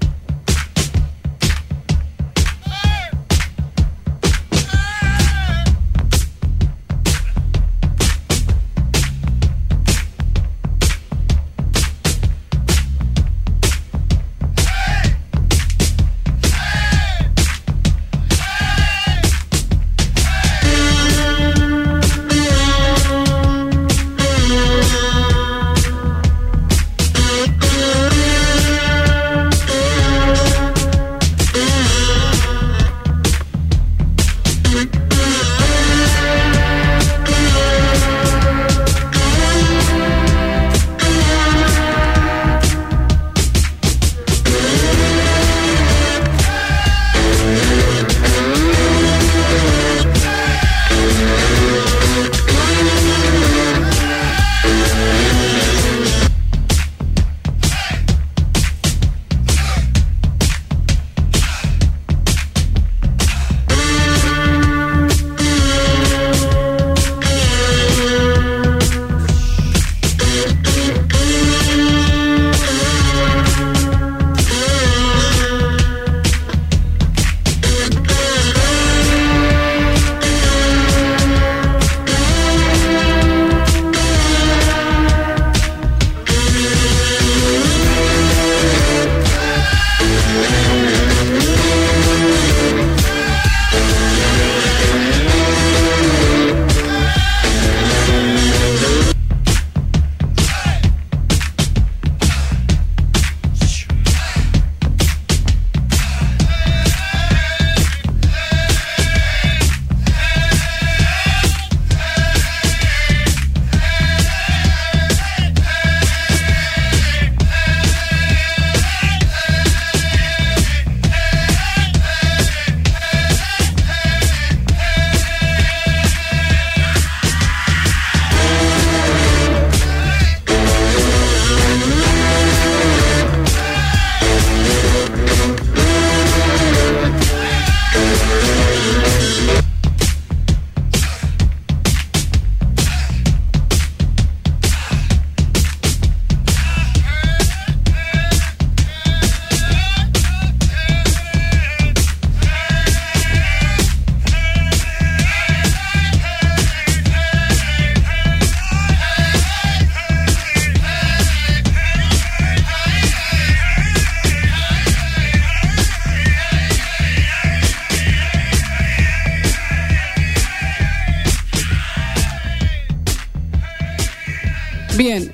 Bien,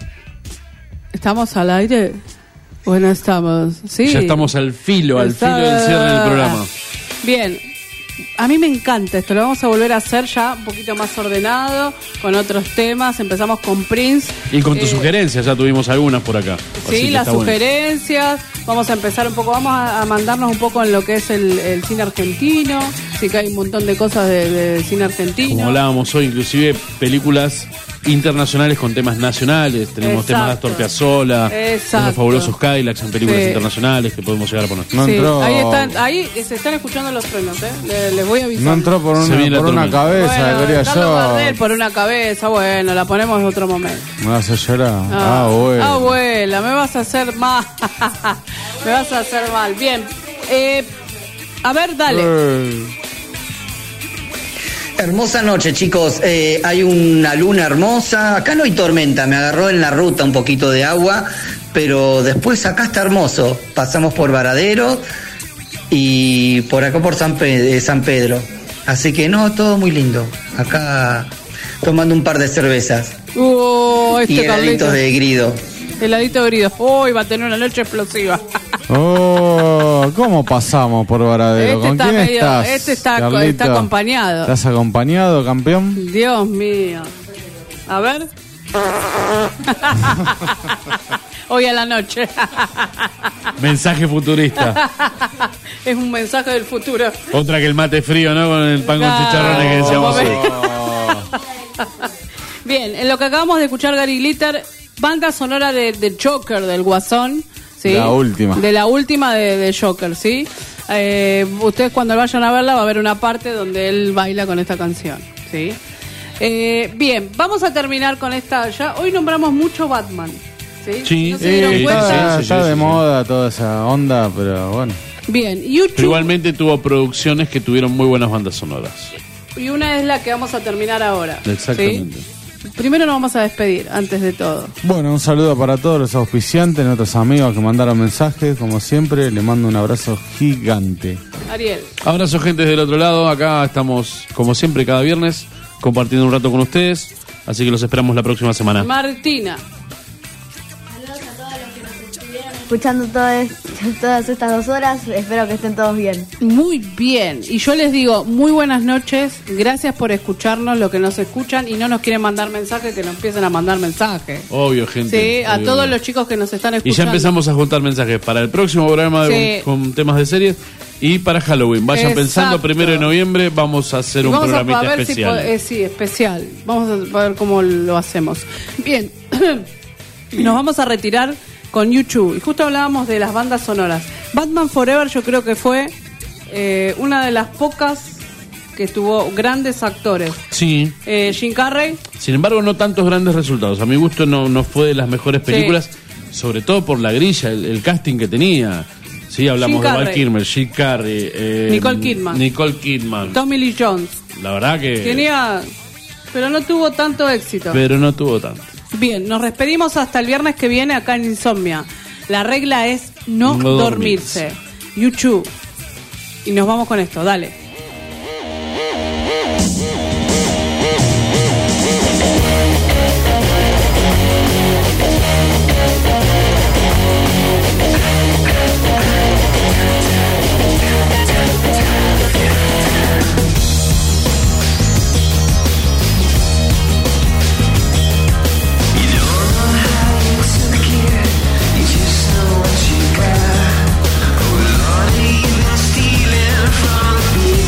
¿estamos al aire? Bueno, estamos, sí. Ya estamos al filo del cierre del programa. Bien, a mí me encanta esto, lo vamos a volver a hacer ya un poquito más ordenado, con otros temas. Empezamos con Prince. Y con tus sugerencias, ya tuvimos algunas por acá. Sí, las sugerencias. Bueno. Vamos a empezar un poco, vamos a mandarnos un poco en lo que es el cine argentino. Sí que hay un montón de cosas de cine argentino. Como hablábamos hoy, inclusive películas internacionales con temas nacionales. Tenemos temas de Astor Piazzolla, los fabulosos Cadillacs en películas internacionales que podemos llegar a poner. No entró... ahí se están escuchando los frenos, les voy a avisar. No entró por una cabeza, bueno, quería Carlos yo. Gardel por una cabeza, bueno, la ponemos en otro momento. Me vas a llorar. Abuela, me vas a hacer mal. Me vas a hacer mal. Bien, a ver, dale. Hermosa noche, chicos. Hay una luna hermosa. Acá no hay tormenta, me agarró en la ruta un poquito de agua, pero después acá está hermoso. Pasamos por Varadero y por acá por San Pedro. Así que no, todo muy lindo. Acá tomando un par de cervezas. Y heladitos Carlitos. de grido. Heladito de grido. Hoy va a tener una noche explosiva. ¿Cómo pasamos por Varadero? ¿Con quién estás? Este está Carlito? acompañado. ¿Estás acompañado, campeón? Dios mío. A ver. Hoy a la noche. Mensaje futurista. Es un mensaje del futuro. Otra que el mate frío, ¿no? Con el pan con chicharrones que decíamos hoy. Bien, en lo que acabamos de escuchar, Gary Glitter, banda sonora de Joker, del Guasón. ¿sí? La última. De la última de Joker, ¿sí? Ustedes cuando vayan a verla va a haber una parte donde él baila con esta canción, ¿sí? Bien, vamos a terminar con esta. Ya hoy nombramos mucho Batman, ¿sí? Sí, ¿No se dieron cuenta? Está de moda toda esa onda, pero bueno. Bien, Pero igualmente tuvo producciones que tuvieron muy buenas bandas sonoras. Y una es la que vamos a terminar ahora. Exactamente. ¿sí? Primero nos vamos a despedir, antes de todo. Bueno, un saludo para todos los auspiciantes, nuestros amigos que mandaron mensajes, como siempre, le mando un abrazo gigante. Ariel. Abrazo, gente del otro lado. Acá estamos, como siempre, cada viernes, compartiendo un rato con ustedes. Así que los esperamos la próxima semana. Martina. Escuchando todas estas 2 horas, espero que estén todos bien. Muy bien, y yo les digo muy buenas noches, gracias por escucharnos, lo que nos escuchan y no nos quieren mandar mensajes, que nos empiecen a mandar mensajes. Obvio, gente. Sí, a obvio. todos los chicos que nos están Y escuchando. ya empezamos a juntar mensajes para el próximo programa Sí. con temas de series y para Halloween. Vayan pensando, 1 de noviembre vamos a hacer un Vamos programita a ver especial. sí, especial. Vamos a ver cómo lo hacemos. Bien, nos vamos a retirar con YouTube. Y justo hablábamos de las bandas sonoras. Batman Forever yo creo que fue una de las pocas que tuvo grandes actores. Sí. Jim Carrey. Sin embargo, no tantos grandes resultados. A mi gusto no fue de las mejores películas, sobre todo por la grilla, el casting que tenía. Sí, hablamos Jim de Val Carrey. Kilmer, Jim Carrey, Nicole Kidman. Tommy Lee Jones. La verdad que... Tenía, pero no tuvo tanto éxito. Pero no tuvo tanto. Bien, nos despedimos hasta el viernes que viene acá en Insomnia. La regla es no dormirse. YouTube. Y nos vamos con esto, dale. Stealing from the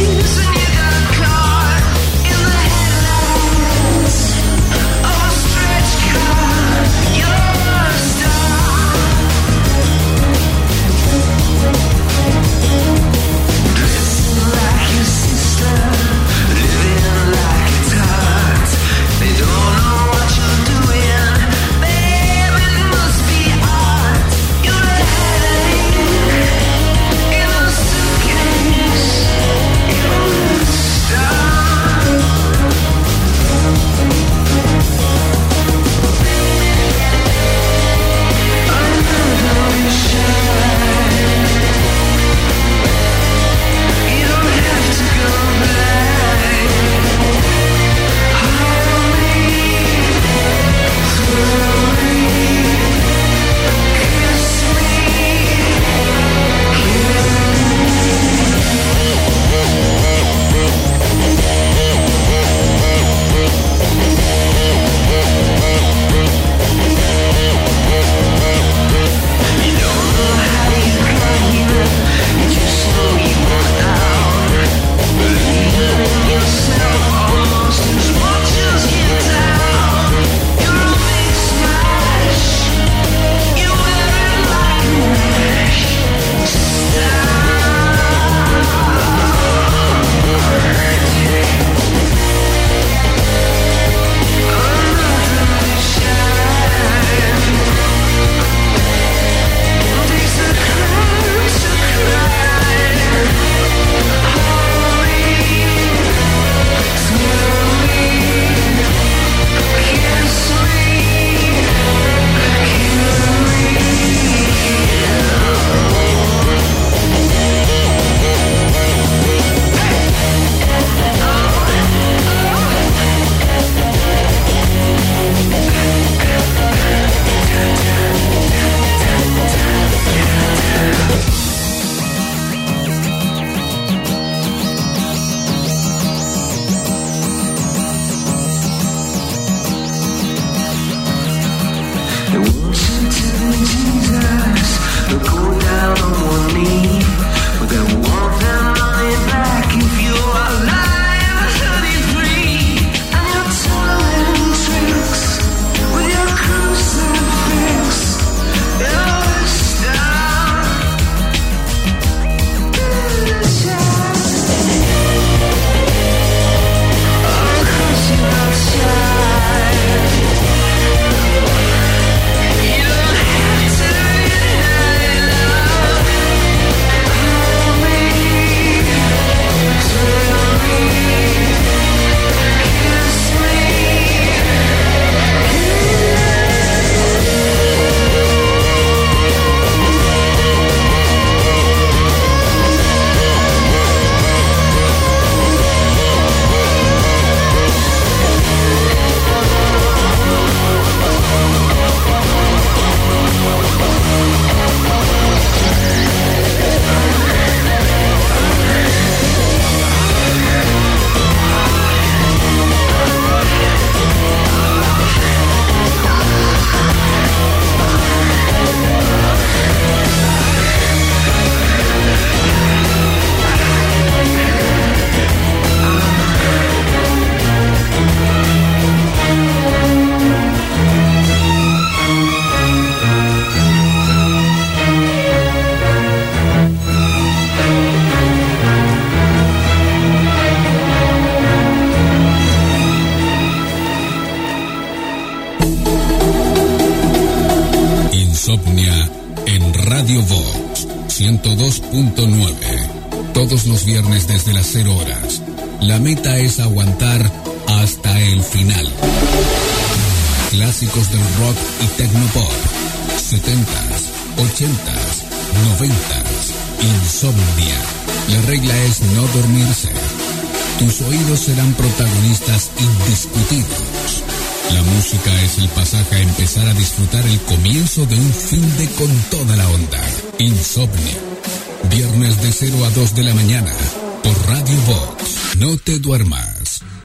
Insomnia en Radio Vox 102.9. Todos los viernes desde las 0 horas. La meta es aguantar hasta el final. Clásicos del rock y tecnopop. 70s, 80s, 90s. Insomnia. La regla es no dormirse. Tus oídos serán protagonistas indiscutidos. La música es el pasaje a empezar a disfrutar el comienzo de un fin de con toda la onda. Insomnia. Viernes de 0 a 2 de la mañana. Por Radio Vox. No te duermas.